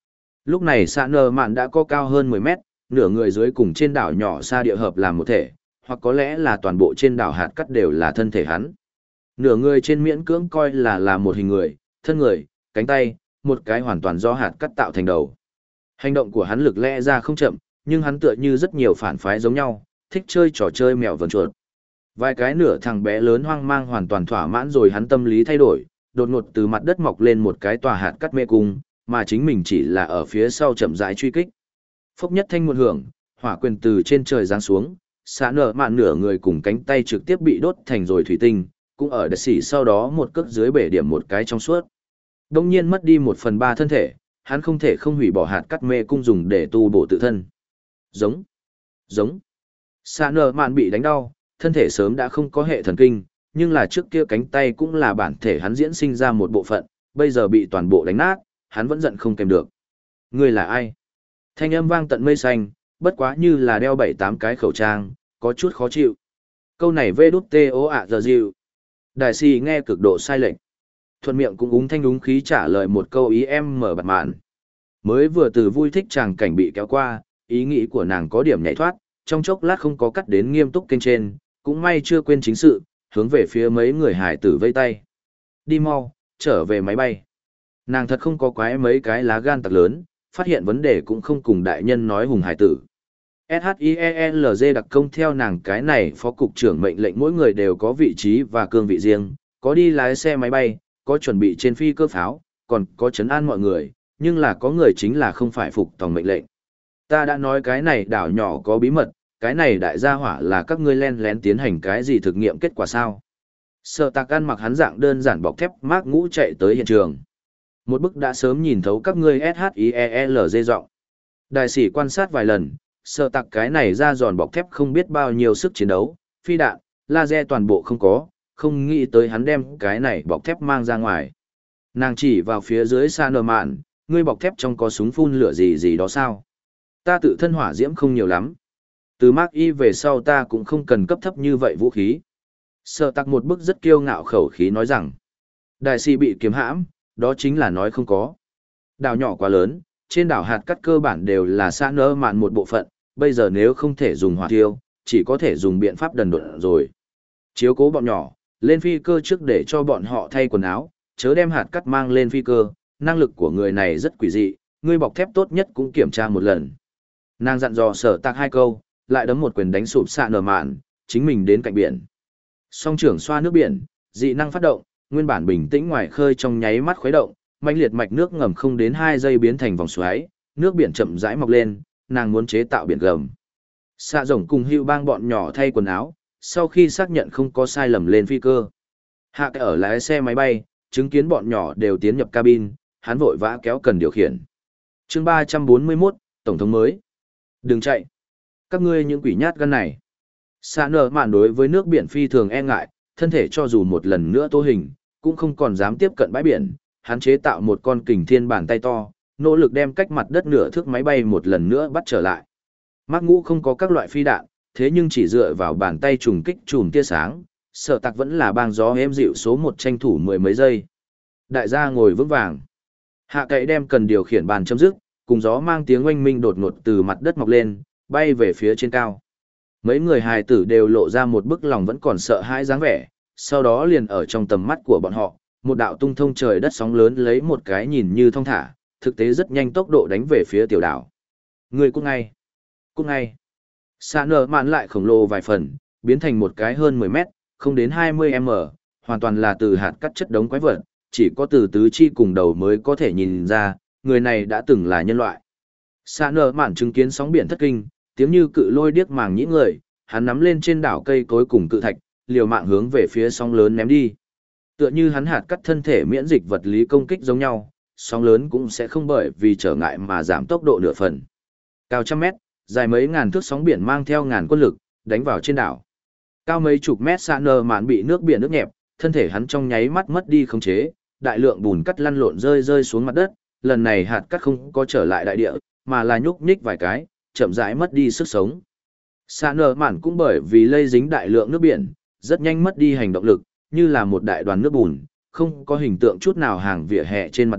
Lúc này Sạ Nở Mạn đã có cao hơn mười mét, nửa người dưới cùng trên đảo nhỏ xa địa hợp làm một thể, hoặc có lẽ là toàn bộ trên đảo hạt cắt đều là thân thể hắn. Nửa người trên miễn cưỡng coi là là một hình người, thân người, cánh tay, một cái hoàn toàn do hạt cắt tạo thành đầu. Hành động của hắn lực lẽ ra không chậm, nhưng hắn tựa như rất nhiều phản phái giống nhau, thích chơi trò chơi mèo vờn chuột. Vài cái nửa thằng bé lớn hoang mang hoàn toàn thỏa mãn rồi hắn tâm lý thay đổi, đột ngột từ mặt đất mọc lên một cái tòa hạt cắt mê cung, mà chính mình chỉ là ở phía sau chậm rãi truy kích. Phốc nhất thanh một hưởng, hỏa quyền từ trên trời giáng xuống, Sạ Nở Mạn nửa người cùng cánh tay trực tiếp bị đốt thành rồi thủy tinh, cũng ở đất xỉ sau đó một cước dưới bể điểm một cái trong suốt. Đông nhiên mất đi một phần ba thân thể, hắn không thể không hủy bỏ hạt cắt mê cung dùng để tu bổ tự thân. Giống, giống. Sạ Nở Mạn bị đánh đau, thân thể sớm đã không có hệ thần kinh, nhưng là trước kia cánh tay cũng là bản thể hắn diễn sinh ra một bộ phận, bây giờ bị toàn bộ đánh nát, hắn vẫn giận không kèm được. Ngươi là ai? Thanh âm vang tận mây xanh, bất quá như là đeo bảy tám cái khẩu trang, có chút khó chịu. Câu này vê đút tê ô ạ giờ dịu. Đại sĩ nghe cực độ sai lệch. Thuận miệng cũng úng thanh đúng khí trả lời một câu ý em mở bật mạn. Mới vừa từ vui thích chàng cảnh bị kéo qua, ý nghĩ của nàng có điểm nhảy thoát, trong chốc lát không có cắt đến nghiêm túc kênh trên, cũng may chưa quên chính sự, hướng về phía mấy người hải tử vây tay. Đi mau, trở về máy bay. Nàng thật không có quái mấy cái lá gan tặc lớn, phát hiện vấn đề cũng không cùng đại nhân nói hùng hải tử. ét hát i e lờ giê đặc công theo nàng cái này phó cục trưởng mệnh lệnh mỗi người đều có vị trí và cương vị riêng, có đi lái xe máy bay, có chuẩn bị trên phi cơ pháo, còn có chấn an mọi người, nhưng là có người chính là không phải phục tòng mệnh lệnh. Ta đã nói cái này đảo nhỏ có bí mật, cái này đại gia hỏa là các ngươi len lén tiến hành cái gì thực nghiệm kết quả sao? Sợ Tạc ăn mặc hắn dạng đơn giản bọc thép mác ngũ chạy tới hiện trường. Một bức đã sớm nhìn thấu các ngươi ét hát i e lờ giê giọng. Đại sĩ quan sát vài lần, Sợ Tạc cái này ra giòn bọc thép không biết bao nhiêu sức chiến đấu, phi đạn, laser toàn bộ không có, không nghĩ tới hắn đem cái này bọc thép mang ra ngoài. Nàng chỉ vào phía dưới Sạ Nở Mạn, ngươi bọc thép trong có súng phun lửa gì gì đó sao? Ta tự thân hỏa diễm không nhiều lắm. Từ Mark Y về sau ta cũng không cần cấp thấp như vậy vũ khí. Sợ Tạc một bức rất kiêu ngạo khẩu khí nói rằng, đại sĩ bị kiếm hãm, đó chính là nói không có. Đảo nhỏ quá lớn, trên đảo hạt cắt cơ bản đều là Sạ Nở Mạn một bộ phận, bây giờ nếu không thể dùng hỏa tiêu, chỉ có thể dùng biện pháp đần độn rồi. Chiếu cố bọn nhỏ, lên phi cơ trước để cho bọn họ thay quần áo, chớ đem hạt cắt mang lên phi cơ, năng lực của người này rất quỷ dị, ngươi bọc thép tốt nhất cũng kiểm tra một lần. Nàng dặn dò Sở Tạc hai câu, lại đấm một quyền đánh sụp Sạ Nở Mạn, chính mình đến cạnh biển. Song trưởng xoa nước biển, dị năng phát động, nguyên bản bình tĩnh ngoài khơi trong nháy mắt khuấy động, mãnh liệt mạch nước ngầm không đến hai giây biến thành vòng xoáy, nước biển chậm rãi mọc lên, nàng muốn chế tạo biển gầm. Xạ rồng cùng Hưu Bang bọn nhỏ thay quần áo, sau khi xác nhận không có sai lầm lên phi cơ. Hạ cái ở lái xe máy bay, chứng kiến bọn nhỏ đều tiến nhập cabin, hắn vội vã kéo cần điều khiển. Chương ba trăm bốn mươi mốt, Tổng thống mới. Đừng chạy. Các ngươi những quỷ nhát gan này. Sạ Nở Mạn đối với nước biển phi thường e ngại, thân thể cho dù một lần nữa tô hình, cũng không còn dám tiếp cận bãi biển. Hắn chế tạo một con kình thiên bàn tay to, nỗ lực đem cách mặt đất nửa thước máy bay một lần nữa bắt trở lại. Mác ngũ không có các loại phi đạn, thế nhưng chỉ dựa vào bàn tay trùng kích chùm tia sáng, Sở Tạc vẫn là bang gió êm dịu số một tranh thủ mười mấy giây. Đại gia ngồi vững vàng. Hạ cậy đem cần điều khiển bàn chấm dứt, cùng gió mang tiếng oanh minh đột ngột từ mặt đất mọc lên, bay về phía trên cao. Mấy người hài tử đều lộ ra một bức lòng vẫn còn sợ hãi dáng vẻ, sau đó liền ở trong tầm mắt của bọn họ, một đạo tung thông trời đất sóng lớn lấy một cái nhìn như thong thả, thực tế rất nhanh tốc độ đánh về phía tiểu đảo. Người cút ngay, cút ngay. Sạ Nở Mạn lại khổng lồ vài phần, biến thành một cái hơn mười mét, không đến hai mươi mét, hoàn toàn là từ hạt cắt chất đống quái vật, chỉ có từ tứ chi cùng đầu mới có thể nhìn ra, người này đã từng là nhân loại. Sạ Nở Mạn chứng kiến sóng biển thất kinh, tiếng như cự lôi điếc màng nhĩ người, hắn nắm lên trên đảo cây cối cùng cự thạch, liều mạng hướng về phía sóng lớn ném đi. Tựa như hắn hạt cắt thân thể miễn dịch vật lý công kích giống nhau, sóng lớn cũng sẽ không bởi vì trở ngại mà giảm tốc độ nửa phần. Cao trăm mét, dài mấy ngàn thước sóng biển mang theo ngàn quân lực, đánh vào trên đảo. Cao mấy chục mét Sạ Nở Mạn bị nước biển nước nhẹp, thân thể hắn trong nháy mắt mất đi khống chế, đại lượng bùn cắt lăn lộn rơi rơi xuống mặt đất, lần này hạt cắt không có trở lại đại địa, mà là nhúc nhích vài cái, chậm rãi mất đi sức sống. Sạ Nở Mạn cũng bởi vì lây dính đại lượng nước biển, rất nhanh mất đi hành động lực, như là một đại đoàn nước bùn, không có hình tượng chút nào hàng vỉa hè trên mặt đất,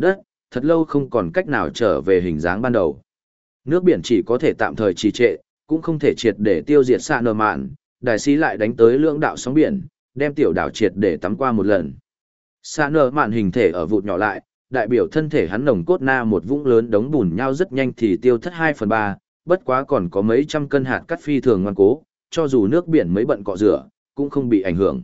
thật lâu không còn cách nào trở về hình dáng ban đầu. Nước biển chỉ có thể tạm thời trì trệ, cũng không thể triệt để tiêu diệt xạ nở mạn, đại sĩ lại đánh tới lưỡng đạo sóng biển, đem tiểu đảo triệt để tắm qua một lần. Xạ nở mạn hình thể ở vụt nhỏ lại, đại biểu thân thể hắn nồng cốt na một vũng lớn đống bùn nhau rất nhanh thì tiêu thất hai phần ba, bất quá còn có mấy trăm cân hạt cắt phi thường ngoan cố, cho dù nước biển mấy bận cọ rửa, cũng không bị ảnh hưởng.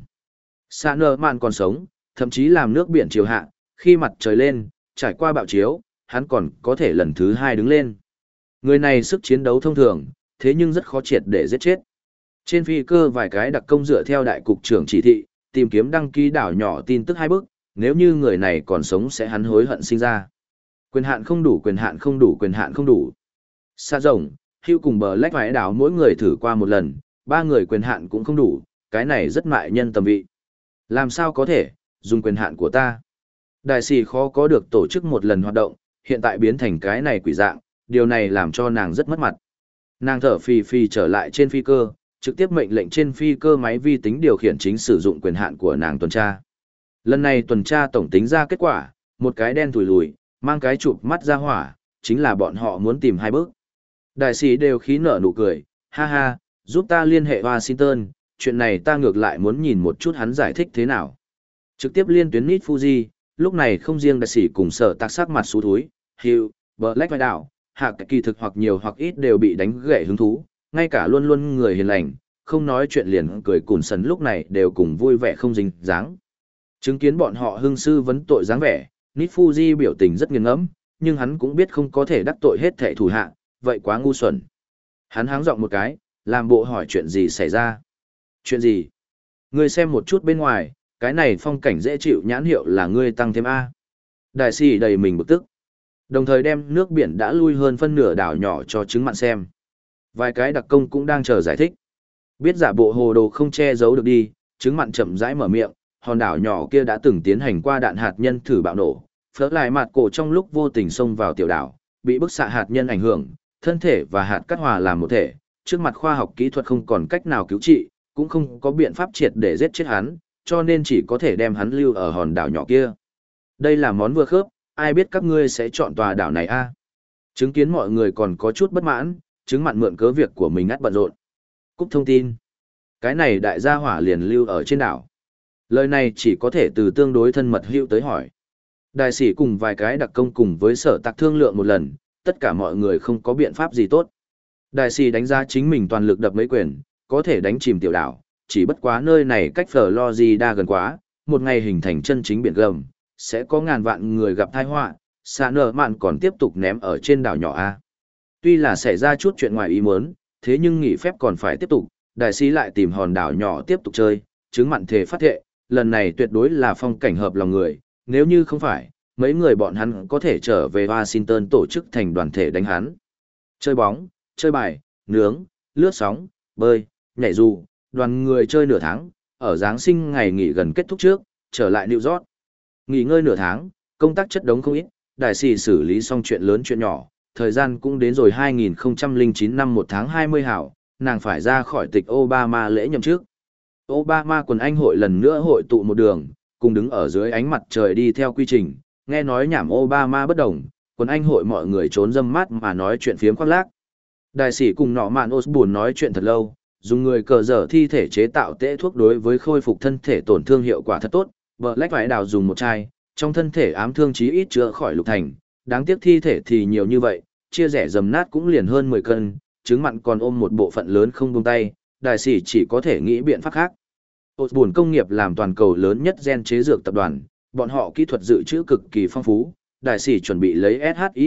Xạ nở mạn còn sống, thậm chí làm nước biển chiều hạ, khi mặt trời lên, trải qua bạo chiếu, hắn còn có thể lần thứ hai đứng lên. Người này sức chiến đấu thông thường, thế nhưng rất khó triệt để giết chết. Trên phi cơ vài cái đặc công dựa theo đại cục trưởng chỉ thị, tìm kiếm đăng ký đảo nhỏ tin tức hai bước, nếu như người này còn sống sẽ hắn hối hận sinh ra. Quyền hạn không đủ, quyền hạn không đủ, quyền hạn không đủ. Sa rồng, Hugh cùng bờ lách vải đảo mỗi người thử qua một lần, ba người quyền hạn cũng không đủ, cái này rất mại nhân tầm vị. Làm sao có thể, dùng quyền hạn của ta. Đại sĩ khó có được tổ chức một lần hoạt động, hiện tại biến thành cái này quỷ dạng, điều này làm cho nàng rất mất mặt. Nàng thở phì phì trở lại trên phi cơ, trực tiếp mệnh lệnh trên phi cơ máy vi tính điều khiển chính sử dụng quyền hạn của nàng tuần tra. Lần này tuần tra tổng tính ra kết quả, một cái đen thùi lùi, mang cái chụp mắt ra hỏa, chính là bọn họ muốn tìm hai bước. Đại sĩ đều khí nở nụ cười, ha ha, giúp ta liên hệ Washington, chuyện này ta ngược lại muốn nhìn một chút hắn giải thích thế nào. Trực tiếp liên tuyến Nít Fuji, lúc này không riêng đại sĩ cùng sở tạc sắc mặt xú thúi, Hugh, Black vai đảo, hạ kỳ thực hoặc nhiều hoặc ít đều bị đánh gãy hứng thú, ngay cả luôn luôn người hiền lành, không nói chuyện liền cười cùn sần lúc này đều cùng vui vẻ không dính dáng. Chứng kiến bọn họ hưng sư vấn tội dáng vẻ, Nít Fuji biểu tình rất nghiêng ngẫm, nhưng hắn cũng biết không có thể đắc tội hết thệ thủ hạ, vậy quá ngu xuẩn. Hắn háng giọng một cái, làm bộ hỏi chuyện gì xảy ra. Chuyện gì? Ngươi xem một chút bên ngoài, cái này phong cảnh dễ chịu nhãn hiệu là ngươi tăng thêm A. Đại sĩ đầy mình bực tức. Đồng thời đem nước biển đã lui hơn phân nửa đảo nhỏ cho chứng mặn xem. Vài cái đặc công cũng đang chờ giải thích. Biết giả bộ hồ đồ không che giấu được đi, chứng mặn chậm rãi mở miệng, hòn đảo nhỏ kia đã từng tiến hành qua đạn hạt nhân thử bạo nổ. Phớt lại mặt cổ trong lúc vô tình xông vào tiểu đảo, bị bức xạ hạt nhân ảnh hưởng, thân thể và hạt cắt hòa làm một thể. Trước mặt khoa học kỹ thuật không còn cách nào cứu trị, cũng không có biện pháp triệt để giết chết hắn, cho nên chỉ có thể đem hắn lưu ở hòn đảo nhỏ kia. Đây là món vừa khớp, ai biết các ngươi sẽ chọn tòa đảo này a? Chứng kiến mọi người còn có chút bất mãn, chứng mặn mượn cớ việc của mình ngắt bận rộn. Cúp thông tin. Cái này đại gia hỏa liền lưu ở trên đảo. Lời này chỉ có thể từ tương đối thân mật hữu tới hỏi. Đại sĩ cùng vài cái đặc công cùng với sở tạc thương lượng một lần, tất cả mọi người không có biện pháp gì tốt. Đại sĩ đánh giá chính mình toàn lực đập mấy quyền, có thể đánh chìm tiểu đảo, chỉ bất quá nơi này cách Florida gần quá, một ngày hình thành chân chính biển gầm, sẽ có ngàn vạn người gặp tai họa, xạ nở mạn còn tiếp tục ném ở trên đảo nhỏ A. Tuy là xảy ra chút chuyện ngoài ý muốn, thế nhưng nghỉ phép còn phải tiếp tục, đại sĩ lại tìm hòn đảo nhỏ tiếp tục chơi, chứng mặn thề phát thệ, lần này tuyệt đối là phong cảnh hợp lòng người, nếu như không phải, mấy người bọn hắn có thể trở về Washington tổ chức thành đoàn thể đánh hắn. Chơi bóng, chơi bài, nướng, lướt sóng, bơi, nhảy dù, đoàn người chơi nửa tháng, ở Giáng sinh ngày nghỉ gần kết thúc trước, trở lại New York. Nghỉ ngơi nửa tháng, công tác chất đống không ít, đại sĩ xử lý xong chuyện lớn chuyện nhỏ, thời gian cũng đến rồi hai nghìn không trăm lẻ chín năm một tháng hai mươi hảo, nàng phải ra khỏi tịch Obama lễ nhậm chức. Obama quần anh hội lần nữa hội tụ một đường, cùng đứng ở dưới ánh mặt trời đi theo quy trình, nghe nói nhảm Obama bất đồng, quần anh hội mọi người trốn dâm mát mà nói chuyện phiếm khoác lác. Đại sĩ cùng nọ mạn Osborne nói chuyện thật lâu, dùng người cờ dở thi thể chế tạo tễ thuốc đối với khôi phục thân thể tổn thương hiệu quả thật tốt, vợ lách vải đào dùng một chai, trong thân thể ám thương chí ít chữa khỏi lục thành, đáng tiếc thi thể thì nhiều như vậy, chia rẽ dầm nát cũng liền hơn mười cân, trứng mặn còn ôm một bộ phận lớn không buông tay, đại sĩ chỉ có thể nghĩ biện pháp khác. Osborne công nghiệp làm toàn cầu lớn nhất gen chế dược tập đoàn, bọn họ kỹ thuật dự trữ cực kỳ phong phú, đại sĩ chuẩn bị lấy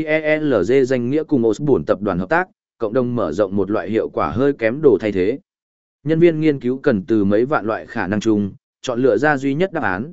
SHIELZ danh nghĩa cùng Osborne tập đoàn hợp tác, cộng đồng mở rộng một loại hiệu quả hơi kém đồ thay thế. Nhân viên nghiên cứu cần từ mấy vạn loại khả năng chung, chọn lựa ra duy nhất đáp án,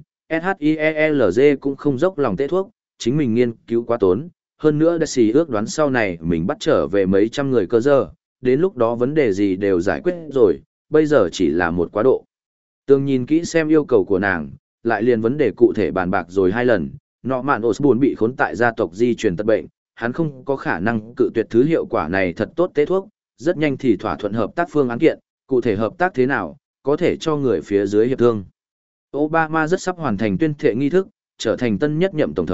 SHIELZ cũng không dốc lòng tê thuốc, chính mình nghiên cứu quá tốn, hơn nữa đại sĩ ước đoán sau này mình bắt trở về mấy trăm người cơ giờ, đến lúc đó vấn đề gì đều giải quyết rồi, bây giờ chỉ là một quá độ. Tương nhìn kỹ xem yêu cầu của nàng, lại liền vấn đề cụ thể bàn bạc rồi hai lần, nọ mạn Osborne bị khốn tại gia tộc di truyền tật bệnh, hắn không có khả năng cự tuyệt thứ hiệu quả này thật tốt tế thuốc, rất nhanh thì thỏa thuận hợp tác phương án kiện, cụ thể hợp tác thế nào, có thể cho người phía dưới hiệp thương. Obama rất sắp hoàn thành tuyên thệ nghi thức, trở thành tân nhất nhậm tổng thống,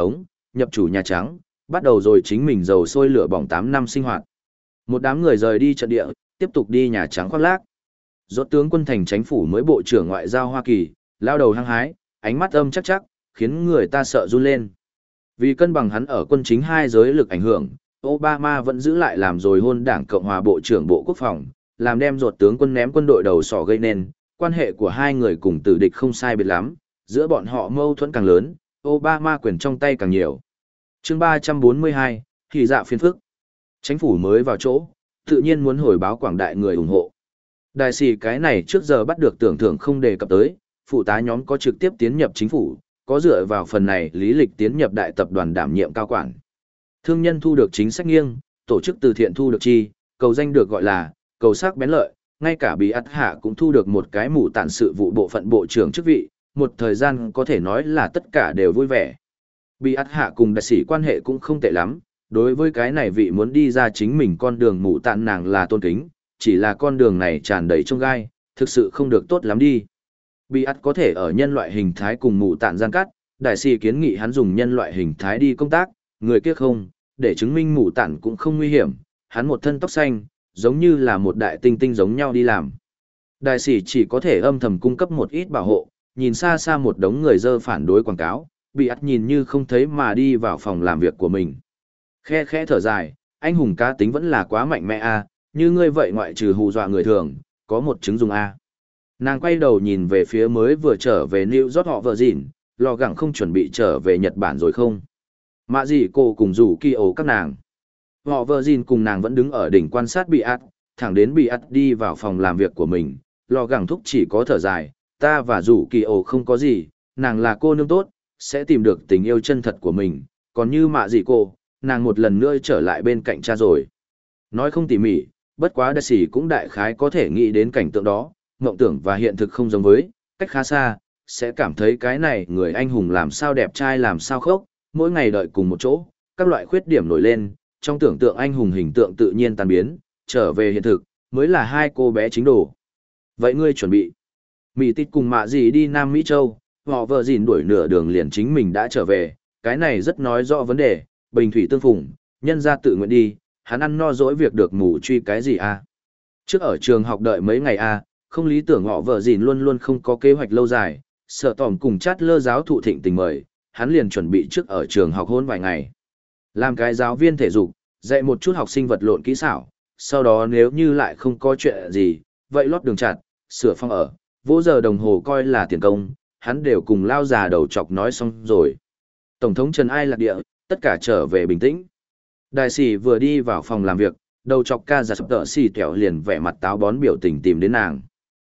nhập chủ Nhà Trắng, bắt đầu rồi chính mình dầu sôi lửa bỏng tám năm sinh hoạt. Một đám người rời đi trận địa, tiếp tục đi Nhà Trắng khoác lác. Rốt tướng quân thành chính phủ mới bộ trưởng ngoại giao Hoa Kỳ, lao đầu hăng hái, ánh mắt âm chắc chắc, khiến người ta sợ run lên. Vì cân bằng hắn ở quân chính hai giới lực ảnh hưởng, Obama vẫn giữ lại làm rồi hôn đảng Cộng hòa Bộ trưởng Bộ Quốc phòng, làm đem ruột tướng quân ném quân đội đầu sỏ gây nên, quan hệ của hai người cùng tử địch không sai biệt lắm, giữa bọn họ mâu thuẫn càng lớn, Obama quyền trong tay càng nhiều. Chương ba trăm bốn mươi hai, thì dạ phiên phức. Chính phủ mới vào chỗ, tự nhiên muốn hồi báo quảng đại người ủng hộ. Đại sĩ cái này trước giờ bắt được tưởng thưởng không đề cập tới, phụ tá nhóm có trực tiếp tiến nhập chính phủ, có dựa vào phần này lý lịch tiến nhập đại tập đoàn đảm nhiệm cao quản. Thương nhân thu được chính sách nghiêng, tổ chức từ thiện thu được chi, cầu danh được gọi là, cầu sắc bén lợi, ngay cả Bị ắt hạ cũng thu được một cái mũ tản sự vụ bộ phận bộ trưởng chức vị, một thời gian có thể nói là tất cả đều vui vẻ. Bị ắt hạ cùng đại sĩ quan hệ cũng không tệ lắm, đối với cái này vị muốn đi ra chính mình con đường mũ tản nàng là tôn kính, chỉ là con đường này tràn đầy chông gai, thực sự không được tốt lắm đi. Bị ắt có thể ở nhân loại hình thái cùng mũ tản gian cắt, đại sĩ kiến nghị hắn dùng nhân loại hình thái đi công tác, người kia không, để chứng minh mũ tản cũng không nguy hiểm, hắn một thân tóc xanh, giống như là một đại tinh tinh giống nhau đi làm. Đại sĩ chỉ có thể âm thầm cung cấp một ít bảo hộ, nhìn xa xa một đống người dơ phản đối quảng cáo, bị ắt nhìn như không thấy mà đi vào phòng làm việc của mình. Khe khẽ thở dài, anh hùng cá tính vẫn là quá mạnh mẽ a, như ngươi vậy ngoại trừ hù dọa người thường, có một chứng dùng a. Nàng quay đầu nhìn về phía mới vừa trở về New York họ vợ dịn, lo gặng không chuẩn bị trở về Nhật Bản rồi không. Mạ gì cô cùng rủ kỳ ổ các nàng. Họ vợ dịn cùng nàng vẫn đứng ở đỉnh quan sát bị ắt, thẳng đến bị ắt đi vào phòng làm việc của mình, lo gặng thúc chỉ có thở dài, ta và rủ kỳ ổ không có gì, nàng là cô nương tốt, sẽ tìm được tình yêu chân thật của mình, còn như mạ gì cô, nàng một lần nữa trở lại bên cạnh cha rồi. Nói không tỉ mỉ, bất quá đại sĩ cũng đại khái có thể nghĩ đến cảnh tượng đó, mộng tưởng và hiện thực không giống với, cách khá xa, sẽ cảm thấy cái này người anh hùng làm sao đẹp trai làm sao khốc, mỗi ngày đợi cùng một chỗ, các loại khuyết điểm nổi lên, trong tưởng tượng anh hùng hình tượng tự nhiên tan biến, trở về hiện thực, mới là hai cô bé chính đồ. Vậy ngươi chuẩn bị, Mỹ Tít cùng mạ gì đi Nam Mỹ Châu, họ vợ gìn đuổi nửa đường liền chính mình đã trở về, cái này rất nói rõ vấn đề, bình thủy tương phùng, nhân ra tự nguyện đi, hắn ăn no dỗi việc được mù truy cái gì à. Trước ở trường học đợi mấy ngày à, không lý tưởng họ vợ gìn luôn luôn không có kế hoạch lâu dài, sợ tỏm cùng chát lơ giáo thụ thịnh tình mời, hắn liền chuẩn bị trước ở trường học hôn vài ngày. Làm cái giáo viên thể dục, dạy một chút học sinh vật lộn kỹ xảo, sau đó nếu như lại không có chuyện gì, vậy lót đường chặt, sửa phòng ở, vỗ giờ đồng hồ coi là tiền công, hắn đều cùng lao già đầu chọc nói xong rồi. Tổng thống Trần Ai Lạc Địa, tất cả trở về bình tĩnh. Đại sĩ vừa đi vào phòng làm việc, đầu chọc ca giả sập tợ xì kẹo liền vẻ mặt táo bón biểu tình tìm đến nàng.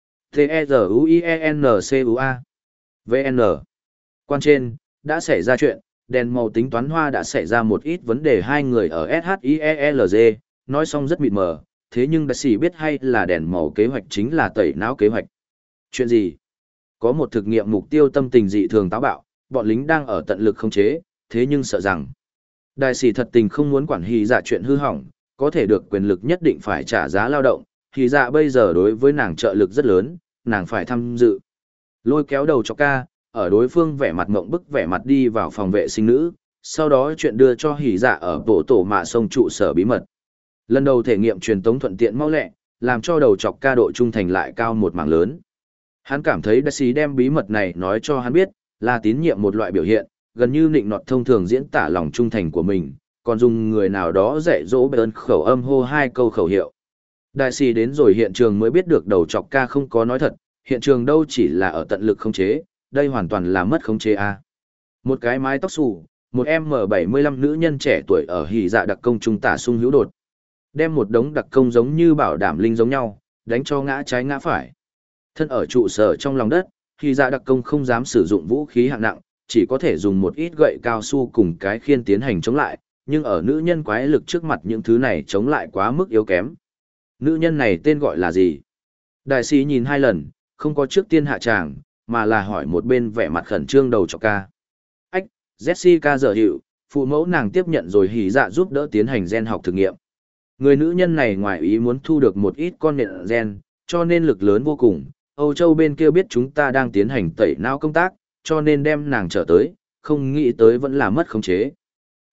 T-E-Z-U-I-E-N-C-U-A vê en Quan trên, đã xảy ra chuyện, đèn màu tính toán hoa đã xảy ra một ít vấn đề hai người ở ét hát i e lờ giê, nói xong rất mịt mờ, thế nhưng đại sĩ biết hay là đèn màu kế hoạch chính là tẩy não kế hoạch. Chuyện gì? Có một thực nghiệm mục tiêu tâm tình dị thường táo bạo, bọn lính đang ở tận lực khống chế, thế nhưng sợ rằng đại sĩ thật tình không muốn quản hì dạ chuyện hư hỏng, có thể được quyền lực nhất định phải trả giá lao động, hì dạ bây giờ đối với nàng trợ lực rất lớn, nàng phải tham dự. Lôi kéo đầu cho ca, ở đối phương vẻ mặt ngộng bức vẻ mặt đi vào phòng vệ sinh nữ, sau đó chuyện đưa cho hì dạ ở bộ tổ mạ sông trụ sở bí mật. Lần đầu thể nghiệm truyền tống thuận tiện mau lẹ, làm cho đầu chọc ca độ trung thành lại cao một mảng lớn. Hắn cảm thấy đại sĩ đem bí mật này nói cho hắn biết, là tín nhiệm một loại biểu hiện, gần như nịnh nọt thông thường diễn tả lòng trung thành của mình, còn dùng người nào đó dạy dỗ bê ơn khẩu âm hô hai câu khẩu hiệu. Đại sĩ đến rồi hiện trường mới biết được đầu chọc ca không có nói thật, hiện trường đâu chỉ là ở tận lực khống chế, đây hoàn toàn là mất khống chế a. Một cái mái tóc xù, một em bảy mươi lăm nữ nhân trẻ tuổi ở hỉ dạ đặc công trung tả sung hữu đột. Đem một đống đặc công giống như bảo đảm linh giống nhau, đánh cho ngã trái ngã phải. Thân ở trụ sở trong lòng đất, hỉ dạ đặc công không dám sử dụng vũ khí hạng nặng, chỉ có thể dùng một ít gậy cao su cùng cái khiên tiến hành chống lại, nhưng ở nữ nhân quái lực trước mặt những thứ này chống lại quá mức yếu kém. Nữ nhân này tên gọi là gì? Đại sĩ nhìn hai lần, không có trước tiên hạ tràng, mà là hỏi một bên vẻ mặt khẩn trương đầu chọc ca. Ách, Jessica giờ hiệu, phụ mẫu nàng tiếp nhận rồi hỉ dạ giúp đỡ tiến hành gen học thử nghiệm. Người nữ nhân này ngoài ý muốn thu được một ít con nện gen, cho nên lực lớn vô cùng. Âu Châu bên kia biết chúng ta đang tiến hành tẩy não công tác, cho nên đem nàng trở tới, không nghĩ tới vẫn là mất khống chế.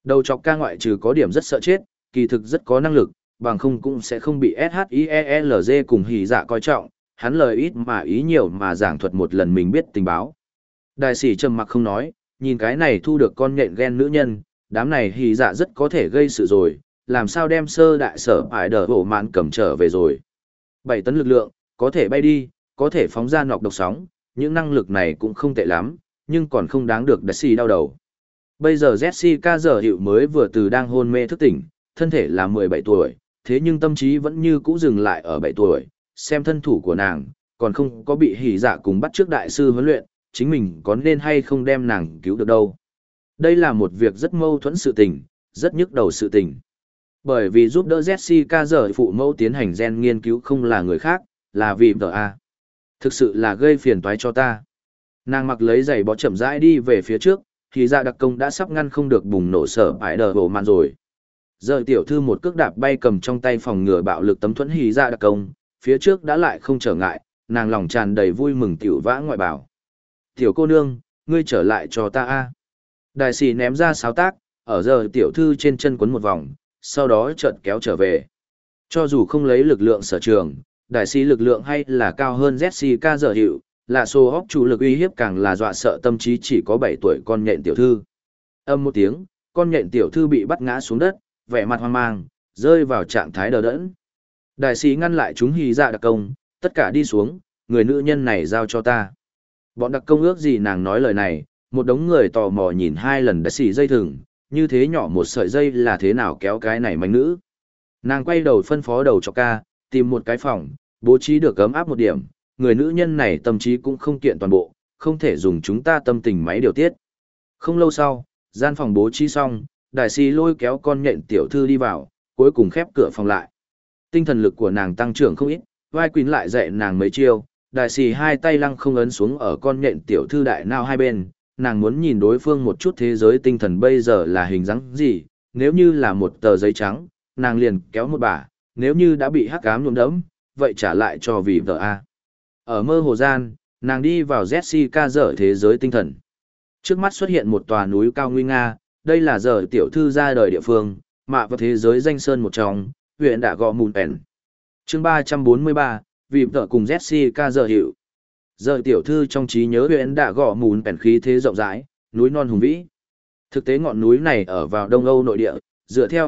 Đầu chọc ca ngoại trừ có điểm rất sợ chết, kỳ thực rất có năng lực, bằng không cũng sẽ không bị ét hát i e lờ giê cùng hỉ dạ coi trọng, hắn lời ít mà ý nhiều mà giảng thuật một lần mình biết tình báo. Đại sĩ trầm mặc không nói, nhìn cái này thu được con nhện ghen nữ nhân, đám này hỉ dạ rất có thể gây sự rồi, làm sao đem sơ đại sở ải đờ hổ mạn cầm trở về rồi. Bảy tấn lực lượng, có thể bay đi, có thể phóng ra nọc độc sóng, những năng lực này cũng không tệ lắm, nhưng còn không đáng được đại sĩ đau đầu. Bây giờ Jessica giờ hiệu mới vừa từ đang hôn mê thức tỉnh, thân thể là mười bảy tuổi, thế nhưng tâm trí vẫn như cũ dừng lại ở bảy tuổi, xem thân thủ của nàng, còn không có bị hỉ dạ cùng bắt trước đại sư huấn luyện, chính mình có nên hay không đem nàng cứu được đâu. Đây là một việc rất mâu thuẫn sự tình, rất nhức đầu sự tình. Bởi vì giúp đỡ Jessica giờ phụ mẫu tiến hành gen nghiên cứu không là người khác, là vì tờ A. Thực sự là gây phiền toái cho ta. Nàng mặc lấy giày bó chậm rãi đi về phía trước, thì ra đặc công đã sắp ngăn không được bùng nổ sở ải đờ bộ màn rồi. Giờ tiểu thư một cước đạp bay cầm trong tay phòng ngừa bạo lực tấm thuẫn hì ra đặc công, phía trước đã lại không trở ngại, nàng lòng tràn đầy vui mừng tiểu vã ngoại bảo. Tiểu cô nương, ngươi trở lại cho ta a. Đại sĩ ném ra sáo tác, ở giờ tiểu thư trên chân quấn một vòng, sau đó chợt kéo trở về. Cho dù không lấy lực lượng sở trường, đại sĩ lực lượng hay là cao hơn Jessica giờ hiệu, là xô hóc chủ lực uy hiếp càng là dọa sợ tâm trí chỉ có bảy tuổi con nhện tiểu thư. Âm một tiếng, con nhện tiểu thư bị bắt ngã xuống đất, vẻ mặt hoang mang, rơi vào trạng thái đờ đẫn. Đại sĩ ngăn lại chúng hì dạ đặc công, tất cả đi xuống, người nữ nhân này giao cho ta. Bọn đặc công ước gì nàng nói lời này, một đống người tò mò nhìn hai lần đại sĩ dây thừng, như thế nhỏ một sợi dây là thế nào kéo cái này manh nữ. Nàng quay đầu phân phó đầu cho ca, tìm một cái phòng, bố trí được ấm áp một điểm, người nữ nhân này tâm trí cũng không kiện toàn bộ, không thể dùng chúng ta tâm tình máy điều tiết. Không lâu sau, gian phòng bố trí xong, đại sĩ lôi kéo con nhện tiểu thư đi vào, cuối cùng khép cửa phòng lại. Tinh thần lực của nàng tăng trưởng không ít, vai quỳnh lại dạy nàng mấy chiêu, đại sĩ hai tay lăng không ấn xuống ở con nhện tiểu thư đại nào hai bên, nàng muốn nhìn đối phương một chút thế giới tinh thần bây giờ là hình dáng gì, nếu như là một tờ giấy trắng, nàng liền kéo một bả, nếu như đã bị hắc ám nhuộm đẫm, vậy trả lại cho vì vợ A. Ở mơ hồ gian, nàng đi vào Jessica dở thế giới tinh thần. Trước mắt xuất hiện một tòa núi cao nguy nga, đây là giờ tiểu thư ra đời địa phương, mạ vào thế giới danh sơn một trong, huyện đã gò mùn ẻn. Chương ba trăm bốn mươi ba, vì vợ cùng Jessica giờ hiệu. Giờ tiểu thư trong trí nhớ huyện đã gò mùn ẻn khí thế rộng rãi, núi non hùng vĩ. Thực tế ngọn núi này ở vào Đông Âu nội địa, dựa theo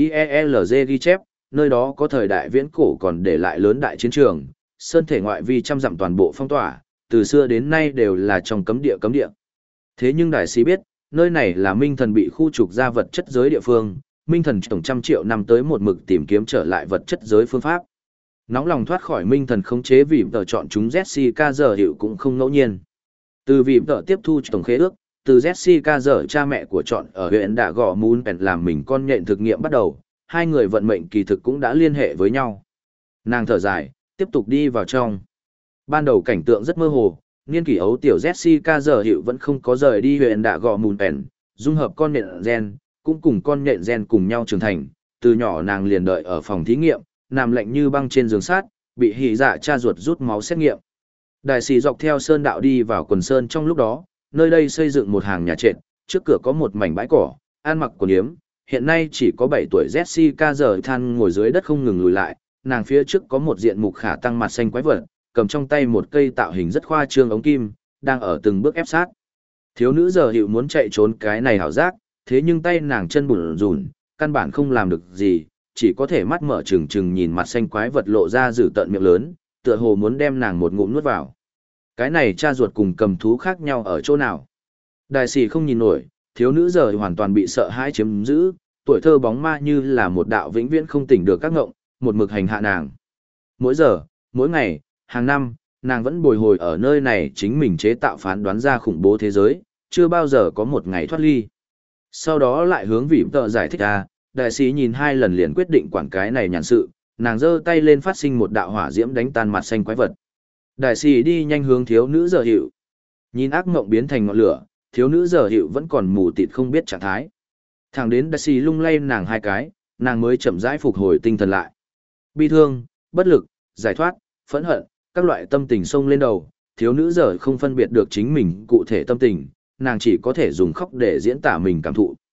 SHIELZ ghi chép, nơi đó có thời đại viễn cổ còn để lại lớn đại chiến trường, sơn thể ngoại vi trăm dặm toàn bộ phong tỏa, từ xưa đến nay đều là trong cấm địa cấm địa. Thế nhưng đại sĩ biết, nơi này là minh thần bị khu trục ra vật chất giới địa phương, minh thần tổng trăm triệu năm tới một mực tìm kiếm trở lại vật chất giới phương pháp. Nóng lòng thoát khỏi minh thần khống chế vì tờ chọn chúng Jessica giờ hiệu cũng không ngẫu nhiên. Từ vì tờ tiếp thu tổng khế ước, từ Jessica giờ cha mẹ của chọn ở huyện đã gò Moon Pen làm mình con nhện thực nghiệm bắt đầu, hai người vận mệnh kỳ thực cũng đã liên hệ với nhau. Nàng thở dài, tiếp tục đi vào trong. Ban đầu cảnh tượng rất mơ hồ, niên kỷ ấu tiểu Jessica giờ hiệu vẫn không có rời đi huyện đã gò Moon Pen, dung hợp con nhện gen, cũng cùng con nhện gen cùng nhau trưởng thành. Từ nhỏ nàng liền đợi ở phòng thí nghiệm, nằm lạnh như băng trên giường sát, bị hỉ dạ cha ruột rút máu xét nghiệm. Đại sĩ dọc theo sơn đạo đi vào quần sơn trong lúc đó, nơi đây xây dựng một hàng nhà trệt, trước cửa có một mảnh bãi cỏ, ăn mặc quần yếm, hiện nay chỉ có bảy tuổi Jessica giờ than ngồi dưới đất không ngừng lùi lại, nàng phía trước có một diện mục khả tăng mặt xanh quái vật, cầm trong tay một cây tạo hình rất khoa trương ống kim, đang ở từng bước ép sát. Thiếu nữ giờ hiệu muốn chạy trốn cái này hảo giác, thế nhưng tay nàng chân bùn rùn, căn bản không làm được gì, chỉ có thể mắt mở trừng trừng nhìn mặt xanh quái vật lộ ra dữ tợn miệng lớn, tựa hồ muốn đem nàng một ngụm nuốt vào. Cái này cha ruột cùng cầm thú khác nhau ở chỗ nào? Đại sĩ không nhìn nổi, thiếu nữ giờ hoàn toàn bị sợ hãi chiếm giữ, tuổi thơ bóng ma như là một đạo vĩnh viễn không tỉnh được các ngộng, một mực hành hạ nàng. Mỗi giờ, mỗi ngày, hàng năm, nàng vẫn bồi hồi ở nơi này chính mình chế tạo phán đoán ra khủng bố thế giới, chưa bao giờ có một ngày thoát ly. Sau đó lại hướng vị tợ giải thích ra, đại sĩ nhìn hai lần liền quyết định quản cái này nhàn sự, nàng giơ tay lên phát sinh một đạo hỏa diễm đánh tan mặt xanh quái vật. Đại sĩ đi nhanh hướng thiếu nữ giờ hiệu. Nhìn ác mộng biến thành ngọn lửa, thiếu nữ giờ hiệu vẫn còn mù tịt không biết trạng thái. Thẳng đến đại sĩ lung lay nàng hai cái, nàng mới chậm rãi phục hồi tinh thần lại. Bi thương, bất lực, giải thoát, phẫn hận, các loại tâm tình xông lên đầu, thiếu nữ giờ không phân biệt được chính mình cụ thể tâm tình, nàng chỉ có thể dùng khóc để diễn tả mình cảm thụ.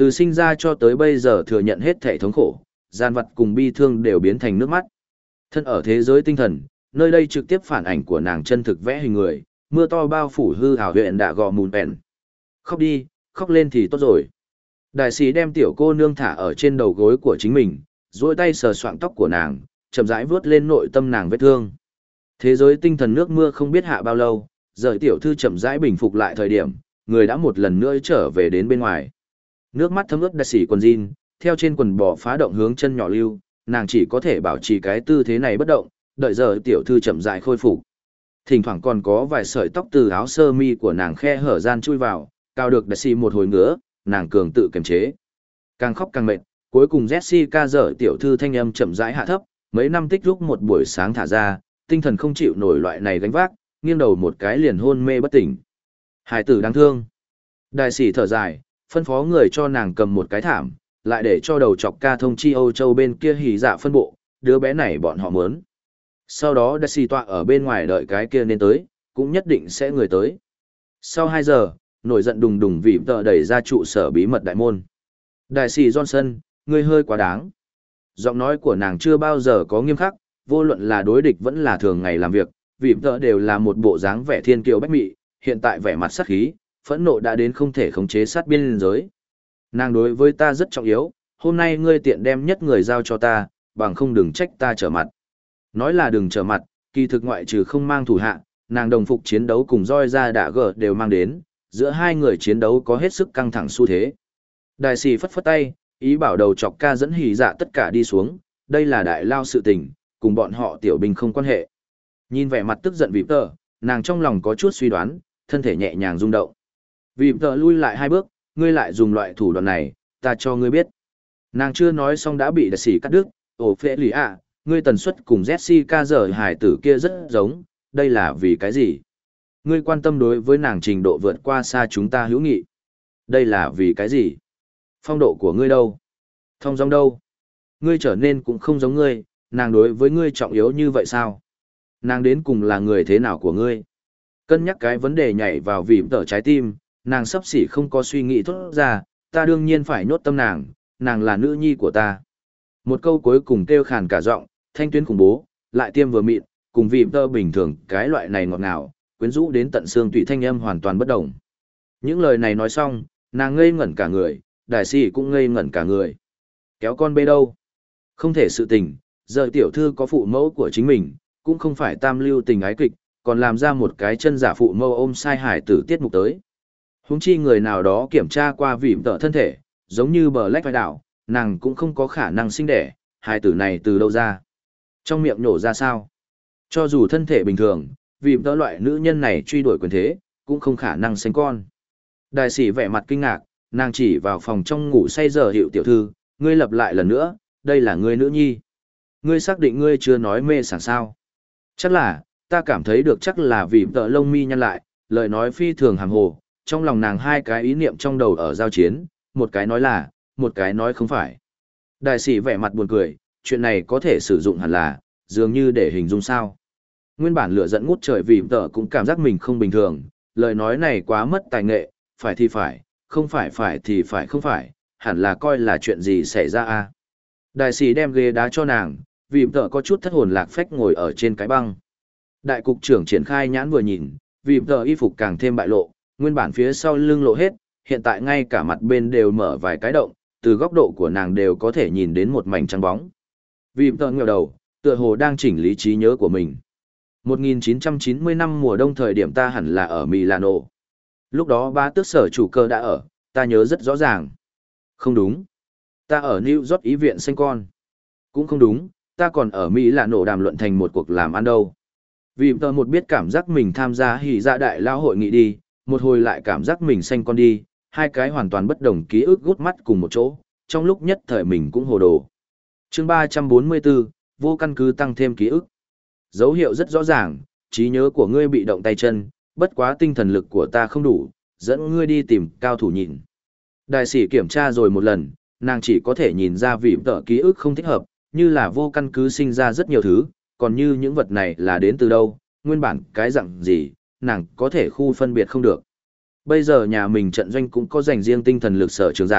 Từ sinh ra cho tới bây giờ thừa nhận hết thể thống khổ, gian vật cùng bi thương đều biến thành nước mắt. Thân ở thế giới tinh thần, nơi đây trực tiếp phản ảnh của nàng chân thực vẽ hình người, mưa to bao phủ hư hào huyện đạ gò mùn bèn. Khóc đi, khóc lên thì tốt rồi. Đại sĩ đem tiểu cô nương thả ở trên đầu gối của chính mình, duỗi tay sờ soạng tóc của nàng, chậm rãi vuốt lên nội tâm nàng vết thương. Thế giới tinh thần nước mưa không biết hạ bao lâu, giờ tiểu thư chậm rãi bình phục lại thời điểm, người đã một lần nữa trở về đến bên ngoài. Nước mắt thấm ướt đại sĩ quần jean, theo trên quần bò phá động hướng chân nhỏ lưu, nàng chỉ có thể bảo trì cái tư thế này bất động, đợi giờ tiểu thư chậm rãi khôi phục. Thỉnh thoảng còn có vài sợi tóc từ áo sơ mi của nàng khe hở gian chui vào, cao được đại sĩ một hồi ngứa, nàng cường tự kiềm chế. Càng khóc càng mệt, cuối cùng Jessica dở tiểu thư thanh âm chậm rãi hạ thấp, mấy năm tích lúc một buổi sáng thả ra, tinh thần không chịu nổi loại này gánh vác, nghiêng đầu một cái liền hôn mê bất tỉnh. Hải tử đáng thương. Đại sĩ thở dài, phân phó người cho nàng cầm một cái thảm, lại để cho đầu chọc ca thông chi Âu Châu bên kia hỉ dạ phân bộ, đứa bé này bọn họ muốn. Sau đó đại sĩ tọa ở bên ngoài đợi cái kia nên tới, cũng nhất định sẽ người tới. Sau hai giờ, nổi giận đùng đùng vì tờ đẩy ra trụ sở bí mật đại môn. Đại sĩ Johnson, ngươi hơi quá đáng. Giọng nói của nàng chưa bao giờ có nghiêm khắc, vô luận là đối địch vẫn là thường ngày làm việc, vì tờ đều là một bộ dáng vẻ thiên kiều bách mị, hiện tại vẻ mặt sát khí, phẫn nộ đã đến không thể khống chế sát biên giới. Nàng đối với ta rất trọng yếu, hôm nay ngươi tiện đem nhất người giao cho ta, bằng không đừng trách ta trở mặt. Nói là đừng trở mặt, kỳ thực ngoại trừ không mang thủ hạ, nàng đồng phục chiến đấu cùng roi ra đạ gờ đều mang đến, giữa hai người chiến đấu có hết sức căng thẳng xu thế. Đại sĩ phất phất tay, ý bảo đầu chọc ca dẫn hỉ dạ tất cả đi xuống, đây là đại lao sự tình, cùng bọn họ tiểu binh không quan hệ. Nhìn vẻ mặt tức giận Vịp tờ, nàng trong lòng có chút suy đoán, thân thể nhẹ nhàng rung động. Vịp tờ lui lại hai bước, ngươi lại dùng loại thủ đoạn này, ta cho ngươi biết. Nàng chưa nói xong đã bị đại sĩ cắt đứt, ồ phê lì ạ, ngươi tần suất cùng Jessica giờ hải tử kia rất giống, đây là vì cái gì? Ngươi quan tâm đối với nàng trình độ vượt qua xa chúng ta hữu nghị. Đây là vì cái gì? Phong độ của ngươi đâu? Thông dong đâu? Ngươi trở nên cũng không giống ngươi, nàng đối với ngươi trọng yếu như vậy sao? Nàng đến cùng là người thế nào của ngươi? Cân nhắc cái vấn đề nhảy vào vỉm tở trái tim, nàng sắp xỉ không có suy nghĩ thốt ra, ta đương nhiên phải nhốt tâm nàng, nàng là nữ nhi của ta. Một câu cuối cùng kêu khàn cả giọng, thanh tuyến khủng bố, lại tiêm vừa mịn, cùng vỉm tở bình thường cái loại này ngọt ngào, quyến rũ đến tận xương tùy thanh âm hoàn toàn bất động. Những lời này nói xong, nàng ngây ngẩn cả người, đại sĩ cũng ngây ngẩn cả người. Kéo con bê đâu? Không thể sự tình, giờ tiểu thư có phụ mẫu của chính mình, cũng không phải tam lưu tình ái kịch, còn làm ra một cái chân giả phụ mâu ôm sai hải tử tiết mục tới. Huống chi người nào đó kiểm tra qua vỉm tở thân thể, giống như bờ lách vai đảo, nàng cũng không có khả năng sinh đẻ, hải tử này từ đâu ra? Trong miệng nổ ra sao? Cho dù thân thể bình thường, vỉm tở loại nữ nhân này truy đuổi quyền thế, cũng không khả năng sinh con. Đại sĩ vẻ mặt kinh ngạc, nàng chỉ vào phòng trong ngủ say giờ hiệu tiểu thư, ngươi lặp lại lần nữa, đây là ngươi nữ nhi. Ngươi xác định ngươi chưa nói mê sảng sao? Chắc là, ta cảm thấy được chắc là vì tợ lông mi nhăn lại, lời nói phi thường hàm hồ, trong lòng nàng hai cái ý niệm trong đầu ở giao chiến, một cái nói là, một cái nói không phải. Đại sĩ vẻ mặt buồn cười, chuyện này có thể sử dụng hẳn là, dường như để hình dung sao. Nguyên bản lửa dẫn ngút trời vì tợ cũng cảm giác mình không bình thường, lời nói này quá mất tài nghệ, phải thì phải, không phải phải thì phải không phải, hẳn là coi là chuyện gì xảy ra a. Đại sĩ đem ghế đá cho nàng, vì tợ có chút thất hồn lạc phách ngồi ở trên cái băng. Đại cục trưởng triển khai nhãn vừa nhìn, vì tờ y phục càng thêm bại lộ, nguyên bản phía sau lưng lộ hết, hiện tại ngay cả mặt bên đều mở vài cái động, từ góc độ của nàng đều có thể nhìn đến một mảnh trắng bóng. Vì tờ ngẩng đầu, tựa hồ đang chỉnh lý trí nhớ của mình. một nghìn chín trăm chín mươi năm mùa đông thời điểm ta hẳn là ở Milano. Lúc đó ba tước sở chủ cơ đã ở, ta nhớ rất rõ ràng. Không đúng. Ta ở New York ý viện sinh con. Cũng không đúng, ta còn ở Milano đàm luận thành một cuộc làm ăn đâu. Vì tờ một biết cảm giác mình tham gia hỉ dạ đại lao hội nghị đi, một hồi lại cảm giác mình xanh con đi, hai cái hoàn toàn bất đồng ký ức gút mắt cùng một chỗ, trong lúc nhất thời mình cũng hồ đồ. Chương ba trăm bốn mươi bốn, vô căn cứ tăng thêm ký ức. Dấu hiệu rất rõ ràng, trí nhớ của ngươi bị động tay chân, bất quá tinh thần lực của ta không đủ, dẫn ngươi đi tìm cao thủ nhìn. Đại sĩ kiểm tra rồi một lần, nàng chỉ có thể nhìn ra vì tờ ký ức không thích hợp, như là vô căn cứ sinh ra rất nhiều thứ, còn như những vật này là đến từ đâu, nguyên bản cái dạng gì, nàng có thể khu phân biệt không được. Bây giờ nhà mình trận doanh cũng có dành riêng tinh thần lực sở trường giả,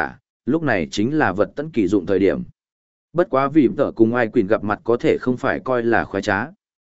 lúc này chính là vật tận kỳ dụng thời điểm. Bất quá vì tở cùng ai quỷ gặp mặt có thể không phải coi là khoái trá.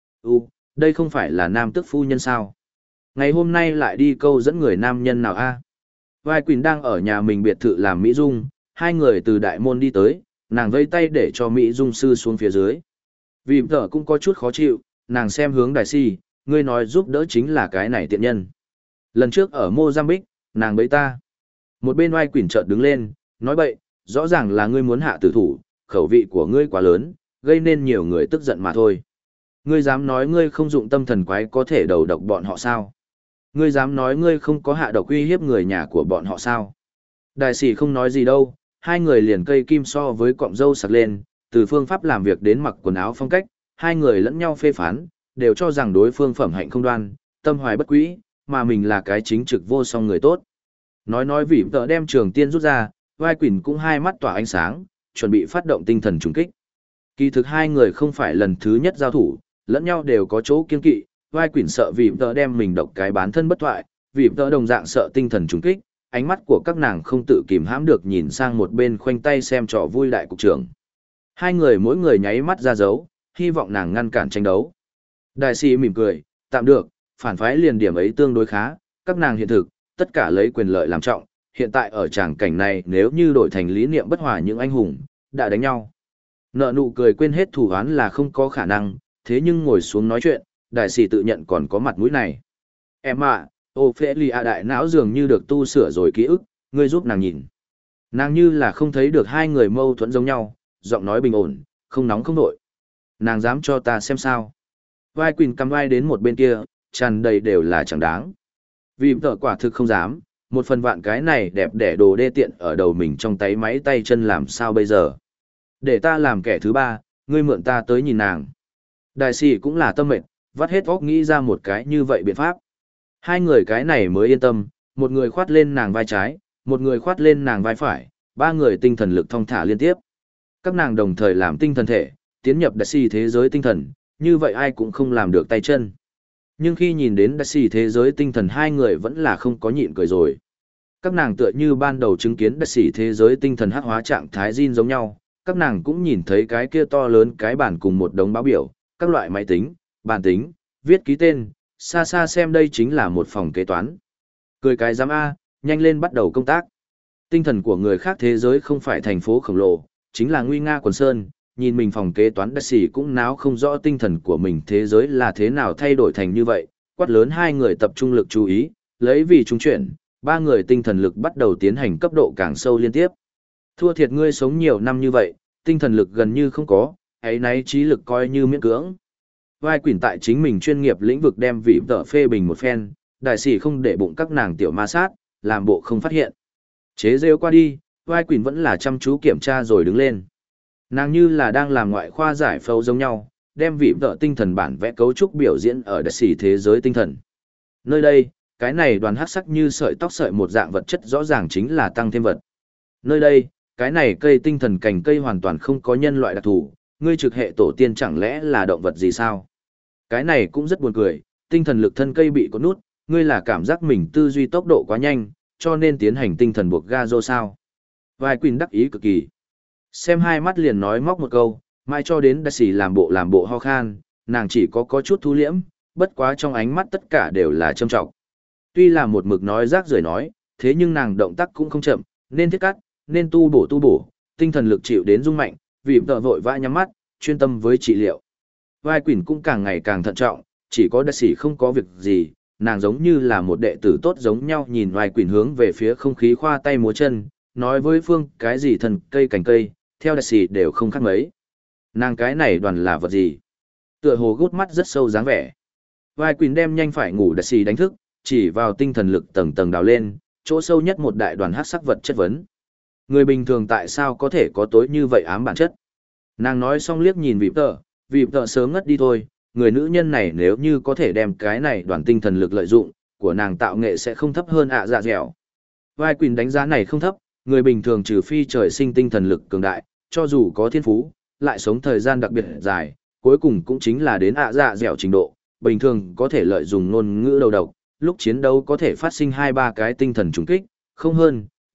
U, đây không phải là nam tức phu nhân sao? Ngày hôm nay lại đi câu dẫn người nam nhân nào a? Vai Quỳnh đang ở nhà mình biệt thự làm Mỹ Dung, hai người từ đại môn đi tới, nàng vây tay để cho Mỹ Dung sư xuống phía dưới. Vì tở cũng có chút khó chịu, nàng xem hướng đại si, ngươi nói giúp đỡ chính là cái này tiện nhân. Lần trước ở Mozambique, nàng bấy ta. Một bên Vai Quỳnh chợt đứng lên, nói bậy, rõ ràng là ngươi muốn hạ tử thủ, khẩu vị của ngươi quá lớn, gây nên nhiều người tức giận mà thôi. Ngươi dám nói ngươi không dụng tâm thần quái có thể đầu độc bọn họ sao? Ngươi dám nói ngươi không có hạ độc uy hiếp người nhà của bọn họ sao? Đại sĩ không nói gì đâu, hai người liền cây kim so với cọng râu sặc lên, từ phương pháp làm việc đến mặc quần áo phong cách, hai người lẫn nhau phê phán, đều cho rằng đối phương phẩm hạnh không đoan, tâm hoài bất quý, mà mình là cái chính trực vô song người tốt. Nói nói vì tợ đem trường tiên rút ra, Vai Quỳnh cũng hai mắt tỏa ánh sáng, chuẩn bị phát động tinh thần trùng kích. Kỳ thực hai người không phải lần thứ nhất giao thủ, lẫn nhau đều có chỗ kiên kỵ, Vai Quỳnh sợ vì tợ đem mình độc cái bán thân bất thoại, vì tợ đồng dạng sợ tinh thần trùng kích, ánh mắt của các nàng không tự kìm hãm được nhìn sang một bên khoanh tay xem trò vui đại cục trưởng. Hai người mỗi người nháy mắt ra dấu, hy vọng nàng ngăn cản tranh đấu. Đại sĩ mỉm cười, tạm được, phản phái liền điểm ấy tương đối khá, các nàng hiện thực, tất cả lấy quyền lợi làm trọng, hiện tại ở tràng cảnh này nếu như đổi thành lý niệm bất hòa những anh hùng, đã đánh nhau. Nợ nụ cười quên hết thù oán là không có khả năng, thế nhưng ngồi xuống nói chuyện, đại sĩ tự nhận còn có mặt mũi này. Em ạ, Ophelia đại não dường như được tu sửa rồi ký ức, ngươi giúp nàng nhìn. Nàng như là không thấy được hai người mâu thuẫn giống nhau, giọng nói bình ổn, không nóng không nổi. Nàng dám cho ta xem sao. Vai Quỳnh cầm vai đến một bên kia, tràn đầy đều là chẳng đáng. Vì tợ quả thực không dám, một phần vạn cái này đẹp đẻ đồ đê tiện ở đầu mình trong tay máy tay chân làm sao bây giờ. Để ta làm kẻ thứ ba, ngươi mượn ta tới nhìn nàng. Đại sĩ cũng là tâm mệnh, vắt hết óc nghĩ ra một cái như vậy biện pháp. Hai người cái này mới yên tâm, một người khoát lên nàng vai trái, một người khoát lên nàng vai phải, ba người tinh thần lực thong thả liên tiếp. Các nàng đồng thời làm tinh thần thể, tiến nhập đại sĩ thế giới tinh thần, như vậy ai cũng không làm được tay chân. Nhưng khi nhìn đến đại sĩ thế giới tinh thần hai người vẫn là không có nhịn cười rồi. Các nàng tựa như ban đầu chứng kiến đại sĩ thế giới tinh thần hắc hóa trạng thái Jin giống nhau, các nàng cũng nhìn thấy cái kia to lớn cái bản cùng một đống báo biểu, các loại máy tính, bàn tính, viết ký tên, xa xa xem đây chính là một phòng kế toán. Cười cái giám A, nhanh lên bắt đầu công tác. Tinh thần của người khác thế giới không phải thành phố khổng lồ, chính là nguy nga quần sơn, nhìn mình phòng kế toán đại sĩ cũng náo không rõ tinh thần của mình thế giới là thế nào thay đổi thành như vậy, quát lớn hai người tập trung lực chú ý, lấy vì trung chuyển, ba người tinh thần lực bắt đầu tiến hành cấp độ càng sâu liên tiếp. Thua thiệt ngươi sống nhiều năm như vậy, tinh thần lực gần như không có, ấy nấy trí lực coi như miễn cưỡng. Vai Quỳnh tại chính mình chuyên nghiệp lĩnh vực đem vị tợ phê bình một phen, đại sĩ không để bụng các nàng tiểu ma sát, làm bộ không phát hiện. Chế rêu qua đi, Vai Quỳnh vẫn là chăm chú kiểm tra rồi đứng lên. Nàng như là đang làm ngoại khoa giải phẫu giống nhau, đem vị tợ tinh thần bản vẽ cấu trúc biểu diễn ở đại sĩ thế giới tinh thần. Nơi đây, cái này đoàn hắc sắc như sợi tóc sợi một dạng vật chất rõ ràng chính là tăng thêm vật. Nơi đây, cái này cây tinh thần cành cây hoàn toàn không có nhân loại đặc thù, ngươi trực hệ tổ tiên chẳng lẽ là động vật gì sao? Cái này cũng rất buồn cười, tinh thần lực thân cây bị có nút, ngươi là cảm giác mình tư duy tốc độ quá nhanh, cho nên tiến hành tinh thần buộc ga rô sao? Vai Quỳnh đắc ý cực kỳ. Xem hai mắt liền nói móc một câu, mai cho đến đại sĩ làm bộ làm bộ ho khan, nàng chỉ có có chút thu liễm, bất quá trong ánh mắt tất cả đều là châm trọng. Tuy là một mực nói rác rưởi nói, thế nhưng nàng động tác cũng không chậm, nên thiết cắt, nên tu bổ tu bổ, tinh thần lực chịu đến rung mạnh, vì tợ vội vã nhắm mắt, chuyên tâm với trị liệu. Vai Quỳnh cũng càng ngày càng thận trọng, chỉ có đại sĩ không có việc gì, nàng giống như là một đệ tử tốt giống nhau nhìn Vai Quỳnh hướng về phía không khí khoa tay múa chân, nói với Phương cái gì thần cây cành cây, theo đại sĩ đều không khác mấy. Nàng cái này đoàn là vật gì? Tựa hồ gút mắt rất sâu dáng vẻ. Vai Quỳnh đem nhanh phải ngủ đại sĩ đánh thức, chỉ vào tinh thần lực tầng tầng đào lên, chỗ sâu nhất một đại đoàn hắc sắc vật chất vấn. Người bình thường tại sao có thể có tối như vậy ám bản chất? Nàng nói xong liếc nhìn vị tợ, vị tợ sớm ngất đi thôi, người nữ nhân này nếu như có thể đem cái này đoàn tinh thần lực lợi dụng, của nàng tạo nghệ sẽ không thấp hơn ạ dạ dẻo. Vai Quỳnh đánh giá này không thấp, người bình thường trừ phi trời sinh tinh thần lực cường đại, cho dù có thiên phú, lại sống thời gian đặc biệt dài, cuối cùng cũng chính là đến ạ dạ dẻo trình độ, bình thường có thể lợi dụng ngôn ngữ đầu độc, lúc chiến đấu có thể phát sinh hai ba cái tinh thần trùng kích, không hơn,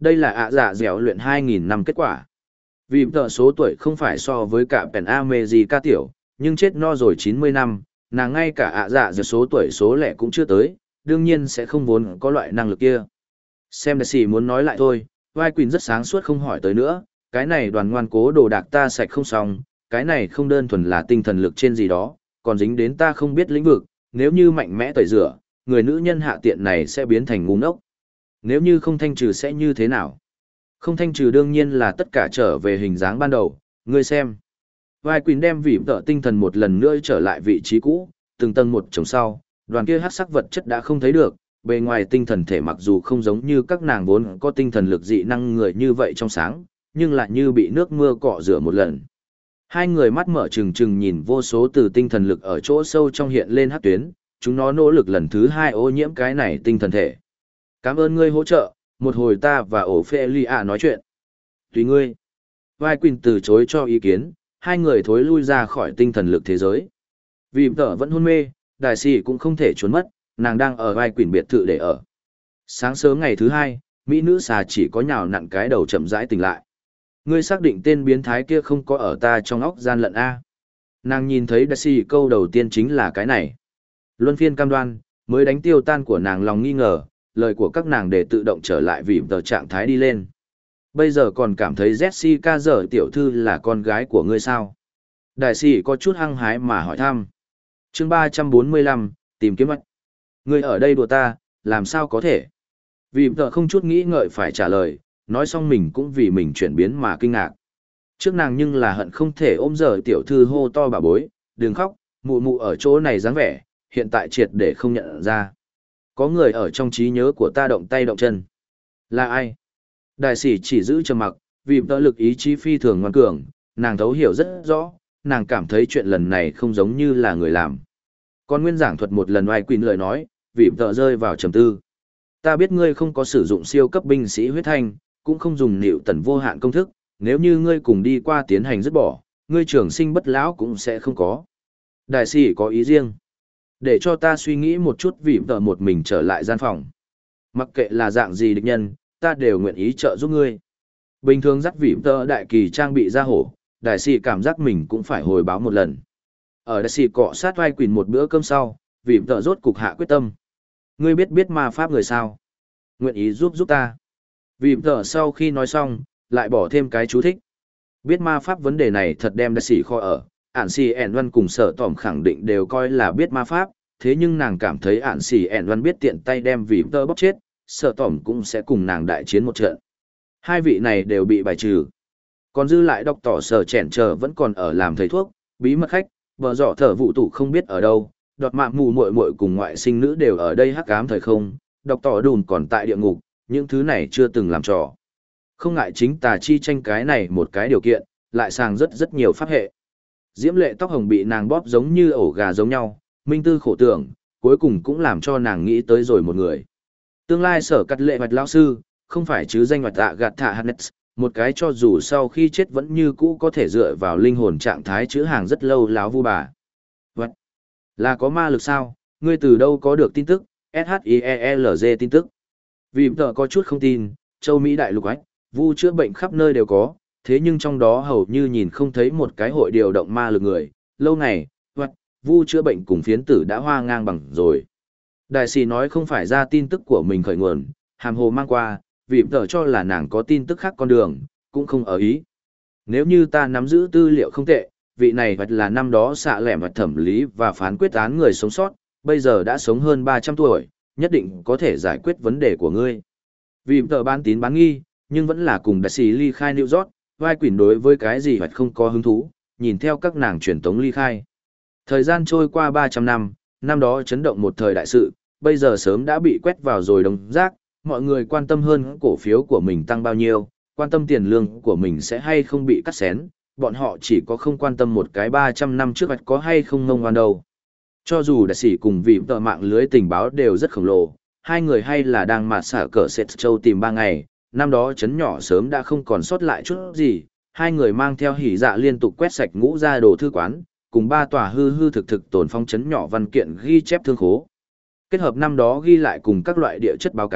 đây là ạ dạ dẻo luyện hai nghìn năm kết quả. Vì tờ số tuổi không phải so với cả Pen America tiểu, nhưng chết no rồi chín mươi năm, nàng ngay cả ạ dạ dẻo số tuổi số lẻ cũng chưa tới, đương nhiên sẽ không vốn có loại năng lực kia. Xem đại sĩ muốn nói lại thôi, vai Quỳnh rất sáng suốt không hỏi tới nữa, cái này đoàn ngoan cố đồ đạc ta sạch không xong, cái này không đơn thuần là tinh thần lực trên gì đó, còn dính đến ta không biết lĩnh vực, nếu như mạnh mẽ tẩy rửa, người nữ nhân hạ tiện này sẽ biến thành ngu ngốc. Nếu như không thanh trừ sẽ như thế nào? Không thanh trừ đương nhiên là tất cả trở về hình dáng ban đầu, ngươi xem. Vai Quỳnh đem vị tợ tinh thần một lần nữa trở lại vị trí cũ, từng tầng một chồng sau, đoàn kia hắc sắc vật chất đã không thấy được, bề ngoài tinh thần thể mặc dù không giống như các nàng vốn có tinh thần lực dị năng người như vậy trong sáng, nhưng lại như bị nước mưa cọ rửa một lần. Hai người mắt mở trừng trừng nhìn vô số từ tinh thần lực ở chỗ sâu trong hiện lên hắc tuyến, chúng nó nỗ lực lần thứ hai ô nhiễm cái này tinh thần thể. Cảm ơn ngươi hỗ trợ, một hồi ta và ổ phê ly ạ nói chuyện. Tùy ngươi. Vai Quỳnh từ chối cho ý kiến, hai người thối lui ra khỏi tinh thần lực thế giới. Vì tở vẫn hôn mê, đại sĩ cũng không thể trốn mất, nàng đang ở Vai Quỳnh biệt thự để ở. Sáng sớm ngày thứ hai, mỹ nữ xà chỉ có nhào nặn cái đầu chậm rãi tỉnh lại. Ngươi xác định tên biến thái kia không có ở ta trong óc gian lận A. Nàng nhìn thấy đại sĩ câu đầu tiên chính là cái này. Luân phiên cam đoan, mới đánh tiêu tan của nàng lòng nghi ngờ, lời của các nàng để tự động trở lại vì tờ trạng thái đi lên. Bây giờ còn cảm thấy Jessica giờ tiểu thư là con gái của ngươi sao? Đại sĩ có chút hăng hái mà hỏi thăm. Chương ba trăm bốn mươi lăm, tìm kiếm mất. Ngươi ở đây đùa ta, làm sao có thể? Vì tờ không chút nghĩ ngợi phải trả lời, nói xong mình cũng vì mình chuyển biến mà kinh ngạc. Trước nàng nhưng là hận không thể ôm giờ tiểu thư hô to bà bối, đừng khóc, mụ mụ ở chỗ này dáng vẻ, hiện tại triệt để không nhận ra. Có người ở trong trí nhớ của ta động tay động chân. Là ai? Đại sĩ chỉ giữ trầm mặc, vì tợ lực ý chí phi thường ngoan cường, nàng thấu hiểu rất rõ, nàng cảm thấy chuyện lần này không giống như là người làm. Còn nguyên giảng thuật một lần oai quỳnh lời nói, vì tợ rơi vào trầm tư. Ta biết ngươi không có sử dụng siêu cấp binh sĩ huyết thanh, cũng không dùng nịu tần vô hạn công thức, nếu như ngươi cùng đi qua tiến hành dứt bỏ, ngươi trường sinh bất lão cũng sẽ không có. Đại sĩ có ý riêng. Để cho ta suy nghĩ một chút vì tợ một mình trở lại gian phòng. Mặc kệ là dạng gì địch nhân, ta đều nguyện ý trợ giúp ngươi. Bình thường dắt vị tợ đại kỳ trang bị ra hổ, đại sĩ cảm giác mình cũng phải hồi báo một lần. Ở đại sĩ cọ sát vai quỳnh một bữa cơm sau, vị tợ rốt cục hạ quyết tâm. Ngươi biết biết ma pháp người sao? Nguyện ý giúp giúp ta. Vị tợ sau khi nói xong, lại bỏ thêm cái chú thích. Biết ma pháp vấn đề này thật đem đại sĩ kho ở. Ản xì ẻn văn cùng sở tỏm khẳng định đều coi là biết ma pháp, thế nhưng nàng cảm thấy ản xì ẻn văn biết tiện tay đem vì tơ bóc chết, sở tỏm cũng sẽ cùng nàng đại chiến một trận. Hai vị này đều bị bài trừ. Còn dư lại đọc tỏ sở chẻn chờ vẫn còn ở làm thầy thuốc, bí mật khách, vợ dọ thở vụ tủ không biết ở đâu, đọt mạng mù muội muội cùng ngoại sinh nữ đều ở đây hắc ám thời không, đọc tỏ đùn còn tại địa ngục, những thứ này chưa từng làm trò. Không ngại chính tà chi tranh cái này một cái điều kiện, lại sàng rất rất nhiều pháp hệ. Diễm lệ tóc hồng bị nàng bóp giống như ổ gà giống nhau, minh tư khổ tưởng, cuối cùng cũng làm cho nàng nghĩ tới rồi một người. Tương lai sở cắt lệ hoạch lão sư, không phải chứ danh hoạch tạ gạt thả Hannes, một cái cho dù sau khi chết vẫn như cũ có thể dựa vào linh hồn trạng thái chữ hàng rất lâu láo vu bà. Vật! Là có ma lực sao? Ngươi từ đâu có được tin tức? ét hát i e lờ giê tin tức. Vì tờ có chút không tin, châu Mỹ đại lục ách, vu chữa bệnh khắp nơi đều có. Thế nhưng trong đó hầu như nhìn không thấy một cái hội điều động ma lực người, lâu ngày, hoặc, vu chữa bệnh cùng phiến tử đã hoa ngang bằng rồi. Đại sĩ nói không phải ra tin tức của mình khởi nguồn, hàm hồ mang qua, vì tờ cho là nàng có tin tức khác con đường, cũng không ở ý. Nếu như ta nắm giữ tư liệu không tệ, vị này hoặc là năm đó xạ lẻm và thẩm lý và phán quyết án người sống sót, bây giờ đã sống hơn ba trăm tuổi, nhất định có thể giải quyết vấn đề của ngươi. Vì tờ bán tín bán nghi, nhưng vẫn là cùng đại sĩ ly khai New York. Vai quỷ đối với cái gì hoặc không có hứng thú, nhìn theo các nàng truyền tống ly khai. Thời gian trôi qua ba trăm năm, năm đó chấn động một thời đại sự, bây giờ sớm đã bị quét vào rồi đống rác, mọi người quan tâm hơn cổ phiếu của mình tăng bao nhiêu, quan tâm tiền lương của mình sẽ hay không bị cắt xén, bọn họ chỉ có không quan tâm một cái ba trăm năm trước có hay không ngông ngoan đâu. Cho dù đại sĩ cùng vị tờ mạng lưới tình báo đều rất khổng lồ, hai người hay là đang mạt xả cỡ Sệt Châu tìm ba ngày. Năm đó chấn nhỏ sớm đã không còn sót lại chút gì, hai người mang theo hỉ dạ liên tục quét sạch ngũ ra đồ thư quán, cùng ba tòa hư hư thực thực tồn phong chấn nhỏ văn kiện ghi chép thương khố. Kết hợp năm đó ghi lại cùng các loại địa chất báo cáo,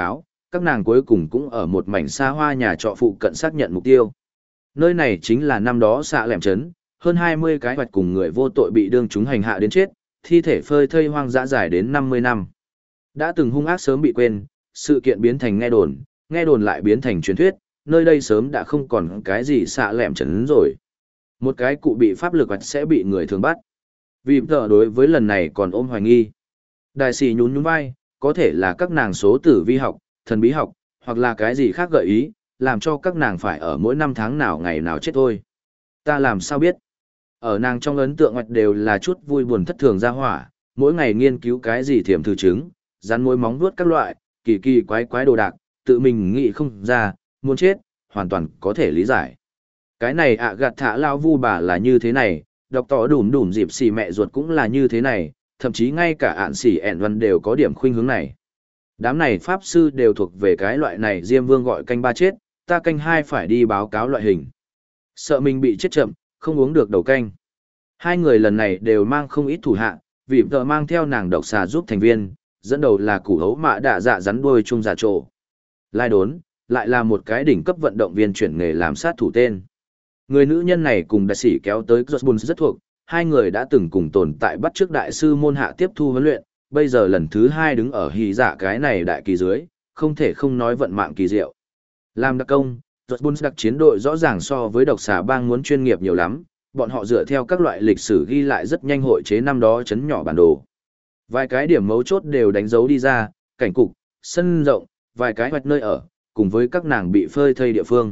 các nàng cuối cùng cũng ở một mảnh xa hoa nhà trọ phụ cận xác nhận mục tiêu. Nơi này chính là năm đó xạ lẻm trấn, hơn hai mươi cái hoạch cùng người vô tội bị đương chúng hành hạ đến chết, thi thể phơi thây hoang dã dài đến năm mươi năm. Đã từng hung ác sớm bị quên, sự kiện biến thành nghe đồn, nghe đồn lại biến thành truyền thuyết, nơi đây sớm đã không còn cái gì xạ lẻm trấn rồi. Một cái cụ bị pháp lực hoạch sẽ bị người thường bắt. Vì tờ đối với lần này còn ôm hoài nghi. Đại sĩ nhún nhún vai, có thể là các nàng số tử vi học, thần bí học, hoặc là cái gì khác gợi ý, làm cho các nàng phải ở mỗi năm tháng nào ngày nào chết thôi. Ta làm sao biết? Ở nàng trong ấn tượng ngoạch đều là chút vui buồn thất thường ra hỏa, mỗi ngày nghiên cứu cái gì thiểm thư trứng, rắn mối móng vuốt các loại, kỳ kỳ quái quái đồ đạc, tự mình nghĩ không ra, muốn chết, hoàn toàn có thể lý giải. Cái này ạ gạt thả lao vu bà là như thế này, đọc tỏ đủm đủm dịp xì mẹ ruột cũng là như thế này, thậm chí ngay cả ạn xì ẹn văn đều có điểm khuynh hướng này. Đám này pháp sư đều thuộc về cái loại này Diêm Vương gọi canh ba chết, ta canh hai phải đi báo cáo loại hình. Sợ mình bị chết chậm, không uống được đầu canh. Hai người lần này đều mang không ít thủ hạ, vì tờ mang theo nàng độc xà giúp thành viên, dẫn đầu là củ hấu mạ đạ dạ rắn đuôi chung giả trộ. Lai đốn, lại là một cái đỉnh cấp vận động viên chuyển nghề làm sát thủ tên. Người nữ nhân này cùng đại sĩ kéo tới Josbun rất thuộc, hai người đã từng cùng tồn tại bắt trước đại sư môn hạ tiếp thu huấn luyện, bây giờ lần thứ hai đứng ở hì dạ cái này đại kỳ dưới, không thể không nói vận mạng kỳ diệu. Làm đặc công, Josbun đặc chiến đội rõ ràng so với độc xà bang muốn chuyên nghiệp nhiều lắm, bọn họ dựa theo các loại lịch sử ghi lại rất nhanh hội chế năm đó chấn nhỏ bản đồ. Vài cái điểm mấu chốt đều đánh dấu đi ra, cảnh cục, sân rộng, vài cái hoạch nơi ở, cùng với các nàng bị phơi thây địa phương.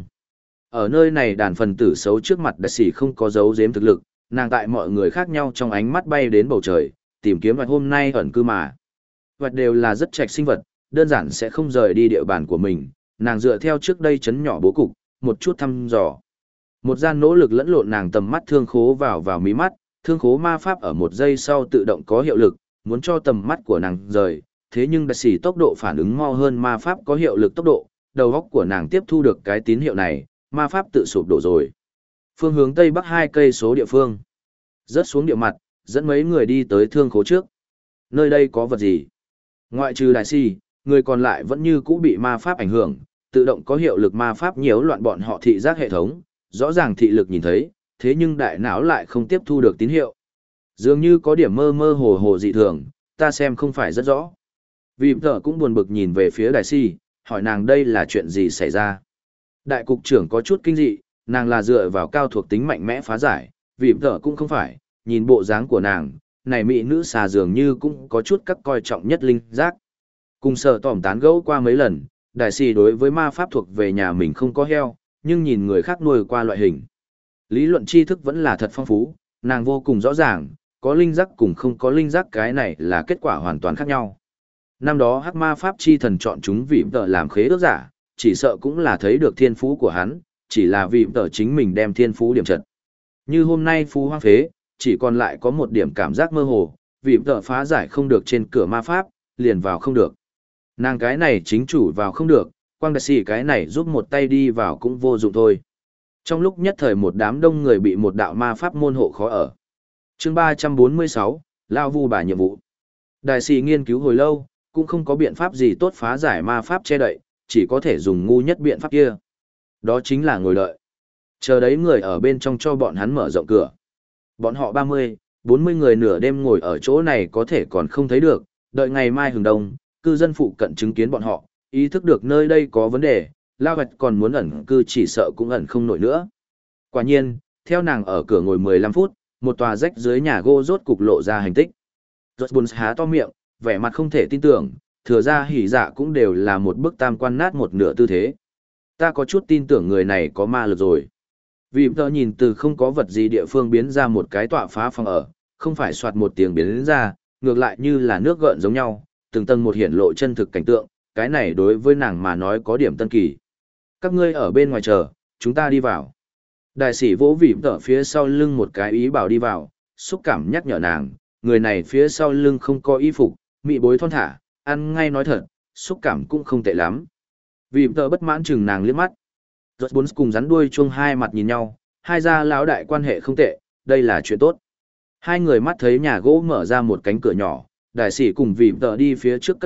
Ở nơi này đàn phần tử xấu trước mặt đại sĩ không có dấu giếm thực lực, nàng tại mọi người khác nhau trong ánh mắt bay đến bầu trời, tìm kiếm hoạch hôm nay ẩn cư mà. Hoạch đều là rất trạch sinh vật, đơn giản sẽ không rời đi địa bàn của mình, nàng dựa theo trước đây chấn nhỏ bố cục, một chút thăm dò. Một gian nỗ lực lẫn lộn nàng tầm mắt thương khố vào vào mí mắt, thương khố ma pháp ở một giây sau tự động có hiệu lực, muốn cho tầm mắt của nàng rời, thế nhưng đại sĩ tốc độ phản ứng mau hơn ma pháp có hiệu lực tốc độ, đầu óc của nàng tiếp thu được cái tín hiệu này, ma pháp tự sụp đổ rồi. Phương hướng tây bắc hai cây số địa phương. Rớt xuống địa mặt, dẫn mấy người đi tới thương khố trước. Nơi đây có vật gì? Ngoại trừ đại si, người còn lại vẫn như cũ bị ma pháp ảnh hưởng, tự động có hiệu lực ma pháp nhiễu loạn bọn họ thị giác hệ thống, rõ ràng thị lực nhìn thấy, thế nhưng đại não lại không tiếp thu được tín hiệu. Dường như có điểm mơ mơ hồ hồ dị thường, ta xem không phải rất rõ. Vì tờ cũng buồn bực nhìn về phía đại si, hỏi nàng đây là chuyện gì xảy ra. Đại cục trưởng có chút kinh dị, nàng là dựa vào cao thuộc tính mạnh mẽ phá giải, vì tờ cũng không phải, nhìn bộ dáng của nàng, này mỹ nữ xà dường như cũng có chút các coi trọng nhất linh giác. Cùng sở tỏm tán gẫu qua mấy lần, đại sĩ đối với ma pháp thuộc về nhà mình không có heo, nhưng nhìn người khác nuôi qua loại hình. Lý luận tri thức vẫn là thật phong phú, nàng vô cùng rõ ràng, có linh giác cùng không có linh giác cái này là kết quả hoàn toàn khác nhau. Năm đó hắc ma pháp chi thần chọn chúng vì tờ làm khế ước giả, chỉ sợ cũng là thấy được thiên phú của hắn, chỉ là vì tờ chính mình đem thiên phú điểm trận. Như hôm nay phú hoang phế, chỉ còn lại có một điểm cảm giác mơ hồ, vì tờ phá giải không được trên cửa ma pháp, liền vào không được. Nàng cái này chính chủ vào không được, quang đại sĩ cái này giúp một tay đi vào cũng vô dụng thôi. Trong lúc nhất thời một đám đông người bị một đạo ma pháp môn hộ khó ở. Chương ba trăm bốn mươi sáu, Lao vu bà nhiệm vụ. Đại sĩ nghiên cứu hồi lâu, cũng không có biện pháp gì tốt phá giải ma pháp che đậy, chỉ có thể dùng ngu nhất biện pháp kia. Đó chính là ngồi đợi. Chờ đấy người ở bên trong cho bọn hắn mở rộng cửa. Bọn họ ba mươi, bốn mươi người nửa đêm ngồi ở chỗ này có thể còn không thấy được, đợi ngày mai hừng đông, cư dân phụ cận chứng kiến bọn họ, ý thức được nơi đây có vấn đề, Lao Bạch còn muốn ẩn cư chỉ sợ cũng ẩn không nổi nữa. Quả nhiên, theo nàng ở cửa ngồi mười lăm phút, một tòa rách dưới nhà gỗ rốt cục lộ ra hành tích. Rốt buồn há to miệng, vẻ mặt không thể tin tưởng, thừa ra hỉ dạ cũng đều là một bức tam quan nát một nửa tư thế. Ta có chút tin tưởng người này có ma lực rồi. Vì tớ nhìn từ không có vật gì địa phương biến ra một cái tọa phá phòng ở, không phải soạt một tiếng biến ra, ngược lại như là nước gợn giống nhau, từng tầng một hiển lộ chân thực cảnh tượng, cái này đối với nàng mà nói có điểm tân kỳ. Các ngươi ở bên ngoài chờ, chúng ta đi vào. Đại sĩ vỗ vị tớ phía sau lưng một cái ý bảo đi vào, xúc cảm nhắc nhở nàng, người này phía sau lưng không có y phục, mị bối thon thả, ăn ngay nói thật, xúc cảm cũng không tệ lắm. Vì tớ bất mãn chừng nàng liếc mắt. Rốt bốn cùng rắn đuôi chuông hai mặt nhìn nhau, hai gia lão đại quan hệ không tệ, đây là chuyện tốt. Hai người mắt thấy nhà gỗ mở ra một cánh cửa nhỏ, đại sĩ cùng vì tớ đi phía trước cất bước,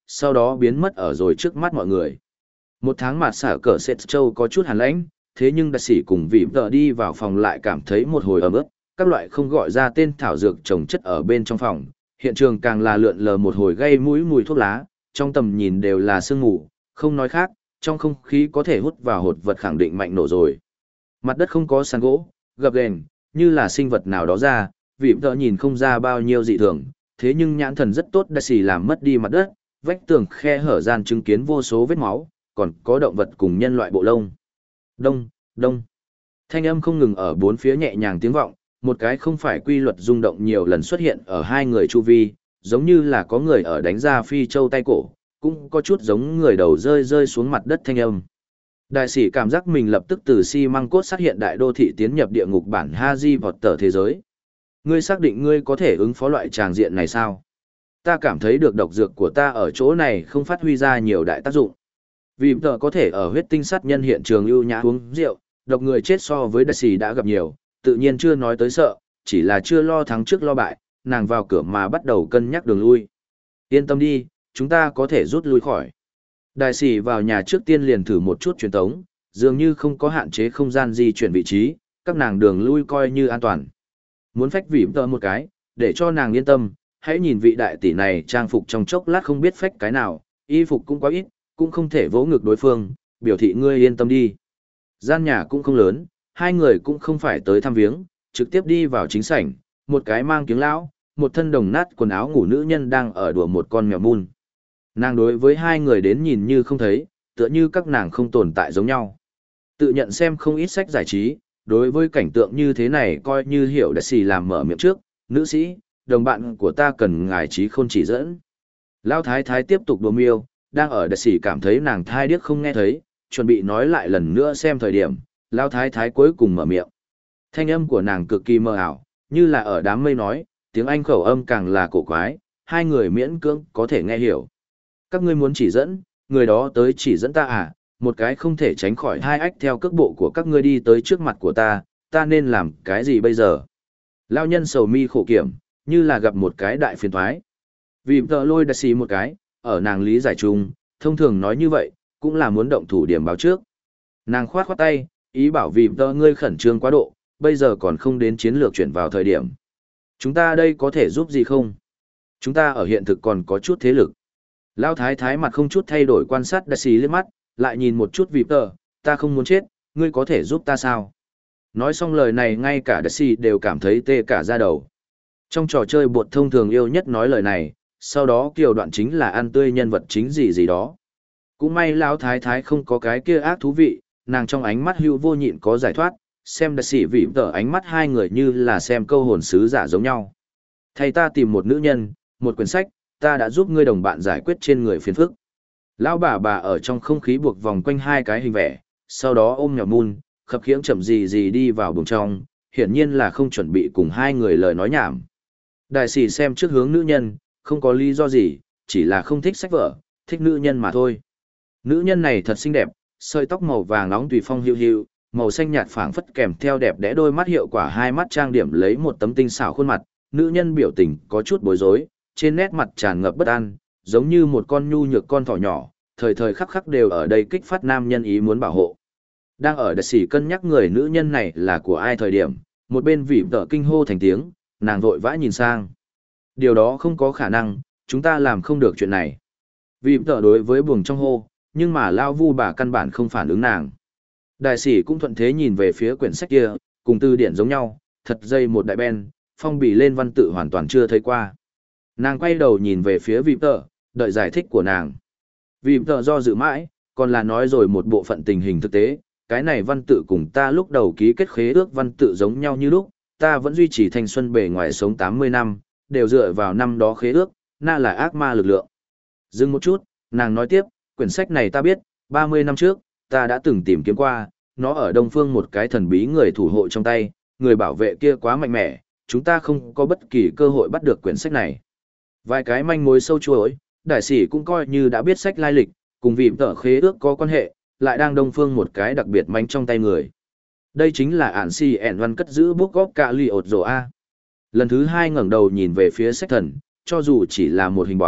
sau đó biến mất ở rồi trước mắt mọi người. Một tháng mà xả cờ Sệt Châu có chút hàn lãnh, thế nhưng đặc sĩ cùng vị vợ đi vào phòng lại cảm thấy một hồi ấm ức, các loại không gọi ra tên thảo dược trồng chất ở bên trong phòng, hiện trường càng là lượn lờ một hồi gây mũi mùi thuốc lá, trong tầm nhìn đều là sương mù, không nói khác, trong không khí có thể hút vào hột vật khẳng định mạnh nổ rồi. Mặt đất không có sàn gỗ, gập ghềnh, như là sinh vật nào đó ra, vị vợ nhìn không ra bao nhiêu dị thường, thế nhưng nhãn thần rất tốt, đặc sĩ làm mất đi mặt đất, vách tường khe hở gian chứng kiến vô số vết máu, còn có động vật cùng nhân loại bộ lông. Đông, đông. Thanh âm không ngừng ở bốn phía nhẹ nhàng tiếng vọng, một cái không phải quy luật rung động nhiều lần xuất hiện ở hai người chu vi, giống như là có người ở đánh ra phi châu tay cổ, cũng có chút giống người đầu rơi rơi xuống mặt đất thanh âm. Đại sĩ cảm giác mình lập tức từ xi măng cốt sát hiện đại đô thị tiến nhập địa ngục bản Harry Potter thế giới. Ngươi xác định ngươi có thể ứng phó loại tràng diện này sao? Ta cảm thấy được độc dược của ta ở chỗ này không phát huy ra nhiều đại tác dụng. Vì tờ có thể ở huyết tinh sát nhân hiện trường ưu nhã uống rượu, độc người chết so với đại sĩ đã gặp nhiều, tự nhiên chưa nói tới sợ, chỉ là chưa lo thắng trước lo bại, nàng vào cửa mà bắt đầu cân nhắc đường lui. Yên tâm đi, chúng ta có thể rút lui khỏi. Đại sĩ vào nhà trước tiên liền thử một chút truyền tống, dường như không có hạn chế không gian di chuyển vị trí, các nàng đường lui coi như an toàn. Muốn phách vị tờ một cái, để cho nàng yên tâm, hãy nhìn vị đại tỷ này trang phục trong chốc lát không biết phách cái nào, y phục cũng quá ít, cũng không thể vỗ ngực đối phương, biểu thị ngươi yên tâm đi. Gian nhà cũng không lớn, hai người cũng không phải tới thăm viếng, trực tiếp đi vào chính sảnh, một cái mang kiếng lão, một thân đồng nát quần áo ngủ nữ nhân đang ở đùa một con mèo mun. Nàng đối với hai người đến nhìn như không thấy, tựa như các nàng không tồn tại giống nhau. Tự nhận xem không ít sách giải trí, đối với cảnh tượng như thế này coi như hiểu đại sĩ làm mở miệng trước, nữ sĩ, đồng bạn của ta cần ngài trí khôn chỉ dẫn. Lão thái thái tiếp tục đùa miêu, đang ở đại sĩ cảm thấy nàng thai điếc không nghe thấy, chuẩn bị nói lại lần nữa xem thời điểm, Lão thái thái cuối cùng mở miệng. Thanh âm của nàng cực kỳ mơ ảo, như là ở đám mây nói, tiếng Anh khẩu âm càng là cổ quái, hai người miễn cưỡng có thể nghe hiểu. Các ngươi muốn chỉ dẫn, người đó tới chỉ dẫn ta à, một cái không thể tránh khỏi hai ách theo cước bộ của các ngươi đi tới trước mặt của ta, ta nên làm cái gì bây giờ? Lão nhân sầu mi khổ kiểm, như là gặp một cái đại phiền toái. Vì tợ lôi đại sĩ một cái, ở nàng lý giải chung, thông thường nói như vậy, cũng là muốn động thủ điểm báo trước. Nàng khoát khoát tay, ý bảo vì tợ ngươi khẩn trương quá độ, bây giờ còn không đến chiến lược chuyển vào thời điểm. Chúng ta đây có thể giúp gì không? Chúng ta ở hiện thực còn có chút thế lực. Lão thái thái mặt không chút thay đổi quan sát đại sĩ liếc mắt, lại nhìn một chút vì tợ, ta không muốn chết, ngươi có thể giúp ta sao? Nói xong lời này ngay cả đại sĩ đều cảm thấy tê cả da đầu. Trong trò chơi bột thông thường yêu nhất nói lời này, sau đó kiều đoạn chính là ăn tươi nhân vật chính gì gì đó. Cũng may lão thái thái không có cái kia ác thú vị, nàng trong ánh mắt hưu vô nhịn có giải thoát, xem đại sĩ vị tờ ánh mắt hai người như là xem câu hồn sứ giả giống nhau. Thầy ta tìm một nữ nhân, một quyển sách, ta đã giúp ngươi đồng bạn giải quyết trên người phiền phức. Lão bà bà ở trong không khí buộc vòng quanh hai cái hình vẽ, sau đó ôm nhỏ mun, khập khiễng chậm gì gì đi vào buồng trong, hiển nhiên là không chuẩn bị cùng hai người lời nói nhảm. Đại sĩ xem trước hướng nữ nhân, không có lý do gì, chỉ là không thích sách vở, thích nữ nhân mà thôi. Nữ nhân này thật xinh đẹp, sợi tóc màu vàng nóng tùy phong hiu hiu, màu xanh nhạt phảng phất kèm theo đẹp đẽ đôi mắt hiệu quả hai mắt trang điểm lấy một tấm tinh xảo khuôn mặt, nữ nhân biểu tình có chút bối rối, trên nét mặt tràn ngập bất an, giống như một con nhu nhược con thỏ nhỏ, thời thời khắc khắc đều ở đây kích phát nam nhân ý muốn bảo hộ. Đang ở đại sĩ cân nhắc người nữ nhân này là của ai thời điểm, một bên vị tợ kinh hô thành tiếng, nàng vội vã nhìn sang. Điều đó không có khả năng, chúng ta làm không được chuyện này. Vị tợ đối với buồng trong hô, nhưng mà lao vu bà căn bản không phản ứng nàng. Đại sĩ cũng thuận thế nhìn về phía quyển sách kia, cùng từ điển giống nhau, thật dây một đại ben, phong bì lên văn tự hoàn toàn chưa thấy qua. Nàng quay đầu nhìn về phía vị tợ, đợi giải thích của nàng. Vị tợ do dự mãi, còn là nói rồi một bộ phận tình hình thực tế, cái này văn tự cùng ta lúc đầu ký kết khế ước văn tự giống nhau như lúc, ta vẫn duy trì thanh xuân bề ngoài sống tám mươi năm, đều dựa vào năm đó khế ước, na là ác ma lực lượng. Dừng một chút, nàng nói tiếp, quyển sách này ta biết, ba mươi năm trước, ta đã từng tìm kiếm qua, nó ở Đông Phương một cái thần bí người thủ hộ trong tay, người bảo vệ kia quá mạnh mẽ, chúng ta không có bất kỳ cơ hội bắt được quyển sách này. Vài cái manh mối sâu chuỗi, đại sĩ cũng coi như đã biết sách lai lịch, cùng vị tợ khế ước có quan hệ, lại đang Đông Phương một cái đặc biệt manh trong tay người. Đây chính là ản si ẻn văn cất giữ bút góp cả lì ột rồ A. Lần thứ hai ngẩng đầu nhìn về phía sách thần, cho dù chỉ là một hình bóng,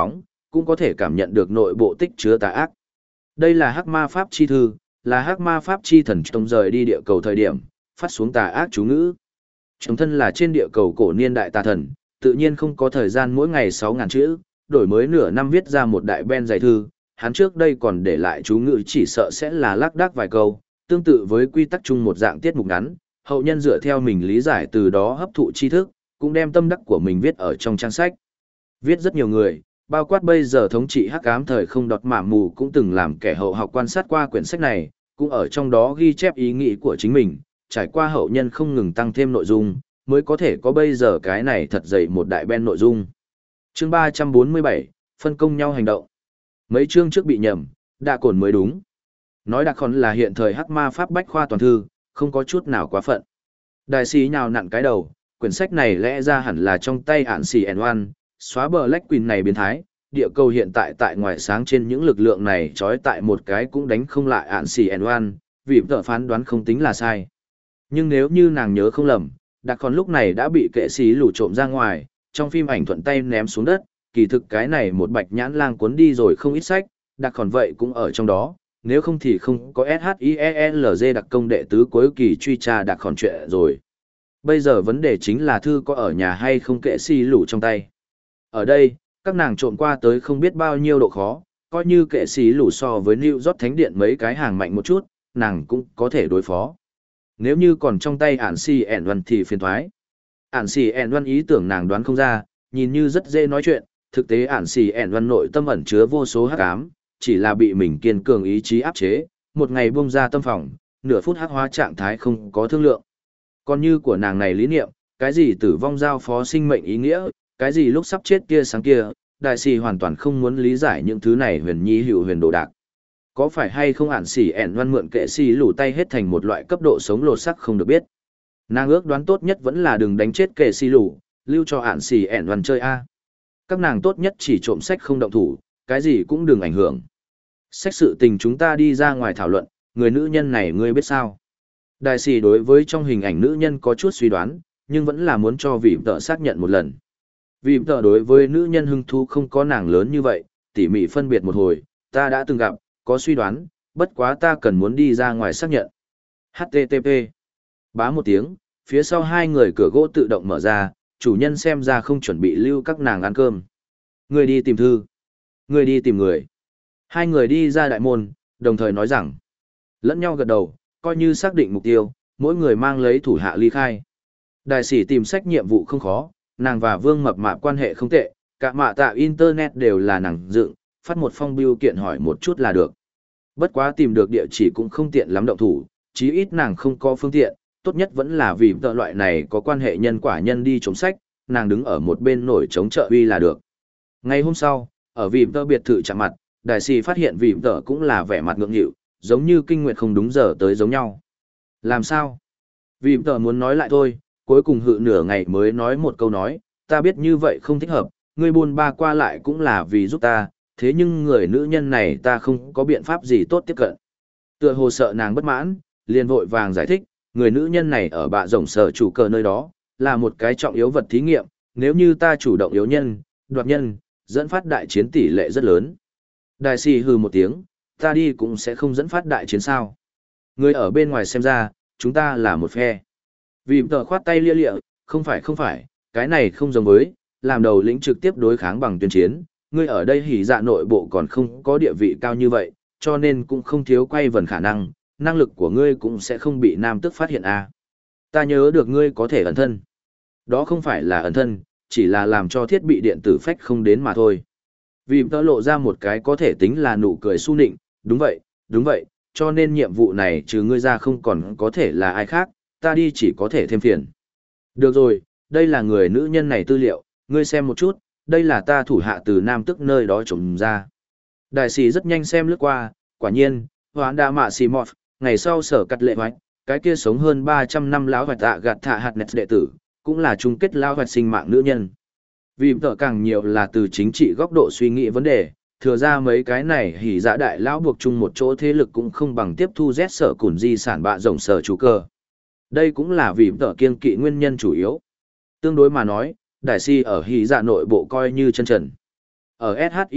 cũng có thể cảm nhận được nội bộ tích chứa tà ác. Đây là hắc ma pháp chi thư, là hắc ma pháp chi thần trong rời đi địa cầu thời điểm, phát xuống tà ác chú ngữ. Chúng thân là trên địa cầu cổ niên đại tà thần, tự nhiên không có thời gian mỗi ngày sáu ngàn chữ, đổi mới nửa năm viết ra một đại ben dày thư, hắn trước đây còn để lại chú ngữ chỉ sợ sẽ là lác đác vài câu, tương tự với quy tắc chung một dạng tiết mục ngắn, hậu nhân dựa theo mình lý giải từ đó hấp thụ tri thức, cũng đem tâm đắc của mình viết ở trong trang sách. Viết rất nhiều người, bao quát bây giờ thống trị hắc ám thời không đọt mạ mù cũng từng làm kẻ hậu học quan sát qua quyển sách này, cũng ở trong đó ghi chép ý nghĩ của chính mình, trải qua hậu nhân không ngừng tăng thêm nội dung, mới có thể có bây giờ cái này thật dày một đại ben nội dung. Chương ba trăm bốn mươi bảy, phân công nhau hành động. Mấy chương trước bị nhầm, đạ cồn mới đúng. Nói đặc còn là hiện thời hắc ma pháp bách khoa toàn thư, không có chút nào quá phận. Đại sĩ nhào nặn cái đầu, quyển sách này lẽ ra hẳn là trong tay ản xì en oan, xóa bờ lách quỳnh này biến thái, địa cầu hiện tại tại ngoài sáng trên những lực lượng này trói tại một cái cũng đánh không lại ản xì en oan, vì tờ phán đoán không tính là sai. Nhưng nếu như nàng nhớ không lầm, đặc còn lúc này đã bị kệ sĩ lù trộm ra ngoài, trong phim ảnh thuận tay ném xuống đất, kỳ thực cái này một bạch nhãn lang cuốn đi rồi không ít sách, đặc còn vậy cũng ở trong đó, nếu không thì không có ét hát i e lờ giê đặc công đệ tứ cuối kỳ truy tra đặc còn chuyện rồi. Bây giờ vấn đề chính là thư có ở nhà hay không kệ sĩ lù trong tay. Ở đây, các nàng trộm qua tới không biết bao nhiêu độ khó, coi như kệ sĩ lù so với New York Thánh Điện mấy cái hàng mạnh một chút, nàng cũng có thể đối phó. Nếu như còn trong tay ản xì ẻn văn thì phiền thoái. Ản xì ẻn văn ý tưởng nàng đoán không ra, nhìn như rất dễ nói chuyện, thực tế ản xì ẻn văn nội tâm ẩn chứa vô số hắc ám, chỉ là bị mình kiên cường ý chí áp chế, một ngày buông ra tâm phòng, nửa phút hắc hóa trạng thái không có thương lượng. Còn như của nàng này lý niệm, cái gì tử vong giao phó sinh mệnh ý nghĩa, cái gì lúc sắp chết kia sáng kia, đại sĩ hoàn toàn không muốn lý giải những thứ này huyền nhi hữu huyền đồ đạc. Có phải hay không ản xỉ ẻn văn mượn kệ sĩ lủ tay hết thành một loại cấp độ sống lột sắc không được biết. Nàng ước đoán tốt nhất vẫn là đừng đánh chết kệ sĩ lủ, lưu cho ản xỉ ẻn văn chơi a. Các nàng tốt nhất chỉ trộm sách không động thủ, cái gì cũng đừng ảnh hưởng. Sách sự tình chúng ta đi ra ngoài thảo luận, người nữ nhân này ngươi biết sao. Đại sĩ đối với trong hình ảnh nữ nhân có chút suy đoán, nhưng vẫn là muốn cho vị tợ xác nhận một lần. Vì tợ đối với nữ nhân hưng thú không có nàng lớn như vậy, tỉ mỉ phân biệt một hồi, ta đã từng gặp, có suy đoán, bất quá ta cần muốn đi ra ngoài xác nhận. hát tê tê pê. Bá một tiếng, phía sau hai người cửa gỗ tự động mở ra, chủ nhân xem ra không chuẩn bị lưu các nàng ăn cơm. Người đi tìm thư. Người đi tìm người. Hai người đi ra đại môn, đồng thời nói rằng, lẫn nhau gật đầu, coi như xác định mục tiêu, mỗi người mang lấy thủ hạ ly khai. Đại sĩ tìm sách nhiệm vụ không khó, nàng và Vương Mập Mạp quan hệ không tệ, cả mạ tạ internet đều là nàng dựng, phát một phong bưu kiện hỏi một chút là được. Bất quá tìm được địa chỉ cũng không tiện lắm động thủ, chí ít nàng không có phương tiện, tốt nhất vẫn là vì tợ loại này có quan hệ nhân quả nhân đi chống sách, nàng đứng ở một bên nổi chống trợ uy là được. Ngày hôm sau, ở vì tợ biệt thự chạm mặt, đại sĩ phát hiện vì tợ cũng là vẻ mặt ngượng nghịu, giống như kinh nguyệt không đúng giờ tới giống nhau. Làm sao? Vì tợ muốn nói lại thôi, cuối cùng hự nửa ngày mới nói một câu nói, ta biết như vậy không thích hợp, ngươi buôn ba qua lại cũng là vì giúp ta, thế nhưng người nữ nhân này ta không có biện pháp gì tốt tiếp cận. Tựa hồ sợ nàng bất mãn, liền vội vàng giải thích, người nữ nhân này ở bạ rồng sở chủ cờ nơi đó, là một cái trọng yếu vật thí nghiệm, nếu như ta chủ động yếu nhân, đoạt nhân, dẫn phát đại chiến tỷ lệ rất lớn. Đại sĩ hừ một tiếng, ta đi cũng sẽ không dẫn phát đại chiến sao. Người ở bên ngoài xem ra, chúng ta là một phe. Vì tờ khoát tay lia lịa, không phải không phải, cái này không giống với, làm đầu lĩnh trực tiếp đối kháng bằng tuyên chiến, ngươi ở đây hỉ dạ nội bộ còn không có địa vị cao như vậy, cho nên cũng không thiếu quay vần khả năng, năng lực của ngươi cũng sẽ không bị nam tức phát hiện à. Ta nhớ được ngươi có thể ẩn thân. Đó không phải là ẩn thân, chỉ là làm cho thiết bị điện tử phách không đến mà thôi. Vì tớ lộ ra một cái có thể tính là nụ cười su nịnh, đúng vậy, đúng vậy, cho nên nhiệm vụ này trừ ngươi ra không còn có thể là ai khác, ta đi chỉ có thể thêm phiền. Được rồi, đây là người nữ nhân này tư liệu, ngươi xem một chút, đây là ta thủ hạ từ nam tức nơi đó trộm ra. Đại sĩ rất nhanh xem lướt qua, quả nhiên, hoán đa mạ xì mọt, ngày sau sở cắt lệ hoạch, cái kia sống hơn ba trăm năm lão hoạch tạ gạt thạ hạt nét đệ tử, cũng là chung kết lão hoạch sinh mạng nữ nhân. Vì tợ càng nhiều là từ chính trị góc độ suy nghĩ vấn đề, thừa ra mấy cái này hỉ dạ đại lão buộc chung một chỗ thế lực cũng không bằng tiếp thu Z sở củn di sản bạ rồng sở chủ cơ. Đây cũng là vì tợ kiên kỵ nguyên nhân chủ yếu. Tương đối mà nói, đại si ở hỉ dạ nội bộ coi như chân trần. Ở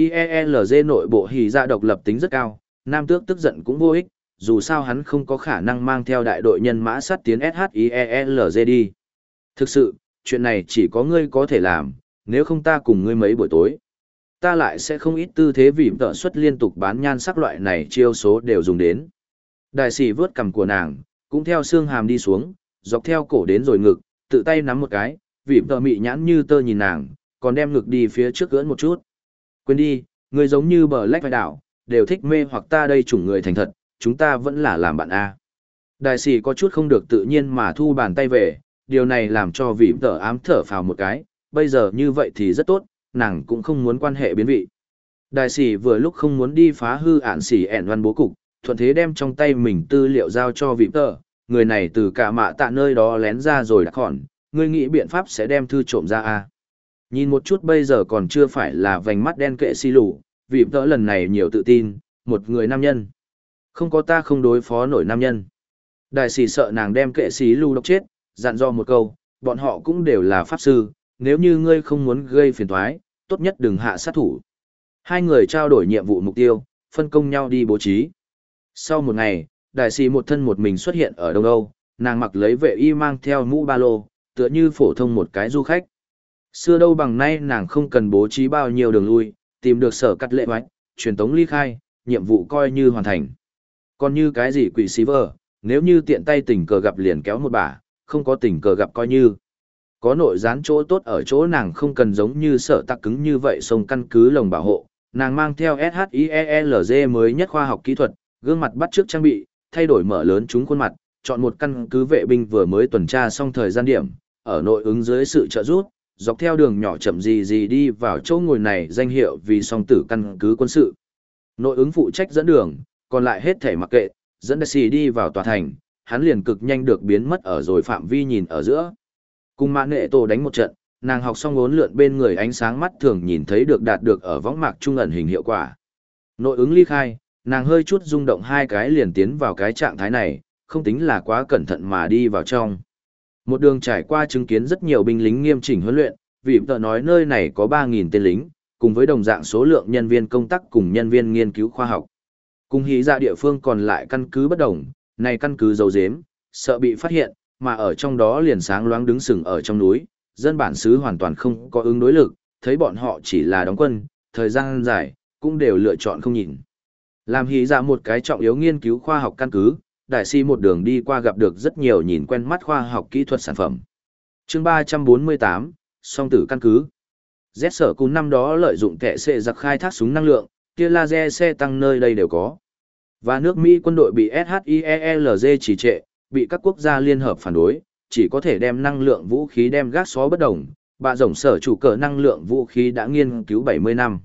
SHIELZ nội bộ hỉ dạ độc lập tính rất cao, Nam Tước tức giận cũng vô ích, dù sao hắn không có khả năng mang theo đại đội nhân mã sát tiến SHIELZ đi. Thực sự, chuyện này chỉ có ngươi có thể làm, nếu không ta cùng ngươi mấy buổi tối. Ta lại sẽ không ít tư thế vì tợ suất liên tục bán nhan sắc loại này chiêu số đều dùng đến. Đại sĩ vướt cằm của nàng, cũng theo xương hàm đi xuống, dọc theo cổ đến rồi ngực, tự tay nắm một cái, vì tợ mị nhãn như tơ nhìn nàng, còn đem ngực đi phía trước gỡn một chút. Quên đi, người giống như bờ lách vai đảo, đều thích mê hoặc ta đây chủng người thành thật, chúng ta vẫn là làm bạn A. Đại sĩ có chút không được tự nhiên mà thu bàn tay về, điều này làm cho vị tợ ám thở phào một cái, bây giờ như vậy thì rất tốt, nàng cũng không muốn quan hệ biến vị. Đại sĩ vừa lúc không muốn đi phá hư ản sĩ ẻn văn bố cục, thuận thế đem trong tay mình tư liệu giao cho vị tợ, người này từ cả mạ tạ nơi đó lén ra rồi đã khỏn, người nghĩ biện pháp sẽ đem thư trộm ra A. Nhìn một chút bây giờ còn chưa phải là vành mắt đen kệ xì lù, vị tợ lần này nhiều tự tin, một người nam nhân. Không có ta không đối phó nổi nam nhân. Đại sĩ sợ nàng đem kệ xì lù độc chết, dặn dò một câu, bọn họ cũng đều là pháp sư, nếu như ngươi không muốn gây phiền toái, tốt nhất đừng hạ sát thủ. Hai người trao đổi nhiệm vụ mục tiêu, phân công nhau đi bố trí. Sau một ngày, đại sĩ một thân một mình xuất hiện ở Đông Âu, nàng mặc lấy vệ y mang theo mũ ba lô, tựa như phổ thông một cái du khách. Xưa đâu bằng nay nàng không cần bố trí bao nhiêu đường lui, tìm được sở cắt lệ hoạch, truyền tống ly khai, nhiệm vụ coi như hoàn thành. Còn như cái gì quỷ xí vờ, nếu như tiện tay tình cờ gặp liền kéo một bả, không có tình cờ gặp coi như. Có nội gián chỗ tốt ở chỗ nàng không cần giống như sở tắc cứng như vậy sông căn cứ lồng bảo hộ, nàng mang theo SHIELZ mới nhất khoa học kỹ thuật, gương mặt bắt trước trang bị, thay đổi mở lớn chúng khuôn mặt, chọn một căn cứ vệ binh vừa mới tuần tra xong thời gian điểm, ở nội ứng dưới sự trợ giúp, dọc theo đường nhỏ chậm gì gì đi vào chỗ ngồi này danh hiệu vì song tử căn cứ quân sự. Nội ứng phụ trách dẫn đường, còn lại hết thể mặc kệ, dẫn đại sĩ đi vào tòa thành, hắn liền cực nhanh được biến mất ở rồi phạm vi nhìn ở giữa. Cùng mã nệ tổ đánh một trận, nàng học xong ngốn lượn bên người ánh sáng mắt thường nhìn thấy được đạt được ở võng mạc trung ẩn hình hiệu quả. Nội ứng ly khai, nàng hơi chút rung động hai cái liền tiến vào cái trạng thái này, không tính là quá cẩn thận mà đi vào trong. Một đường trải qua chứng kiến rất nhiều binh lính nghiêm chỉnh huấn luyện, vì tờ nói nơi này có ba nghìn tên lính, cùng với đồng dạng số lượng nhân viên công tác cùng nhân viên nghiên cứu khoa học. Cùng hí ra địa phương còn lại căn cứ bất đồng, này căn cứ giấu giếm, sợ bị phát hiện, mà ở trong đó liền sáng loáng đứng sừng ở trong núi, dân bản xứ hoàn toàn không có ứng đối lực, thấy bọn họ chỉ là đóng quân, thời gian dài, cũng đều lựa chọn không nhìn. Làm hí ra một cái trọng yếu nghiên cứu khoa học căn cứ, đại si một đường đi qua gặp được rất nhiều nhìn quen mắt khoa học kỹ thuật sản phẩm. Chương ba trăm bốn mươi tám, song tử căn cứ. Z sở cùng năm đó lợi dụng kẻ xệ giặc khai thác súng năng lượng, tia laser xe tăng nơi đây đều có. Và nước Mỹ quân đội bị SHIELZ trì trệ, bị các quốc gia liên hợp phản đối, chỉ có thể đem năng lượng vũ khí đem gác xó bất đồng. Bà rồng sở chủ cờ năng lượng vũ khí đã nghiên cứu bảy mươi năm.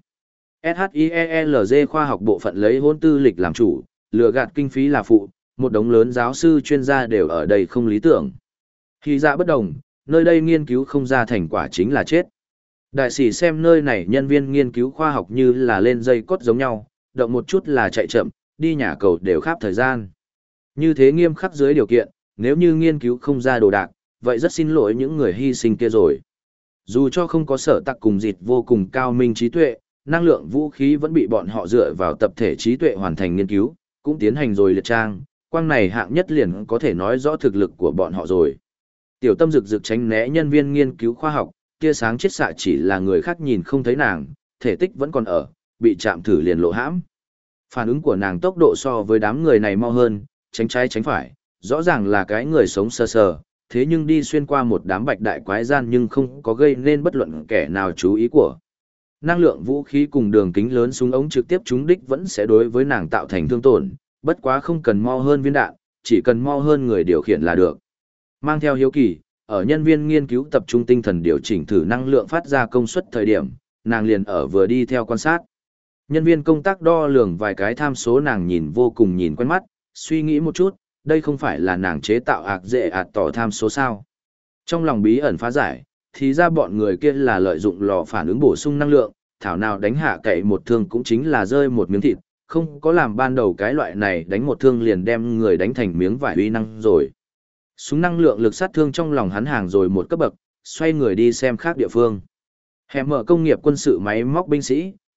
SHIELZ khoa học bộ phận lấy hôn tư lịch làm chủ, lừa gạt kinh phí là phụ, một đống lớn giáo sư chuyên gia đều ở đây không lý tưởng. Khi ra bất đồng, nơi đây nghiên cứu không ra thành quả chính là chết. Đại sĩ xem nơi này nhân viên nghiên cứu khoa học như là lên dây cốt giống nhau, động một chút là chạy chậm, đi nhà cầu đều khắp thời gian. Như thế nghiêm khắc dưới điều kiện, nếu như nghiên cứu không ra đồ đạc, vậy rất xin lỗi những người hy sinh kia rồi. Dù cho không có sở tặc cùng dịt vô cùng cao minh trí tuệ, năng lượng vũ khí vẫn bị bọn họ dựa vào tập thể trí tuệ hoàn thành nghiên cứu, cũng tiến hành rồi liệt trang, quang này hạng nhất liền có thể nói rõ thực lực của bọn họ rồi. Tiểu tâm rực rực tránh né nhân viên nghiên cứu khoa học, tia sáng chết xạ chỉ là người khác nhìn không thấy nàng, thể tích vẫn còn ở, bị chạm thử liền lộ hãm. Phản ứng của nàng tốc độ so với đám người này mau hơn, tránh trái tránh phải, rõ ràng là cái người sống sờ sờ, thế nhưng đi xuyên qua một đám bạch đại quái gian nhưng không có gây nên bất luận kẻ nào chú ý của. Năng lượng vũ khí cùng đường kính lớn súng ống trực tiếp trúng đích vẫn sẽ đối với nàng tạo thành thương tổn, bất quá không cần mau hơn viên đạn, chỉ cần mau hơn người điều khiển là được. Mang theo hiếu kỳ, ở nhân viên nghiên cứu tập trung tinh thần điều chỉnh thử năng lượng phát ra công suất thời điểm, nàng liền ở vừa đi theo quan sát. Nhân viên công tác đo lường vài cái tham số nàng nhìn vô cùng nhìn quen mắt, suy nghĩ một chút, đây không phải là nàng chế tạo ạc dễ ạt tỏ tham số sao. Trong lòng bí ẩn phá giải, thì ra bọn người kia là lợi dụng lò phản ứng bổ sung năng lượng, thảo nào đánh hạ cậy một thương cũng chính là rơi một miếng thịt, không có làm ban đầu cái loại này đánh một thương liền đem người đánh thành miếng vải uy năng rồi. Súng năng lượng lực sát thương trong lòng hắn hàng rồi một cấp bậc, xoay người đi xem khác địa phương. Hẻm mở công nghiệp quân sự máy móc binh sĩ,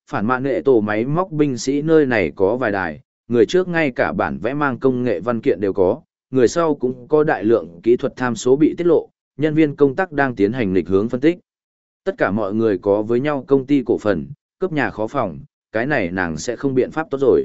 phản mạ nghệ tổ máy móc binh sĩ nơi này có vài đài, người trước ngay cả bản vẽ mang công nghệ văn kiện đều có, người sau cũng có đại lượng kỹ thuật tham số bị tiết lộ, nhân viên công tác đang tiến hành lịch hướng phân tích. Tất cả mọi người có với nhau công ty cổ phần, cướp nhà khó phòng, cái này nàng sẽ không biện pháp tốt rồi.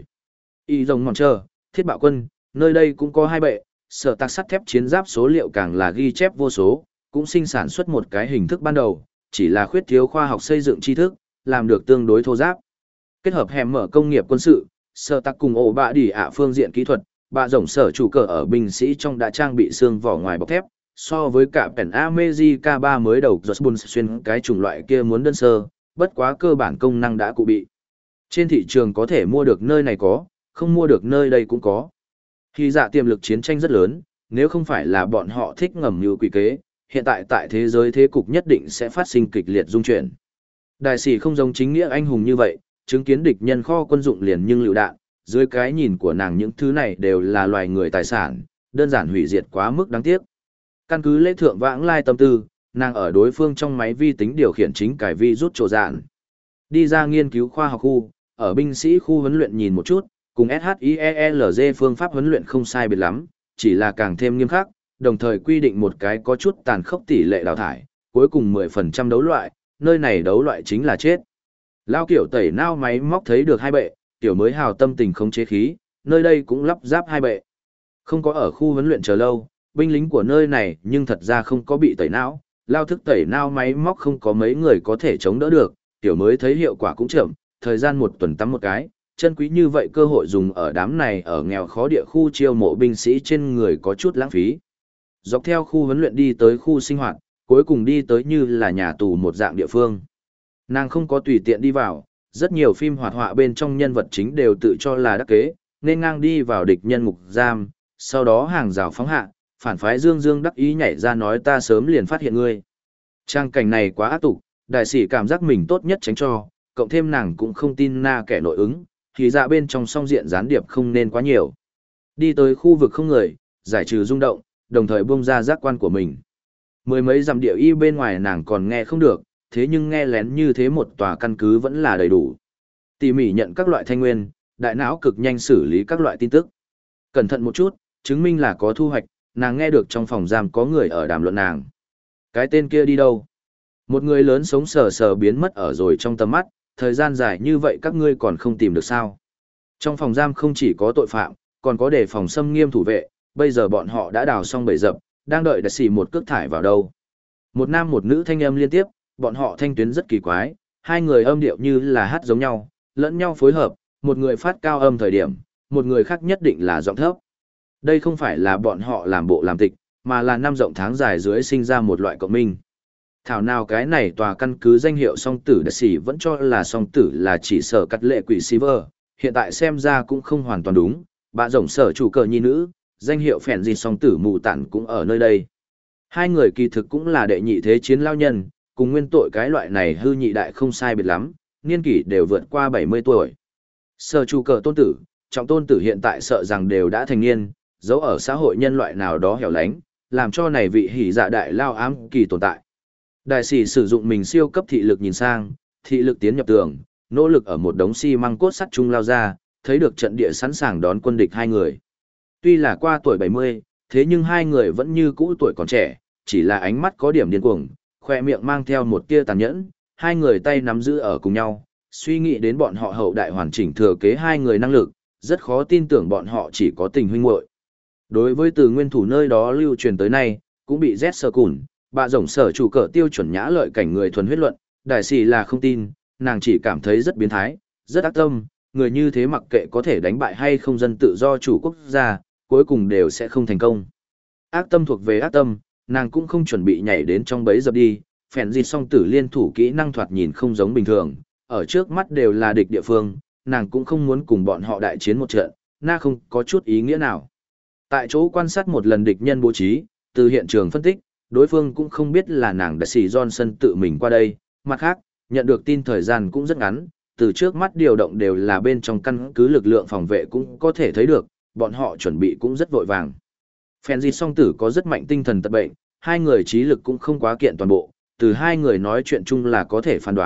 Y rồng mòn trơ, thiết bạo quân, nơi đây cũng có hai bệ, sở tạc sắt thép chiến giáp số liệu càng là ghi chép vô số, cũng sinh sản xuất một cái hình thức ban đầu, chỉ là khuyết thiếu khoa học xây dựng tri thức, làm được tương đối thô giáp. Kết hợp hẻm mở công nghiệp quân sự, sở tạc cùng ổ bạ đỉ ạ phương diện kỹ thuật, bạ rồng sở chủ cờ ở binh sĩ trong đã trang bị xương vỏ ngoài bọc thép, so với cả Pen America ba mới đầu Josbun xuyên cái chủng loại kia muốn đơn sơ, bất quá cơ bản công năng đã cụ bị. Trên thị trường có thể mua được nơi này có, không mua được nơi đây cũng có. Khi dạ tiềm lực chiến tranh rất lớn, nếu không phải là bọn họ thích ngầm như quỷ kế, hiện tại tại thế giới thế cục nhất định sẽ phát sinh kịch liệt dung chuyển. Đại sĩ không giống chính nghĩa anh hùng như vậy, chứng kiến địch nhân kho quân dụng liền nhưng lựu đạn, dưới cái nhìn của nàng những thứ này đều là loài người tài sản, đơn giản hủy diệt quá mức đáng tiếc. Căn cứ lễ thượng vãng lai tâm tư, nàng ở đối phương trong máy vi tính điều khiển chính cải vi rút trổ dạn. Đi ra nghiên cứu khoa học khu, ở binh sĩ khu huấn luyện nhìn một chút, cùng SHIELZ phương pháp huấn luyện không sai biệt lắm, chỉ là càng thêm nghiêm khắc, đồng thời quy định một cái có chút tàn khốc tỷ lệ đào thải, cuối cùng mười phần trăm đấu loại, nơi này đấu loại chính là chết. Lao kiểu tẩy nao máy móc thấy được hai bệ, tiểu mới hào tâm tình không chế khí, nơi đây cũng lắp ráp hai bệ. Không có ở khu huấn luyện chờ lâu, binh lính của nơi này nhưng thật ra không có bị tẩy não, lao thức tẩy não máy móc không có mấy người có thể chống đỡ được, tiểu mới thấy hiệu quả cũng chậm, thời gian một tuần tắm một cái, chân quý như vậy cơ hội dùng ở đám này ở nghèo khó địa khu chiêu mộ binh sĩ trên người có chút lãng phí. Dọc theo khu huấn luyện đi tới khu sinh hoạt, cuối cùng đi tới như là nhà tù một dạng địa phương. Nàng không có tùy tiện đi vào, rất nhiều phim hoạt họa bên trong nhân vật chính đều tự cho là đắc kế, nên ngang đi vào địch nhân ngục giam, sau đó hàng rào phóng hạ, phản phái dương dương đắc ý nhảy ra nói ta sớm liền phát hiện ngươi. Trang cảnh này quá ác tục, đại sĩ cảm giác mình tốt nhất tránh cho, cộng thêm nàng cũng không tin na kẻ nội ứng, thì dạ bên trong song diện gián điệp không nên quá nhiều. Đi tới khu vực không người, giải trừ rung động, đồng thời buông ra giác quan của mình. Mười mấy dặm địa y bên ngoài nàng còn nghe không được, thế nhưng nghe lén như thế một tòa căn cứ vẫn là đầy đủ. Tỉ mỉ nhận các loại thanh nguyên, đại não cực nhanh xử lý các loại tin tức. Cẩn thận một chút, chứng minh là có thu hoạch, nàng nghe được trong phòng giam có người ở đàm luận nàng. Cái tên kia đi đâu? Một người lớn sống sờ sờ biến mất ở rồi trong tầm mắt, thời gian dài như vậy các ngươi còn không tìm được sao? Trong phòng giam không chỉ có tội phạm, còn có đề phòng xâm nghiêm thủ vệ, bây giờ bọn họ đã đào xong bầy dập, đang đợi đại sĩ một cước thải vào đâu. Một nam một nữ thanh âm liên tiếp, bọn họ thanh tuyến rất kỳ quái, hai người âm điệu như là hát giống nhau, lẫn nhau phối hợp, một người phát cao âm thời điểm, một người khác nhất định là giọng thấp. Đây không phải là bọn họ làm bộ làm tịch, mà là năm rộng tháng dài dưới sinh ra một loại cộng minh. Thảo nào cái này tòa căn cứ danh hiệu song tử đại sĩ vẫn cho là song tử là chỉ sở cắt lệ quỷ Silver, hiện tại xem ra cũng không hoàn toàn đúng, bà rồng sở chủ cờ nhi nữ, danh hiệu phèn gì song tử mù tản cũng ở nơi đây. Hai người kỳ thực cũng là đệ nhị thế chiến lao nhân, cùng nguyên tội cái loại này hư nhị đại không sai biệt lắm, niên kỷ đều vượt qua bảy mươi tuổi. Sở chủ cờ tôn tử, trọng tôn tử hiện tại sợ rằng đều đã thành niên, giấu ở xã hội nhân loại nào đó hẻo lánh, làm cho này vị hỉ dạ đại lao ám kỳ tồn tại. Đại sĩ sử dụng mình siêu cấp thị lực nhìn sang, thị lực tiến nhập tường, nỗ lực ở một đống xi măng cốt sắt trung lao ra, thấy được trận địa sẵn sàng đón quân địch hai người. Tuy là qua tuổi bảy mươi, thế nhưng hai người vẫn như cũ tuổi còn trẻ, chỉ là ánh mắt có điểm điên cuồng, khoe miệng mang theo một tia tàn nhẫn, hai người tay nắm giữ ở cùng nhau, suy nghĩ đến bọn họ hậu đại hoàn chỉnh thừa kế hai người năng lực, rất khó tin tưởng bọn họ chỉ có tình huynh muội. Đối với từ nguyên thủ nơi đó lưu truyền tới nay, cũng bị rét sờ cùn, bà rồng sở chủ cờ tiêu chuẩn nhã lợi cảnh người thuần huyết luận, đại sĩ là không tin, nàng chỉ cảm thấy rất biến thái, rất ác tâm, người như thế mặc kệ có thể đánh bại hay không dân tự do chủ quốc gia, cuối cùng đều sẽ không thành công. Ác tâm thuộc về ác tâm, nàng cũng không chuẩn bị nhảy đến trong bẫy dập đi, phèn gì song tử liên thủ kỹ năng thoạt nhìn không giống bình thường, ở trước mắt đều là địch địa phương, nàng cũng không muốn cùng bọn họ đại chiến một trận, na không có chút ý nghĩa nào. Tại chỗ quan sát một lần địch nhân bố trí, từ hiện trường phân tích, đối phương cũng không biết là nàng đại sĩ Johnson tự mình qua đây, mặt khác, nhận được tin thời gian cũng rất ngắn, từ trước mắt điều động đều là bên trong căn cứ lực lượng phòng vệ cũng có thể thấy được, bọn họ chuẩn bị cũng rất vội vàng. Phèn gì song tử có rất mạnh tinh thần tật bệnh, hai người trí lực cũng không quá kiện toàn bộ, từ hai người nói chuyện chung là có thể phán đoán,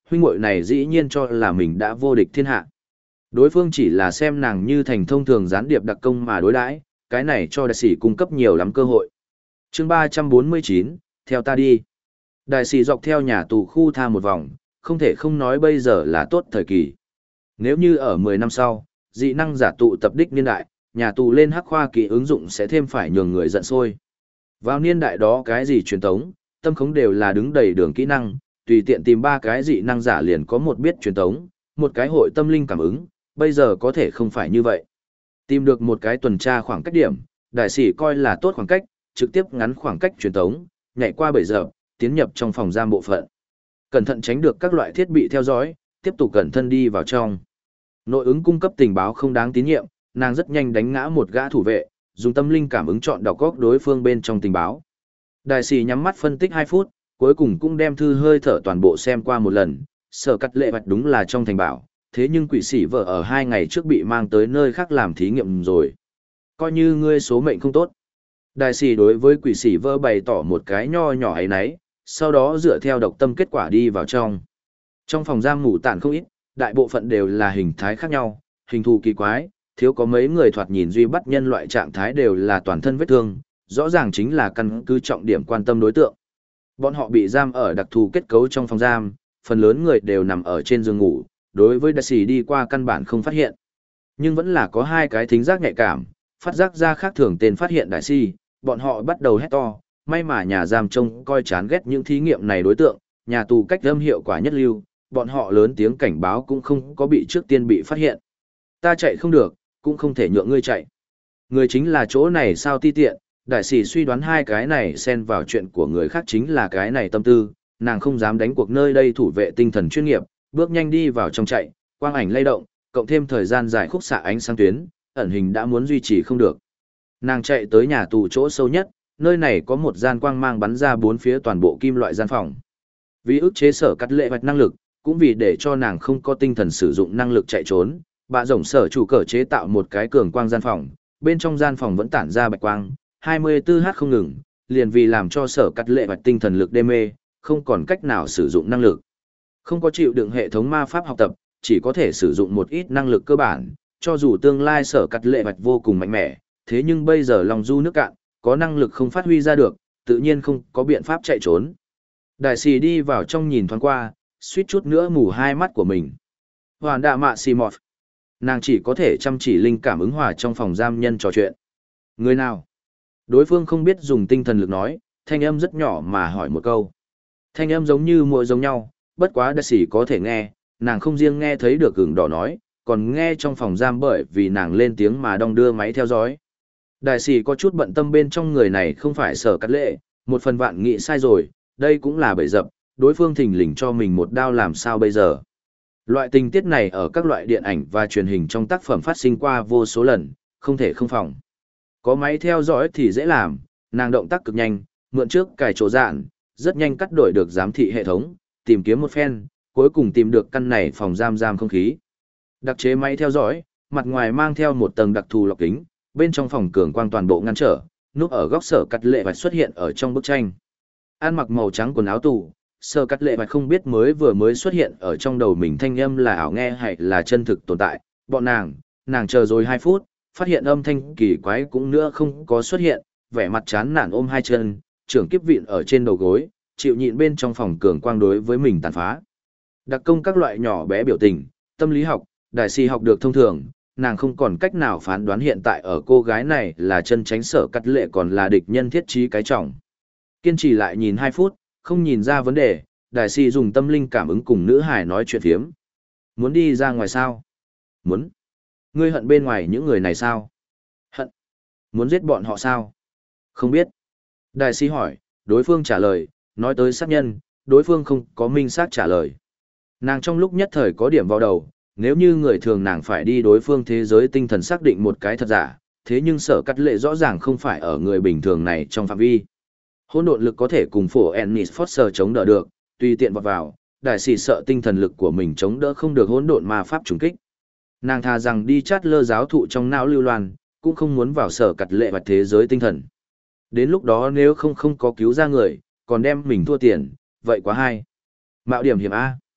huynh muội này dĩ nhiên cho là mình đã vô địch thiên hạ. Đối phương chỉ là xem nàng như thành thông thường gián điệp đặc công mà đối đãi, cái này cho đại sĩ cung cấp nhiều lắm cơ hội. Chương ba trăm bốn mươi chín, theo ta đi. Đại sĩ dọc theo nhà tù khu tha một vòng, không thể không nói bây giờ là tốt thời kỳ. Nếu như ở mười năm sau, dị năng giả tụ tập đích niên đại, nhà tù lên hắc khoa kỹ ứng dụng sẽ thêm phải nhường người giận sôi. Vào niên đại đó cái gì truyền tống, tâm khống đều là đứng đầy đường kỹ năng, tùy tiện tìm ba cái dị năng giả liền có một biết truyền tống, một cái hội tâm linh cảm ứng, bây giờ có thể không phải như vậy. Tìm được một cái tuần tra khoảng cách điểm, đại sĩ coi là tốt khoảng cách, trực tiếp ngắn khoảng cách truyền tống, nhảy qua bể giờ, tiến nhập trong phòng giam bộ phận. Cẩn thận tránh được các loại thiết bị theo dõi, tiếp tục cẩn thân đi vào trong. Nội ứng cung cấp tình báo không đáng tín nhiệm, nàng rất nhanh đánh ngã một gã thủ vệ, dùng tâm linh cảm ứng chọn đọc góc đối phương bên trong tình báo. Đại sĩ nhắm mắt phân tích hai phút, cuối cùng cũng đem thư hơi thở toàn bộ xem qua một lần, sở cắt lệ vạch đúng là trong thành bảo, thế nhưng quỷ sĩ vợ ở hai ngày trước bị mang tới nơi khác làm thí nghiệm rồi. Coi như ngươi số mệnh không tốt. Đại sĩ đối với quỷ sĩ vợ bày tỏ một cái nho nhỏ ấy nấy, sau đó dựa theo độc tâm kết quả đi vào trong. Trong phòng giam ngủ tản không ít, đại bộ phận đều là hình thái khác nhau, hình thù kỳ quái, thiếu có mấy người thoạt nhìn duy bắt nhân loại trạng thái đều là toàn thân vết thương, rõ ràng chính là căn cứ trọng điểm quan tâm đối tượng. Bọn họ bị giam ở đặc thù kết cấu trong phòng giam, phần lớn người đều nằm ở trên giường ngủ, đối với đại sĩ đi qua căn bản không phát hiện. Nhưng vẫn là có hai cái thính giác nhạy cảm, phát giác ra khác thường tên phát hiện đại sĩ, bọn họ bắt đầu hét to, may mà nhà giam trông coi chán ghét những thí nghiệm này đối tượng, nhà tù cách âm hiệu quả nhất lưu, bọn họ lớn tiếng cảnh báo cũng không có bị trước tiên bị phát hiện. Ta chạy không được, cũng không thể nhượng ngươi chạy. Người chính là chỗ này sao ti tiện, đại sĩ suy đoán hai cái này xen vào chuyện của người khác chính là cái này tâm tư, nàng không dám đánh cuộc nơi đây thủ vệ tinh thần chuyên nghiệp, bước nhanh đi vào trong chạy, quang ảnh lay động, cộng thêm thời gian dài khúc xạ ánh sáng tuyến, ẩn hình đã muốn duy trì không được. Nàng chạy tới nhà tù chỗ sâu nhất, nơi này có một gian quang mang bắn ra bốn phía toàn bộ kim loại gian phòng. Vì ức chế sở cắt lệ hoạch năng lực, cũng vì để cho nàng không có tinh thần sử dụng năng lực chạy trốn, bà rồng sở chủ cờ chế tạo một cái cường quang gian phòng, bên trong gian phòng vẫn tản ra bạch quang, hai mươi tư H không ngừng, liền vì làm cho sở cắt lệ hoạch tinh thần lực đê mê, không còn cách nào sử dụng năng lực. Không có chịu đựng hệ thống ma pháp học tập, chỉ có thể sử dụng một ít năng lực cơ bản, cho dù tương lai sở cắt lệ hoạch vô cùng mạnh mẽ, thế nhưng bây giờ lòng du nước cạn, có năng lực không phát huy ra được, tự nhiên không có biện pháp chạy trốn. Đại sĩ đi vào trong nhìn thoáng qua, suýt chút nữa mù hai mắt của mình. Hoàn đạ mạ xì mọt. Nàng chỉ có thể chăm chỉ linh cảm ứng hòa trong phòng giam nhân trò chuyện. Người nào? Đối phương không biết dùng tinh thần lực nói, thanh âm rất nhỏ mà hỏi một câu. Thanh âm giống như muội giống nhau, bất quá đại sĩ có thể nghe, nàng không riêng nghe thấy được gừng đỏ nói, còn nghe trong phòng giam bởi vì nàng lên tiếng mà đong đưa máy theo dõi. Đại sĩ có chút bận tâm bên trong người này không phải sở cắt lệ, một phần vạn nghĩ sai rồi, đây cũng là bẫy dập, đối phương thình lình cho mình một đao làm sao bây giờ. Loại tình tiết này ở các loại điện ảnh và truyền hình trong tác phẩm phát sinh qua vô số lần, không thể không phòng. Có máy theo dõi thì dễ làm, nàng động tác cực nhanh, mượn trước cài chỗ dạn, rất nhanh cắt đổi được giám thị hệ thống, tìm kiếm một phen, cuối cùng tìm được căn này phòng giam giam không khí. Đặc chế máy theo dõi, mặt ngoài mang theo một tầng đặc thù lọc kính, bên trong phòng cường quang toàn bộ ngăn trở, núp ở góc sở cắt lệ vạch xuất hiện ở trong bức tranh. Ăn mặc màu trắng quần áo tù, sở cắt lệ vạch không biết mới vừa mới xuất hiện ở trong đầu mình thanh âm là ảo nghe hay là chân thực tồn tại. Bọn nàng, nàng chờ rồi hai phút, phát hiện âm thanh kỳ quái cũng nữa không có xuất hiện, vẻ mặt chán nản ôm hai chân, trưởng kiếp vịn ở trên đầu gối, chịu nhịn bên trong phòng cường quang đối với mình tàn phá. Đặc công các loại nhỏ bé biểu tình, tâm lý học, đại sĩ học được thông thường, nàng không còn cách nào phán đoán hiện tại ở cô gái này là chân tránh sở cắt lệ còn là địch nhân thiết trí cái trọng. Kiên trì lại nhìn hai phút, không nhìn ra vấn đề, đại sĩ dùng tâm linh cảm ứng cùng nữ hải nói chuyện thiếm. Muốn đi ra ngoài sao? Muốn. Ngươi hận bên ngoài những người này sao? Hận. Muốn giết bọn họ sao? Không biết. Đại sĩ hỏi, đối phương trả lời, nói tới sát nhân, đối phương không có minh xác trả lời. Nàng trong lúc nhất thời có điểm vào đầu, nếu như người thường nàng phải đi đối phương thế giới tinh thần xác định một cái thật giả, thế nhưng sở cắt lệ rõ ràng không phải ở người bình thường này trong phạm vi. Hỗn độn lực có thể cùng phổ Ennis Foster chống đỡ được, tùy tiện vọt vào, đại sĩ sợ tinh thần lực của mình chống đỡ không được hỗn độn ma pháp trùng kích. Nàng thà rằng đi chát lơ giáo thụ trong não lưu loan, cũng không muốn vào sở cắt lệ và thế giới tinh thần. Đến lúc đó nếu không không có cứu ra người, còn đem mình thua tiền, vậy quá hay. Mạo điểm hiểm A.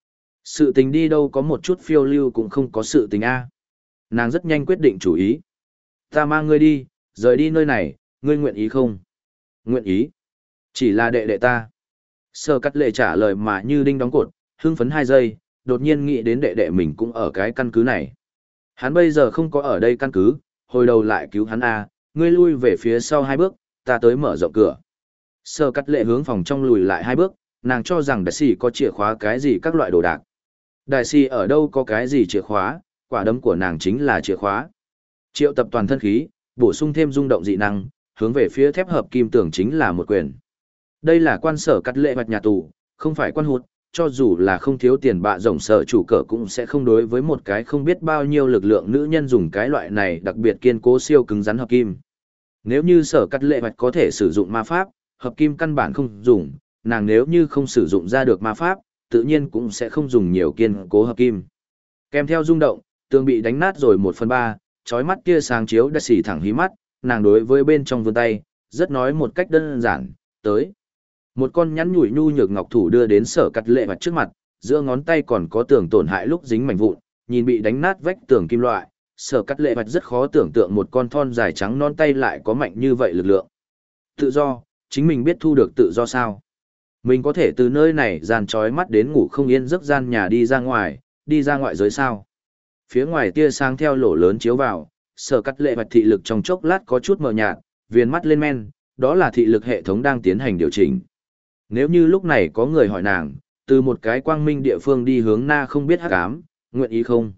Sự tình đi đâu có một chút phiêu lưu cũng không có sự tình a. Nàng rất nhanh quyết định chủ ý. Ta mang ngươi đi, rời đi nơi này, ngươi nguyện ý không? Nguyện ý. Chỉ là đệ đệ ta. Sở cắt lệ trả lời mà như đinh đóng cột, hưng phấn hai giây, đột nhiên nghĩ đến đệ đệ mình cũng ở cái căn cứ này. Hắn bây giờ không có ở đây căn cứ, hồi đầu lại cứu hắn a, ngươi lui về phía sau hai bước, ta tới mở rộng cửa. Sở cắt lệ hướng phòng trong lùi lại hai bước, nàng cho rằng đại sĩ có chìa khóa cái gì các loại đồ đạc. Đại sĩ ở đâu có cái gì chìa khóa, quả đấm của nàng chính là chìa khóa. Triệu tập toàn thân khí, bổ sung thêm rung động dị năng, hướng về phía thép hợp kim tưởng chính là một quyền. Đây là quan sở cắt lệ hoạch nhà tù, không phải quan hụt, cho dù là không thiếu tiền bạ rộng sở chủ cỡ cũng sẽ không đối với một cái không biết bao nhiêu lực lượng nữ nhân dùng cái loại này đặc biệt kiên cố siêu cứng rắn hợp kim. Nếu như sở cắt lệ hoạch có thể sử dụng ma pháp, hợp kim căn bản không dùng, nàng nếu như không sử dụng ra được ma pháp, tự nhiên cũng sẽ không dùng nhiều kiên cố hợp kim. Kèm theo rung động, tường bị đánh nát rồi một phần ba, chói mắt tia sáng chiếu đã xỉ thẳng hí mắt, nàng đối với bên trong vươn tay, rất nói một cách đơn giản, tới. Một con nhắn nhủi nhu nhược ngọc thủ đưa đến sở cắt lệ mặt trước mặt, giữa ngón tay còn có tường tổn hại lúc dính mảnh vụn, nhìn bị đánh nát vách tường kim loại, sở cắt lệ mặt rất khó tưởng tượng một con thon dài trắng non tay lại có mạnh như vậy lực lượng. Tự do, chính mình biết thu được tự do sao? Mình có thể từ nơi này gian trói mắt đến ngủ không yên giấc gian nhà đi ra ngoài, đi ra ngoại giới sao? Phía ngoài tia sáng theo lỗ lớn chiếu vào, sở cắt lệ mặt thị lực trong chốc lát có chút mờ nhạt, viền mắt lên men, đó là thị lực hệ thống đang tiến hành điều chỉnh. Nếu như lúc này có người hỏi nàng, từ một cái quang minh địa phương đi hướng na không biết hắc ám, nguyện ý không?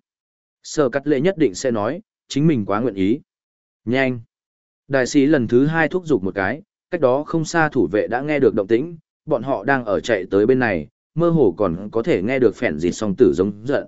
Sở cắt lệ nhất định sẽ nói, chính mình quá nguyện ý. Nhanh! Đại sĩ lần thứ hai thúc giục một cái, cách đó không xa thủ vệ đã nghe được động tĩnh, bọn họ đang ở chạy tới bên này, mơ hồ còn có thể nghe được phèn dịt song tử giống giận.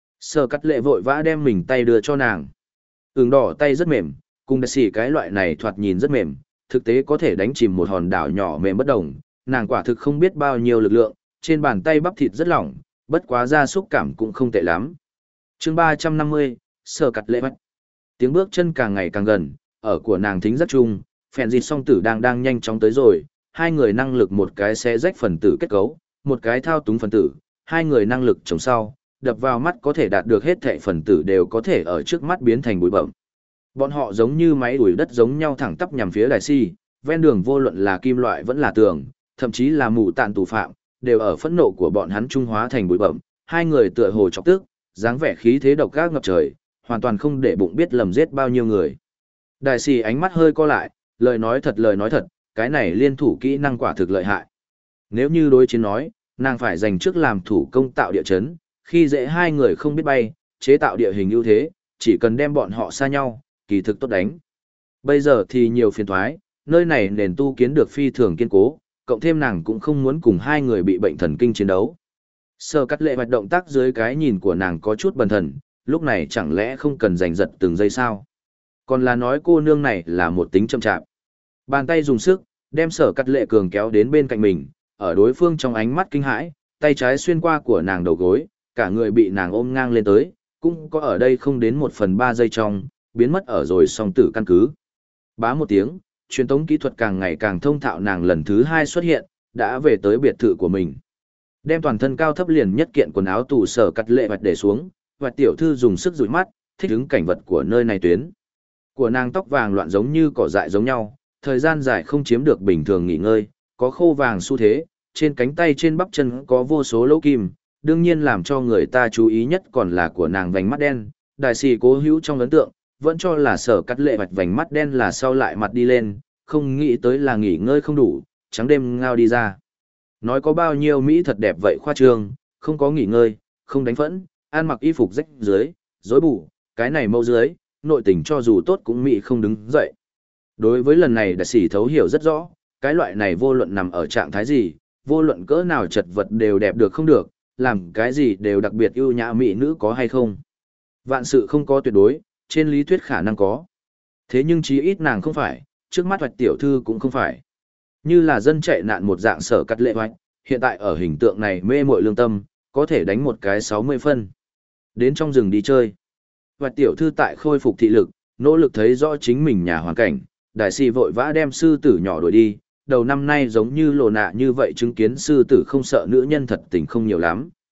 Sở cắt lệ vội vã đem mình tay đưa cho nàng. Ưng đỏ tay rất mềm, cùng đại sĩ cái loại này thoạt nhìn rất mềm, thực tế có thể đánh chìm một hòn đảo nhỏ mềm bất động. Nàng quả thực không biết bao nhiêu lực lượng, trên bàn tay bắp thịt rất lỏng, bất quá ra xúc cảm cũng không tệ lắm. Chương ba trăm năm mươi, Sở cắt lệ bắt. Tiếng bước chân càng ngày càng gần, ở của nàng thính rất chung, phèn dịt song tử đang đang nhanh chóng tới rồi, hai người năng lực một cái xé rách phần tử kết cấu, một cái thao túng phần tử, hai người năng lực chống sau, đập vào mắt có thể đạt được hết thảy phần tử đều có thể ở trước mắt biến thành bụi bậm. Bọn họ giống như máy đuổi đất giống nhau thẳng tắp nhằm phía đại si, ven đường vô luận là kim loại vẫn là tường, thậm chí là mù tạn tù phạm, đều ở phẫn nộ của bọn hắn trung hóa thành bụi bậm, hai người tựa hồ chọc tức, dáng vẻ khí thế độc ác ngập trời, hoàn toàn không để bụng biết lầm giết bao nhiêu người. Đại sĩ ánh mắt hơi co lại, lời nói thật lời nói thật, cái này liên thủ kỹ năng quả thực lợi hại. Nếu như đối chiến nói, nàng phải dành trước làm thủ công tạo địa chấn, khi dễ hai người không biết bay, chế tạo địa hình ưu thế, chỉ cần đem bọn họ xa nhau, kỳ thực tốt đánh. Bây giờ thì nhiều phiền toái, nơi này nền tu kiến được phi thường kiên cố, cộng thêm nàng cũng không muốn cùng hai người bị bệnh thần kinh chiến đấu. Sở cắt lệ hoạt động tác dưới cái nhìn của nàng có chút bần thần, lúc này chẳng lẽ không cần giành giật từng giây sao? Còn là nói cô nương này là một tính chậm chạp. Bàn tay dùng sức, đem sở cắt lệ cường kéo đến bên cạnh mình, ở đối phương trong ánh mắt kinh hãi, tay trái xuyên qua của nàng đầu gối, cả người bị nàng ôm ngang lên tới, cũng có ở đây không đến một phần ba giây trong, biến mất ở rồi song tử căn cứ. Bá một tiếng, truyền tống kỹ thuật càng ngày càng thông thạo, nàng lần thứ hai xuất hiện, đã về tới biệt thự của mình. Đem toàn thân cao thấp liền nhất kiện quần áo tù sở cắt lệ vạch để xuống, và tiểu thư dùng sức dụi mắt, thích ứng cảnh vật của nơi này tuyến. Của nàng tóc vàng loạn giống như cỏ dại giống nhau, thời gian dài không chiếm được bình thường nghỉ ngơi, có khô vàng xu thế, trên cánh tay trên bắp chân có vô số lỗ kim, đương nhiên làm cho người ta chú ý nhất còn là của nàng vành mắt đen. Đại sĩ cố hữu trong ấn tượng, vẫn cho là sở cắt lệ vạch vành mắt đen là sau lại mặt đi lên, không nghĩ tới là nghỉ ngơi không đủ, trắng đêm ngao đi ra. Nói có bao nhiêu Mỹ thật đẹp vậy khoa trương, không có nghỉ ngơi, không đánh phẫn, ăn mặc y phục rách dưới, rối bù, cái này mâu dưới, nội tình cho dù tốt cũng Mỹ không đứng dậy. Đối với lần này đại sĩ thấu hiểu rất rõ, cái loại này vô luận nằm ở trạng thái gì, vô luận cỡ nào chật vật đều đẹp được không được, làm cái gì đều đặc biệt ưu nhã mỹ nữ có hay không. Vạn sự không có tuyệt đối, trên lý thuyết khả năng có. Thế nhưng chí ít nàng không phải, trước mắt hoạch tiểu thư cũng không phải. Như là dân chạy nạn một dạng sở cắt lệ hoạch, hiện tại ở hình tượng này mê muội lương tâm, có thể đánh một cái sáu mươi phân. Đến trong rừng đi chơi. Hoạch tiểu thư tại khôi phục thị lực, nỗ lực thấy rõ chính mình nhà hoàn cảnh, đại sĩ vội vã đem sư tử nhỏ đuổi đi. Đầu năm nay giống như lồ nạ như vậy chứng kiến sư tử không sợ nữ nhân thật tình không nhiều lắm.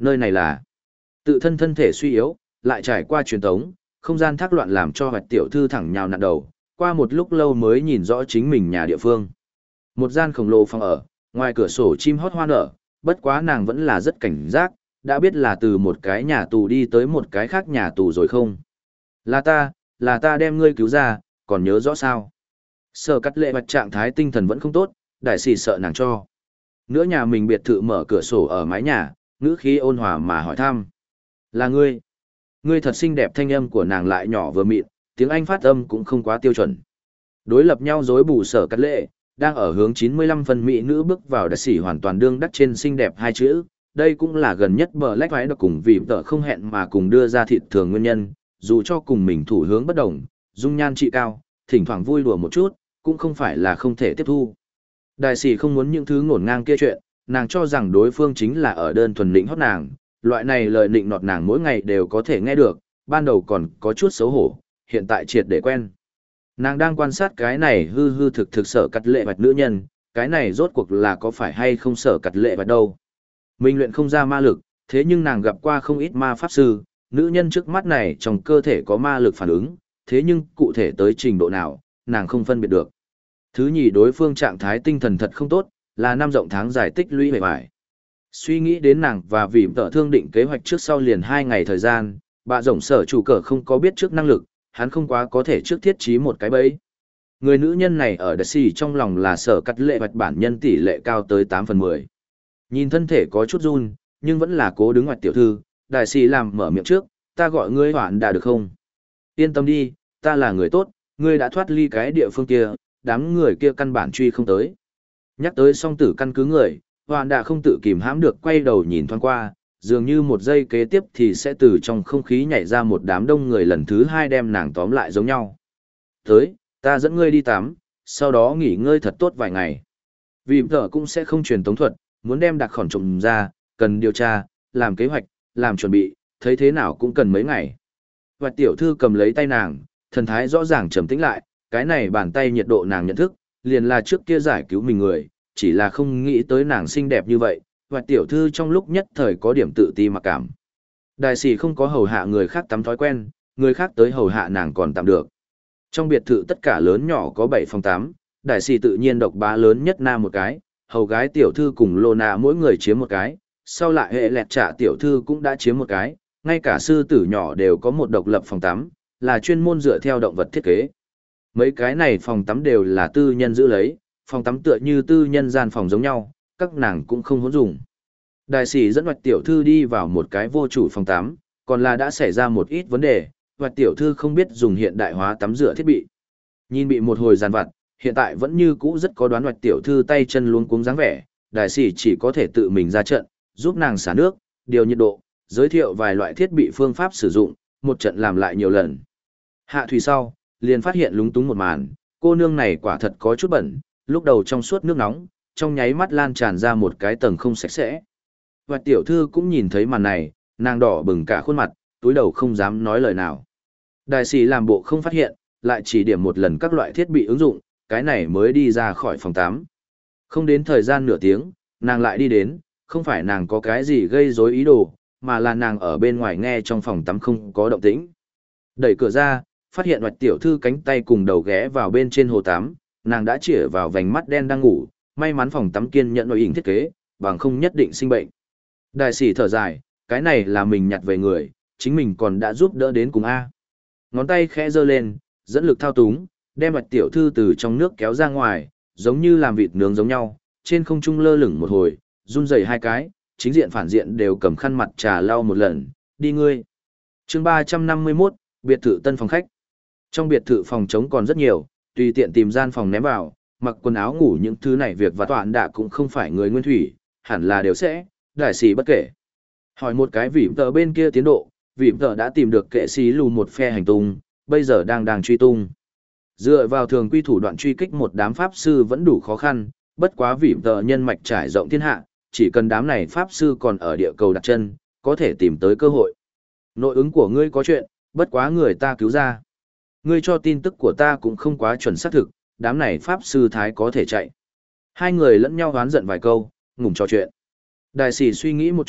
Nơi này là tự thân thân thể suy yếu, lại trải qua truyền tống, không gian thác loạn làm cho Hoạch tiểu thư thẳng nhào nặn đầu, qua một lúc lâu mới nhìn rõ chính mình nhà địa phương. Một gian khổng lồ phòng ở, ngoài cửa sổ chim hót hoa nở, bất quá nàng vẫn là rất cảnh giác, đã biết là từ một cái nhà tù đi tới một cái khác nhà tù rồi không. Là ta, là ta đem ngươi cứu ra, còn nhớ rõ sao. Sở cắt lệ bạch trạng thái tinh thần vẫn không tốt, đại sĩ sợ nàng cho. Nữa nhà mình biệt thự mở cửa sổ ở mái nhà, ngữ khí ôn hòa mà hỏi thăm. Là ngươi. Ngươi thật xinh đẹp, thanh âm của nàng lại nhỏ vừa mịn, tiếng Anh phát âm cũng không quá tiêu chuẩn. Đối lập nhau dối bù sở cắt lệ, đang ở hướng chín mươi lăm phân mỹ nữ bước vào đại sĩ hoàn toàn đương đắc trên xinh đẹp hai chữ. Đây cũng là gần nhất bờ lách phái được cùng vì tợ không hẹn mà cùng đưa ra thịt thường nguyên nhân, dù cho cùng mình thủ hướng bất đồng, dung nhan trị cao, thỉnh thoảng vui đùa một chút, cũng không phải là không thể tiếp thu. Đại sĩ không muốn những thứ ngổn ngang kia chuyện, nàng cho rằng đối phương chính là ở đơn thuần định hót nàng, loại này lời định nọt nàng mỗi ngày đều có thể nghe được, ban đầu còn có chút xấu hổ, hiện tại triệt để quen. Nàng đang quan sát cái này hư hư thực thực sở cắt lệ bạch nữ nhân, cái này rốt cuộc là có phải hay không sở cắt lệ bạch đâu. Mình luyện không ra ma lực, thế nhưng nàng gặp qua không ít ma pháp sư, nữ nhân trước mắt này trong cơ thể có ma lực phản ứng, thế nhưng cụ thể tới trình độ nào, nàng không phân biệt được. Thứ nhì, đối phương trạng thái tinh thần thật không tốt, là năm rộng tháng dài tích lũy bề bài. Suy nghĩ đến nàng và vì tợ thương định kế hoạch trước sau liền hai ngày thời gian, bà rộng sở chủ cờ không có biết trước năng lực, hắn không quá có thể trước thiết trí một cái bẫy. Người nữ nhân này ở đại sĩ trong lòng là sở cắt lệ bạch bản nhân tỷ lệ cao tới tám phần mười. Nhìn thân thể có chút run, nhưng vẫn là cố đứng ngoài tiểu thư, đại sĩ làm mở miệng trước, ta gọi ngươi hoạn đã được không? Yên tâm đi, ta là người tốt, ngươi đã thoát ly cái địa phương kia, đám người kia căn bản truy không tới. Nhắc tới song tử căn cứ người, hoạn đã không tự kìm hãm được quay đầu nhìn thoáng qua, dường như một giây kế tiếp thì sẽ từ trong không khí nhảy ra một đám đông người lần thứ hai đem nàng tóm lại giống nhau. Tới, ta dẫn ngươi đi tắm, sau đó nghỉ ngơi thật tốt vài ngày. Vì vợ cũng sẽ không truyền tống thuật, muốn đem đặc khỏn trộm ra, cần điều tra, làm kế hoạch, làm chuẩn bị, thấy thế nào cũng cần mấy ngày. Và tiểu thư cầm lấy tay nàng, thần thái rõ ràng trầm tĩnh lại, cái này bàn tay nhiệt độ nàng nhận thức, liền là trước kia giải cứu mình người, chỉ là không nghĩ tới nàng xinh đẹp như vậy, và tiểu thư trong lúc nhất thời có điểm tự ti mặc cảm. Đại sĩ không có hầu hạ người khác tắm thói quen, người khác tới hầu hạ nàng còn tạm được. Trong biệt thự tất cả lớn nhỏ có bảy phòng tắm, đại sĩ tự nhiên độc bá lớn nhất nam một cái, hầu gái tiểu thư cùng lô nạ mỗi người chiếm một cái, sau lại hệ lẹt trả tiểu thư cũng đã chiếm một cái, ngay cả sư tử nhỏ đều có một độc lập phòng tắm, là chuyên môn dựa theo động vật thiết kế. Mấy cái này phòng tắm đều là tư nhân giữ lấy, phòng tắm tựa như tư nhân gian phòng giống nhau, các nàng cũng không muốn dùng. Đại sĩ dẫn Hoạch tiểu thư đi vào một cái vô chủ phòng tắm, còn là đã xảy ra một ít vấn đề, Hoạch tiểu thư không biết dùng hiện đại hóa tắm rửa thiết bị. Nhìn bị một hồi giàn vặt, hiện tại vẫn như cũ rất có đoán Hoạch tiểu thư tay chân luống cuống dáng vẻ, đại sĩ chỉ có thể tự mình ra trận, giúp nàng xả nước, điều nhiệt độ, giới thiệu vài loại thiết bị phương pháp sử dụng, một trận làm lại nhiều lần. Hạ thủy sau, liền phát hiện lúng túng một màn, cô nương này quả thật có chút bẩn, lúc đầu trong suốt nước nóng, trong nháy mắt lan tràn ra một cái tầng không sạch sẽ. Và tiểu thư cũng nhìn thấy màn này, nàng đỏ bừng cả khuôn mặt, túi đầu không dám nói lời nào. Đại sĩ làm bộ không phát hiện, lại chỉ điểm một lần các loại thiết bị ứng dụng, cái này mới đi ra khỏi phòng tắm. Không đến thời gian nửa tiếng, nàng lại đi đến, không phải nàng có cái gì gây rối ý đồ, mà là nàng ở bên ngoài nghe trong phòng tắm không có động tĩnh. Đẩy cửa ra, phát hiện Hoạch tiểu thư cánh tay cùng đầu ghé vào bên trên hồ tắm, nàng đã chĩa vào vành mắt đen đang ngủ, may mắn phòng tắm kiên nhận nội hình thiết kế, bằng không nhất định sinh bệnh. Đại sĩ thở dài, cái này là mình nhặt về người, chính mình còn đã giúp đỡ đến cùng A. Ngón tay khẽ giơ lên, dẫn lực thao túng, đem Hoạch tiểu thư từ trong nước kéo ra ngoài, giống như làm vịt nướng giống nhau, trên không trung lơ lửng một hồi, run rẩy hai cái, chính diện phản diện đều cầm khăn mặt trà lau một lần, đi ngươi. Chương ba trăm năm mươi mốt, biệt thự tân phòng khách. Trong biệt thự phòng trống còn rất nhiều, tùy tiện tìm gian phòng ném vào, mặc quần áo ngủ những thứ này việc và toạn đạ cũng không phải người nguyên thủy, hẳn là đều sẽ, đại sĩ bất kể. Hỏi một cái vỉm tờ bên kia tiến độ, vỉm tờ đã tìm được kệ sĩ lù một phe hành tung, bây giờ đang đang truy tung. Dựa vào thường quy thủ đoạn truy kích một đám pháp sư vẫn đủ khó khăn, bất quá vỉm tờ nhân mạch trải rộng thiên hạ, chỉ cần đám này pháp sư còn ở địa cầu đặt chân, có thể tìm tới cơ hội. Nội ứng của ngươi có chuyện, bất quá người ta cứu ra. Ngươi cho tin tức của ta cũng không quá chuẩn xác thực, đám này pháp sư thái có thể chạy. Hai người lẫn nhau oán giận vài câu, ngủm trò chuyện. Đại sĩ suy nghĩ một chút,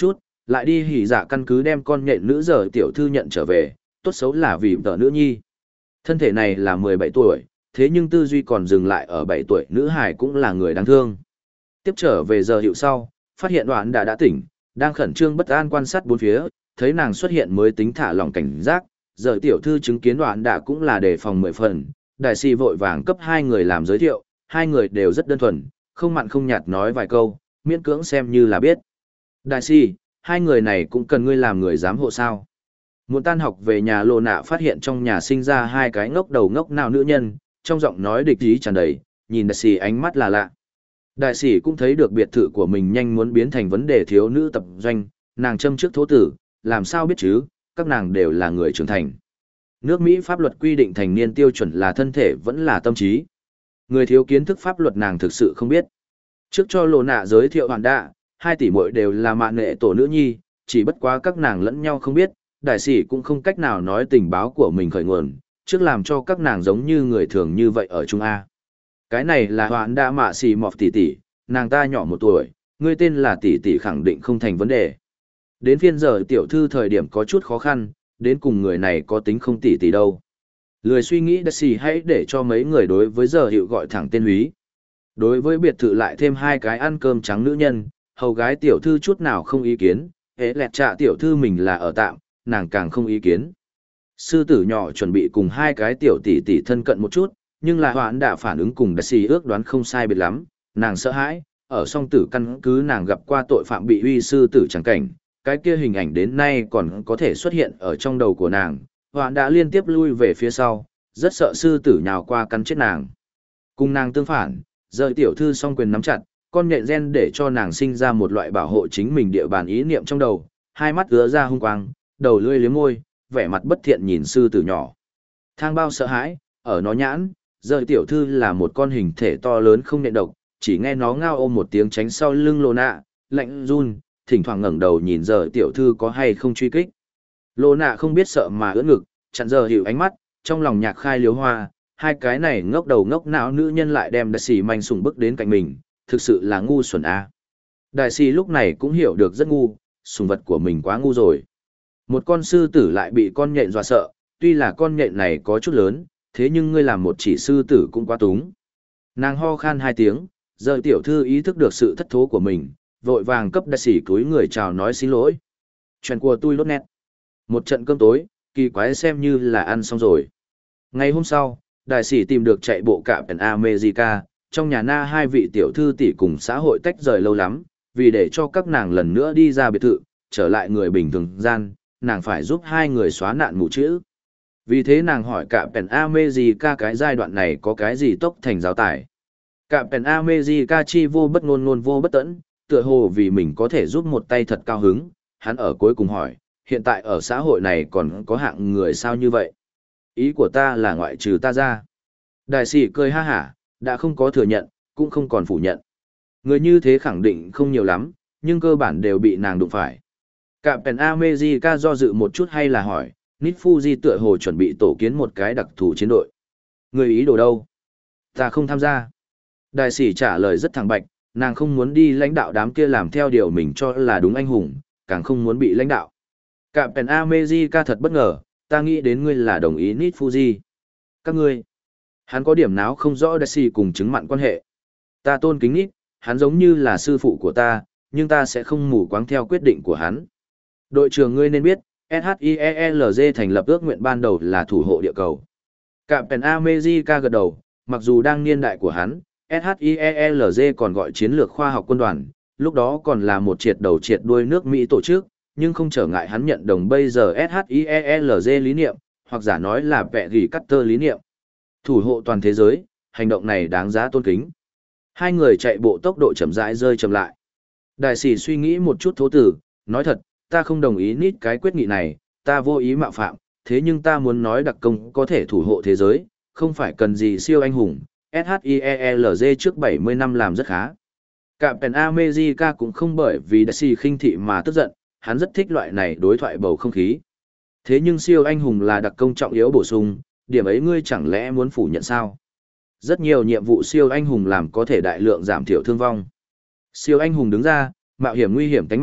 lại đi hỉ dạ căn cứ đem con nhện nữ giờ tiểu thư nhận trở về, tốt xấu là vì vợ nữ nhi. Thân thể này là mười bảy tuổi, thế nhưng tư duy còn dừng lại ở bảy tuổi, nữ hài cũng là người đáng thương. Tiếp trở về giờ hiệu sau, phát hiện đoạn đã đã tỉnh, đang khẩn trương bất an quan sát bốn phía, thấy nàng xuất hiện mới tính thả lỏng cảnh giác, giờ tiểu thư chứng kiến đoạn đã cũng là đề phòng mười phần, đại sĩ vội vàng cấp hai người làm giới thiệu, hai người đều rất đơn thuần, không mặn không nhạt nói vài câu, miễn cưỡng xem như là biết. Đại sĩ, hai người này cũng cần ngươi làm người giám hộ sao? Muốn tan học về nhà Lô Nạ phát hiện trong nhà sinh ra hai cái ngốc đầu ngốc nào nữ nhân, trong giọng nói địch ý tràn đầy, nhìn đại sĩ ánh mắt là lạ. Đại sĩ cũng thấy được biệt thự của mình nhanh muốn biến thành vấn đề thiếu nữ tập doanh, nàng châm trước thố tử, làm sao biết chứ, các nàng đều là người trưởng thành. Nước Mỹ pháp luật quy định thành niên tiêu chuẩn là thân thể vẫn là tâm trí. Người thiếu kiến thức pháp luật nàng thực sự không biết. Trước cho Lô Nạ giới thiệu hoàn đạ, hai tỷ muội đều là mạn nghệ tổ nữ nhi, chỉ bất quá các nàng lẫn nhau không biết, đại sĩ cũng không cách nào nói tình báo của mình khởi nguồn, trước làm cho các nàng giống như người thường như vậy ở Trung A. Cái này là hoàn đạ mạ xì mọt tỷ tỷ, nàng ta nhỏ một tuổi, ngươi tên là tỷ tỷ khẳng định không thành vấn đề. Đến phiên giờ tiểu thư thời điểm có chút khó khăn, đến cùng người này có tính không tỷ tỷ đâu. Lười suy nghĩ đại sĩ hãy để cho mấy người đối với giờ hiệu gọi thẳng tên húy. Đối với biệt thự lại thêm hai cái ăn cơm trắng nữ nhân, hầu gái tiểu thư chút nào không ý kiến, hễ lẹt trạ tiểu thư mình là ở tạm, nàng càng không ý kiến. Sư tử nhỏ chuẩn bị cùng hai cái tiểu tỷ tỷ thân cận một chút, nhưng là hoãn đã phản ứng cùng đại sĩ ước đoán không sai biệt lắm, nàng sợ hãi, ở song tử căn cứ nàng gặp qua tội phạm bị uy sư tử chẳng cảnh, cái kia hình ảnh đến nay còn có thể xuất hiện ở trong đầu của nàng, hoãn đã liên tiếp lui về phía sau, rất sợ sư tử nhào qua cắn chết nàng. Cùng nàng tương phản, giờ tiểu thư song quyền nắm chặt, con nhện gen để cho nàng sinh ra một loại bảo hộ chính mình địa bàn ý niệm trong đầu, hai mắt ứa ra hung quang, đầu lưỡi liếm môi, vẻ mặt bất thiện nhìn sư tử nhỏ. Thang bao sợ hãi, ở nó nhãn, giờ tiểu thư là một con hình thể to lớn không nhện độc, chỉ nghe nó ngao ôm một tiếng tránh sau lưng Lô Nạ, lạnh run, thỉnh thoảng ngẩng đầu nhìn giờ tiểu thư có hay không truy kích. Lô Nạ không biết sợ mà ưỡn ngực, chặn giờ hiểu ánh mắt, trong lòng nhạc khai liếu hoa, hai cái này ngốc đầu ngốc não nữ nhân lại đem đại sĩ manh sủng bức đến cạnh mình, thực sự là ngu xuẩn a. Đại sĩ lúc này cũng hiểu được rất ngu, sủng vật của mình quá ngu rồi. Một con sư tử lại bị con nhện dọa sợ, tuy là con nhện này có chút lớn, thế nhưng ngươi làm một chỉ sư tử cũng quá túng. Nàng ho khan hai tiếng, giờ tiểu thư ý thức được sự thất thố của mình, vội vàng cấp đại sĩ cúi người chào nói xin lỗi. Chuyện của tôi lốt nét. Một trận cơm tối, kỳ quái xem như là ăn xong rồi. Ngày hôm sau, đại sĩ tìm được chạy bộ cạm Pen America, trong nhà na hai vị tiểu thư tỷ cùng xã hội tách rời lâu lắm, vì để cho các nàng lần nữa đi ra biệt thự, trở lại người bình thường gian, nàng phải giúp hai người xóa nạn mù chữ. Vì thế nàng hỏi cạm Pen America cái giai đoạn này có cái gì tốc thành giáo tải. Cạm Pen America chi vô bất ngôn ngôn vô bất tẫn, tựa hồ vì mình có thể giúp một tay thật cao hứng, hắn ở cuối cùng hỏi, hiện tại ở xã hội này còn có hạng người sao như vậy? Ý của ta là ngoại trừ ta ra. Đại sĩ cười ha hả, đã không có thừa nhận, cũng không còn phủ nhận. Người như thế khẳng định không nhiều lắm, nhưng cơ bản đều bị nàng đụng phải. Cạm Pen America do dự một chút hay là hỏi, Nít Fuji tựa hồ chuẩn bị tổ kiến một cái đặc thù chiến đội. Người ý đồ đâu? Ta không tham gia. Đại sĩ trả lời rất thẳng bạch, nàng không muốn đi lãnh đạo đám kia làm theo điều mình cho là đúng anh hùng, càng không muốn bị lãnh đạo. Cạm Pen America thật bất ngờ, ta nghĩ đến ngươi là đồng ý Nít Fuji. Các ngươi. Hắn có điểm nào không rõ đại sĩ cùng chứng mặn quan hệ. Ta tôn kính Nít, hắn giống như là sư phụ của ta, nhưng ta sẽ không mù quáng theo quyết định của hắn. Đội trưởng ngươi nên biết, ét hát i e lờ giê thành lập ước nguyện ban đầu là thủ hộ địa cầu. Cạm Pen America gật đầu, mặc dù đang niên đại của hắn, ét hát i e lờ giê còn gọi chiến lược khoa học quân đoàn, lúc đó còn là một triệt đầu triệt đuôi nước Mỹ tổ chức, nhưng không trở ngại hắn nhận đồng bây giờ ét hát i e lờ giê lý niệm, hoặc giả nói là vẹ gỉ cắt tơ lý niệm. Thủ hộ toàn thế giới, hành động này đáng giá tôn kính. Hai người chạy bộ tốc độ chậm rãi rơi chậm lại. Đại sĩ suy nghĩ một chút thố tử, nói thật, ta không đồng ý nít cái quyết nghị này, ta vô ý mạo phạm, thế nhưng ta muốn nói đặc công có thể thủ hộ thế giới, không phải cần gì siêu anh hùng, ét hát i e lờ giê trước bảy mươi năm làm rất khá. Cạm Pen America cũng không bởi vì đại sĩ khinh thị mà tức giận, hắn rất thích loại này đối thoại bầu không khí. Thế nhưng siêu anh hùng là đặc công trọng yếu bổ sung, điểm ấy ngươi chẳng lẽ muốn phủ nhận sao? Rất nhiều nhiệm vụ siêu anh hùng làm có thể đại lượng giảm thiểu thương vong. Siêu anh hùng đứng ra, mạo hiểm nguy hiểm tính mạng,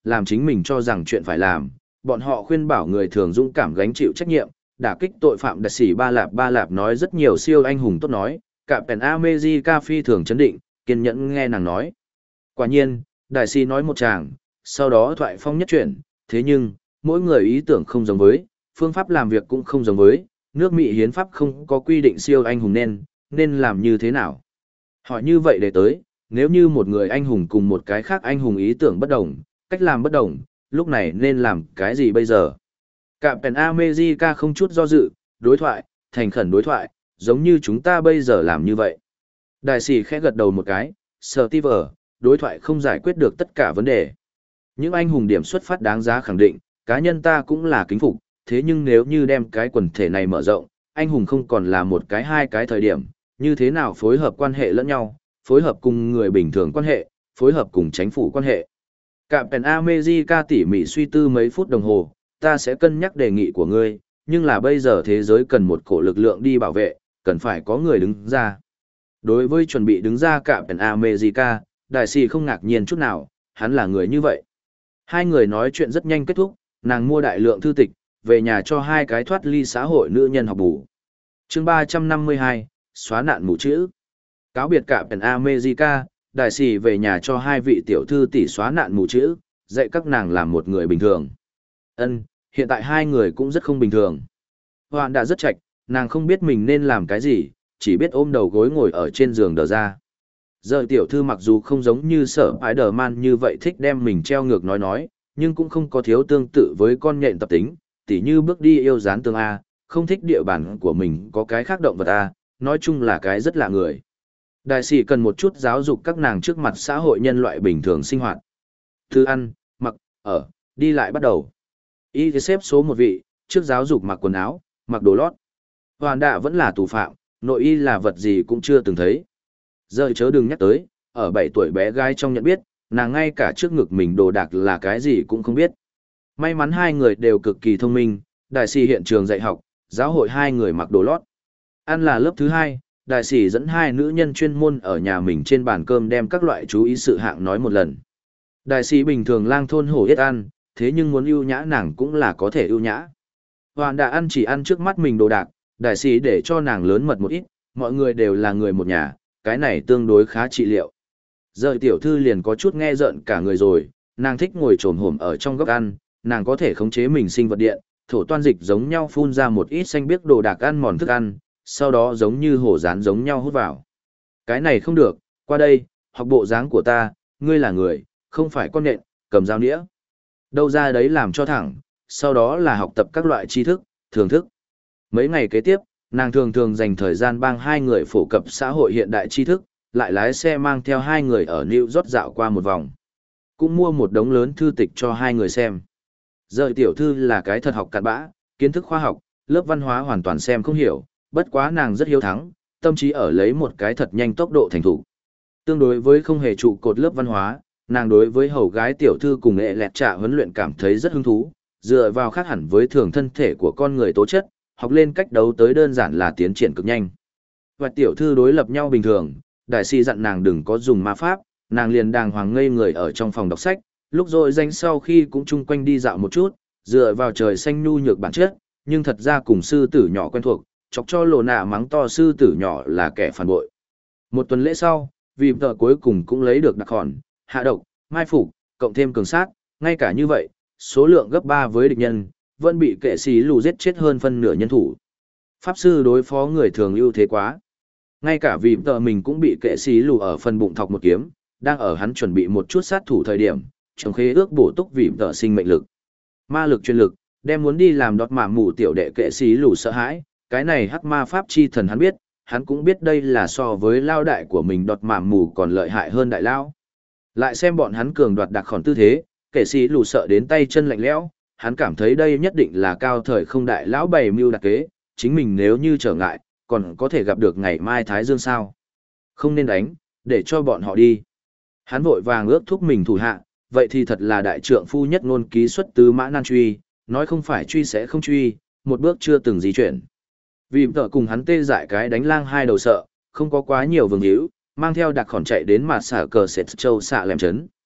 làm chính mình cho rằng chuyện phải làm, bọn họ khuyên bảo người thường dũng cảm gánh chịu trách nhiệm, đả kích tội phạm đặc sĩ Ba Lạp Ba Lạp nói rất nhiều siêu anh hùng tốt nói, Captain America phi thường chấn định, kiên nhẫn nghe nàng nói. Quả nhiên, đại sĩ nói một tràng, sau đó thoại phong nhất chuyển, thế nhưng, mỗi người ý tưởng không giống với, phương pháp làm việc cũng không giống với, nước Mỹ hiến pháp không có quy định siêu anh hùng nên, nên làm như thế nào. Hỏi như vậy để tới, nếu như một người anh hùng cùng một cái khác anh hùng ý tưởng bất đồng, cách làm bất đồng, lúc này nên làm cái gì bây giờ? Captain America không chút do dự, đối thoại, thành khẩn đối thoại, giống như chúng ta bây giờ làm như vậy. Đại sĩ khẽ gật đầu một cái, Steve, đối thoại không giải quyết được tất cả vấn đề. Những anh hùng điểm xuất phát đáng giá khẳng định, cá nhân ta cũng là kính phục, thế nhưng nếu như đem cái quần thể này mở rộng, anh hùng không còn là một cái hai cái thời điểm, như thế nào phối hợp quan hệ lẫn nhau, phối hợp cùng người bình thường quan hệ, phối hợp cùng chính phủ quan hệ. Captain America tỉ mỉ suy tư mấy phút đồng hồ, ta sẽ cân nhắc đề nghị của ngươi, nhưng là bây giờ thế giới cần một cổ lực lượng đi bảo vệ, cần phải có người đứng ra. Đối với chuẩn bị đứng ra Captain America, đại sĩ không ngạc nhiên chút nào, hắn là người như vậy. Hai người nói chuyện rất nhanh kết thúc, nàng mua đại lượng thư tịch, về nhà cho hai cái thoát ly xã hội nữ nhân học bù. Chương ba trăm năm mươi hai, xóa nạn mù chữ. Cáo biệt Captain America, đại sĩ về nhà cho hai vị tiểu thư tỷ xóa nạn mù chữ, dạy các nàng làm một người bình thường. Ân, hiện tại hai người cũng rất không bình thường. Hoạn đã rất chạch, nàng không biết mình nên làm cái gì, chỉ biết ôm đầu gối ngồi ở trên giường đờ ra. Giờ tiểu thư mặc dù không giống như sở Spider-Man như vậy thích đem mình treo ngược nói nói, nhưng cũng không có thiếu tương tự với con nhện tập tính, tỉ như bước đi yêu dán tương A, không thích địa bàn của mình có cái khác động vật A, nói chung là cái rất lạ người. Đại sĩ cần một chút giáo dục các nàng trước mặt xã hội nhân loại bình thường sinh hoạt. Thư ăn, mặc, ở, đi lại bắt đầu. Y xếp số một vị, trước giáo dục mặc quần áo, mặc đồ lót. Hoàn đạ vẫn là tù phạm, nội y là vật gì cũng chưa từng thấy. Giờ chớ đừng nhắc tới, ở bảy tuổi bé gái trong nhận biết, nàng ngay cả trước ngực mình đồ đạc là cái gì cũng không biết. May mắn hai người đều cực kỳ thông minh, đại sĩ hiện trường dạy học, giáo hội hai người mặc đồ lót. Ăn là lớp thứ hai, đại sĩ dẫn hai nữ nhân chuyên môn ở nhà mình trên bàn cơm đem các loại chú ý sự hạng nói một lần. Đại sĩ bình thường lang thôn hổ yết ăn, thế nhưng muốn ưu nhã nàng cũng là có thể ưu nhã. Hoàn đã ăn chỉ ăn trước mắt mình đồ đạc, đại sĩ để cho nàng lớn mật một ít, mọi người đều là người một nhà, cái này tương đối khá trị liệu. Giờ tiểu thư liền có chút nghe giận cả người rồi, nàng thích ngồi trồm hổm ở trong góc ăn, nàng có thể khống chế mình sinh vật điện, thổ toan dịch giống nhau phun ra một ít xanh biếc đồ đạc ăn mòn thức ăn, sau đó giống như hổ rán giống nhau hút vào. Cái này không được, qua đây, học bộ dáng của ta, ngươi là người, không phải con nện, cầm dao nĩa. Đâu ra đấy làm cho thẳng, sau đó là học tập các loại tri thức, thưởng thức. Mấy ngày kế tiếp, nàng thường thường dành thời gian bang hai người phổ cập xã hội hiện đại tri thức, lại lái xe mang theo hai người ở New York dạo qua một vòng. Cũng mua một đống lớn thư tịch cho hai người xem. Giờ tiểu thư là cái thật học cặn bã, kiến thức khoa học, lớp văn hóa hoàn toàn xem không hiểu, bất quá nàng rất hiếu thắng, tâm trí ở lấy một cái thật nhanh tốc độ thành thủ. Tương đối với không hề trụ cột lớp văn hóa, nàng đối với hầu gái tiểu thư cùng nghệ lẹt trả huấn luyện cảm thấy rất hứng thú, dựa vào khác hẳn với thường thân thể của con người tố chất, học lên cách đấu tới đơn giản là tiến triển cực nhanh. Và tiểu thư đối lập nhau bình thường, đại sĩ dặn nàng đừng có dùng ma pháp, nàng liền đàng hoàng ngây người ở trong phòng đọc sách, lúc rồi danh sau khi cũng chung quanh đi dạo một chút, dựa vào trời xanh nhu nhược bản chất, nhưng thật ra cùng sư tử nhỏ quen thuộc, chọc cho lộ nạ mắng to sư tử nhỏ là kẻ phản bội. Một tuần lễ sau, vì tờ cuối cùng cũng lấy được đặc hòn, hạ độc, mai phục, cộng thêm cường sát, ngay cả như vậy, số lượng gấp ba với địch nhân, vẫn bị kệ sĩ lù giết chết hơn phân nửa nhân thủ. Pháp sư đối phó người thường ưu thế quá. Ngay cả vì tờ mình cũng bị kệ sĩ lù ở phần bụng thọc một kiếm, đang ở hắn chuẩn bị một chút sát thủ thời điểm, trong khế ước bổ túc vì tờ sinh mệnh lực. Ma lực chuyên lực, đem muốn đi làm đọt mạ mù tiểu đệ kệ sĩ lù sợ hãi, cái này hắc ma pháp chi thần hắn biết, hắn cũng biết đây là so với lao đại của mình đọt mạ mù còn lợi hại hơn đại lao. Lại xem bọn hắn cường đoạt đặc khỏn tư thế, kệ sĩ lù sợ đến tay chân lạnh lẽo, hắn cảm thấy đây nhất định là cao thời không đại lão bày mưu đặc kế, chính mình nếu như trở ngại, còn có thể gặp được ngày mai Thái Dương sao. Không nên đánh, để cho bọn họ đi. Hắn vội vàng ước thúc mình thủ hạ, vậy thì thật là đại trượng phu nhất ngôn ký xuất tứ mã nan truy, nói không phải truy sẽ không truy, một bước chưa từng di chuyển. Vì tợ cùng hắn tê dại cái đánh lang hai đầu sợ, không có quá nhiều vương hữu, mang theo đặc khỏn chạy đến mặt xả cờ sệt châu xạ lèm chấn.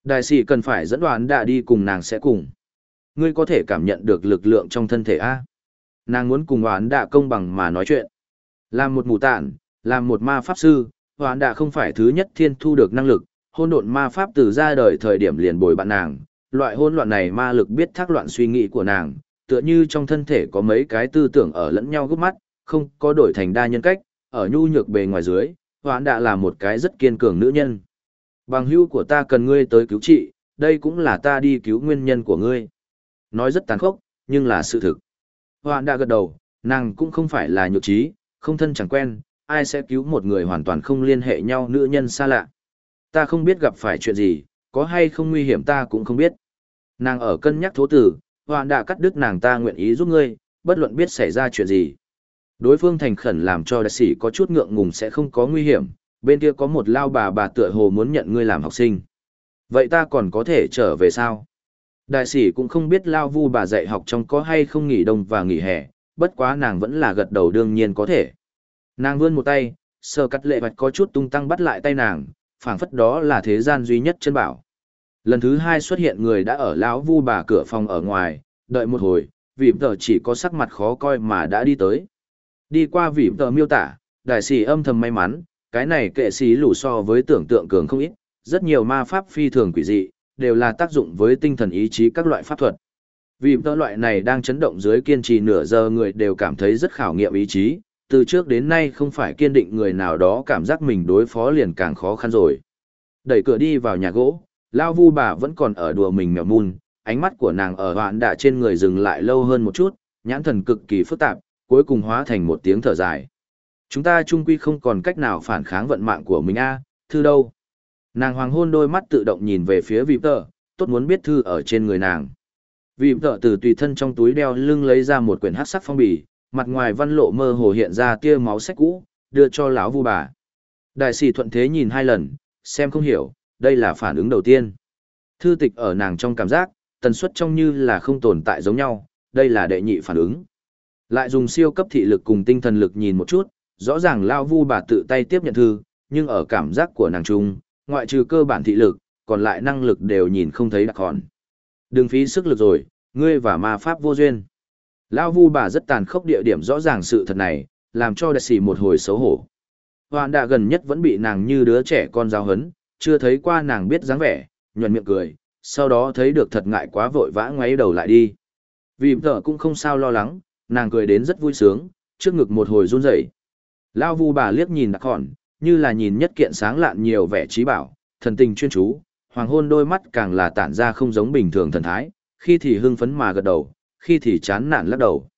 Đại sĩ cần phải dẫn đoàn đã đi cùng nàng sẽ cùng. Ngươi có thể cảm nhận được lực lượng trong thân thể A. Nàng muốn cùng đoàn đã công bằng mà nói chuyện. Làm một mù tản, làm một ma pháp sư, đoàn đã không phải thứ nhất thiên thu được năng lực, hôn độn ma pháp từ ra đời thời điểm liền bồi bạn nàng. Loại hôn loạn này ma lực biết thác loạn suy nghĩ của nàng, tựa như trong thân thể có mấy cái tư tưởng ở lẫn nhau gấp mắt, không có đổi thành đa nhân cách, ở nhu nhược bề ngoài dưới, hoãn đã là một cái rất kiên cường nữ nhân. Bằng hữu của ta cần ngươi tới cứu trị, đây cũng là ta đi cứu nguyên nhân của ngươi. Nói rất tàn khốc, nhưng là sự thực. Hoãn đã gật đầu, nàng cũng không phải là nhược trí, không thân chẳng quen, ai sẽ cứu một người hoàn toàn không liên hệ nhau nữ nhân xa lạ. Ta không biết gặp phải chuyện gì, có hay không nguy hiểm ta cũng không biết. Nàng ở cân nhắc thố tử, hoạn đã cắt đứt nàng ta nguyện ý giúp ngươi, bất luận biết xảy ra chuyện gì. Đối phương thành khẩn làm cho đại sĩ có chút ngượng ngùng sẽ không có nguy hiểm, bên kia có một lao bà bà tựa hồ muốn nhận ngươi làm học sinh. Vậy ta còn có thể trở về sao? Đại sĩ cũng không biết lao vu bà dạy học trong có hay không nghỉ đông và nghỉ hè, bất quá nàng vẫn là gật đầu đương nhiên có thể. Nàng vươn một tay, sờ cắt lệ vạch có chút tung tăng bắt lại tay nàng, phảng phất đó là thế gian duy nhất chân bảo. Lần thứ hai xuất hiện người đã ở lão vu bà cửa phòng ở ngoài, đợi một hồi, vì tờ chỉ có sắc mặt khó coi mà đã đi tới. Đi qua vì tờ miêu tả, đại sĩ âm thầm may mắn, cái này kệ sĩ lù so với tưởng tượng cường không ít, rất nhiều ma pháp phi thường quỷ dị, đều là tác dụng với tinh thần ý chí các loại pháp thuật. Vì tờ loại này đang chấn động dưới kiên trì nửa giờ người đều cảm thấy rất khảo nghiệm ý chí, từ trước đến nay không phải kiên định người nào đó cảm giác mình đối phó liền càng khó khăn rồi. Đẩy cửa đi vào nhà gỗ, lao vu bà vẫn còn ở đùa mình mèo mun, ánh mắt của nàng ở hoạn đạ trên người dừng lại lâu hơn một chút, nhãn thần cực kỳ phức tạp, cuối cùng hóa thành một tiếng thở dài. Chúng ta chung quy không còn cách nào phản kháng vận mạng của mình a, thư đâu? Nàng hoàng hôn đôi mắt tự động nhìn về phía Vịp tờ, tốt muốn biết thư ở trên người nàng. Vịp tờ từ tùy thân trong túi đeo lưng lấy ra một quyển hắc sắc phong bì, mặt ngoài văn lộ mơ hồ hiện ra tia máu sách cũ, đưa cho lão vu bà. Đại sĩ thuận thế nhìn hai lần, xem không hiểu, đây là phản ứng đầu tiên. Thư tịch ở nàng trong cảm giác, tần suất trông như là không tồn tại giống nhau, đây là đệ nhị phản ứng. Lại dùng siêu cấp thị lực cùng tinh thần lực nhìn một chút, rõ ràng lao vu bà tự tay tiếp nhận thư, nhưng ở cảm giác của nàng trung, ngoại trừ cơ bản thị lực, còn lại năng lực đều nhìn không thấy đặc hòn. Đừng phí sức lực rồi, ngươi và ma pháp vô duyên. Lao vu bà rất tàn khốc địa điểm rõ ràng sự thật này, làm cho đại sĩ một hồi xấu hổ. Hoàn đã gần nhất vẫn bị nàng như đứa trẻ con giáo hấn, chưa thấy qua nàng biết dáng vẻ, nhuận miệng cười, sau đó thấy được thật ngại quá vội vã ngoáy đầu lại đi. Vì tờ cũng không sao lo lắng, nàng cười đến rất vui sướng, trước ngực một hồi run rẩy. Lao vu bà liếc nhìn đặc hòn, như là nhìn nhất kiện sáng lạn nhiều vẻ trí bảo, thần tình chuyên chú, hoàng hôn đôi mắt càng là tản ra không giống bình thường thần thái, khi thì hưng phấn mà gật đầu, khi thì chán nản lắc đầu.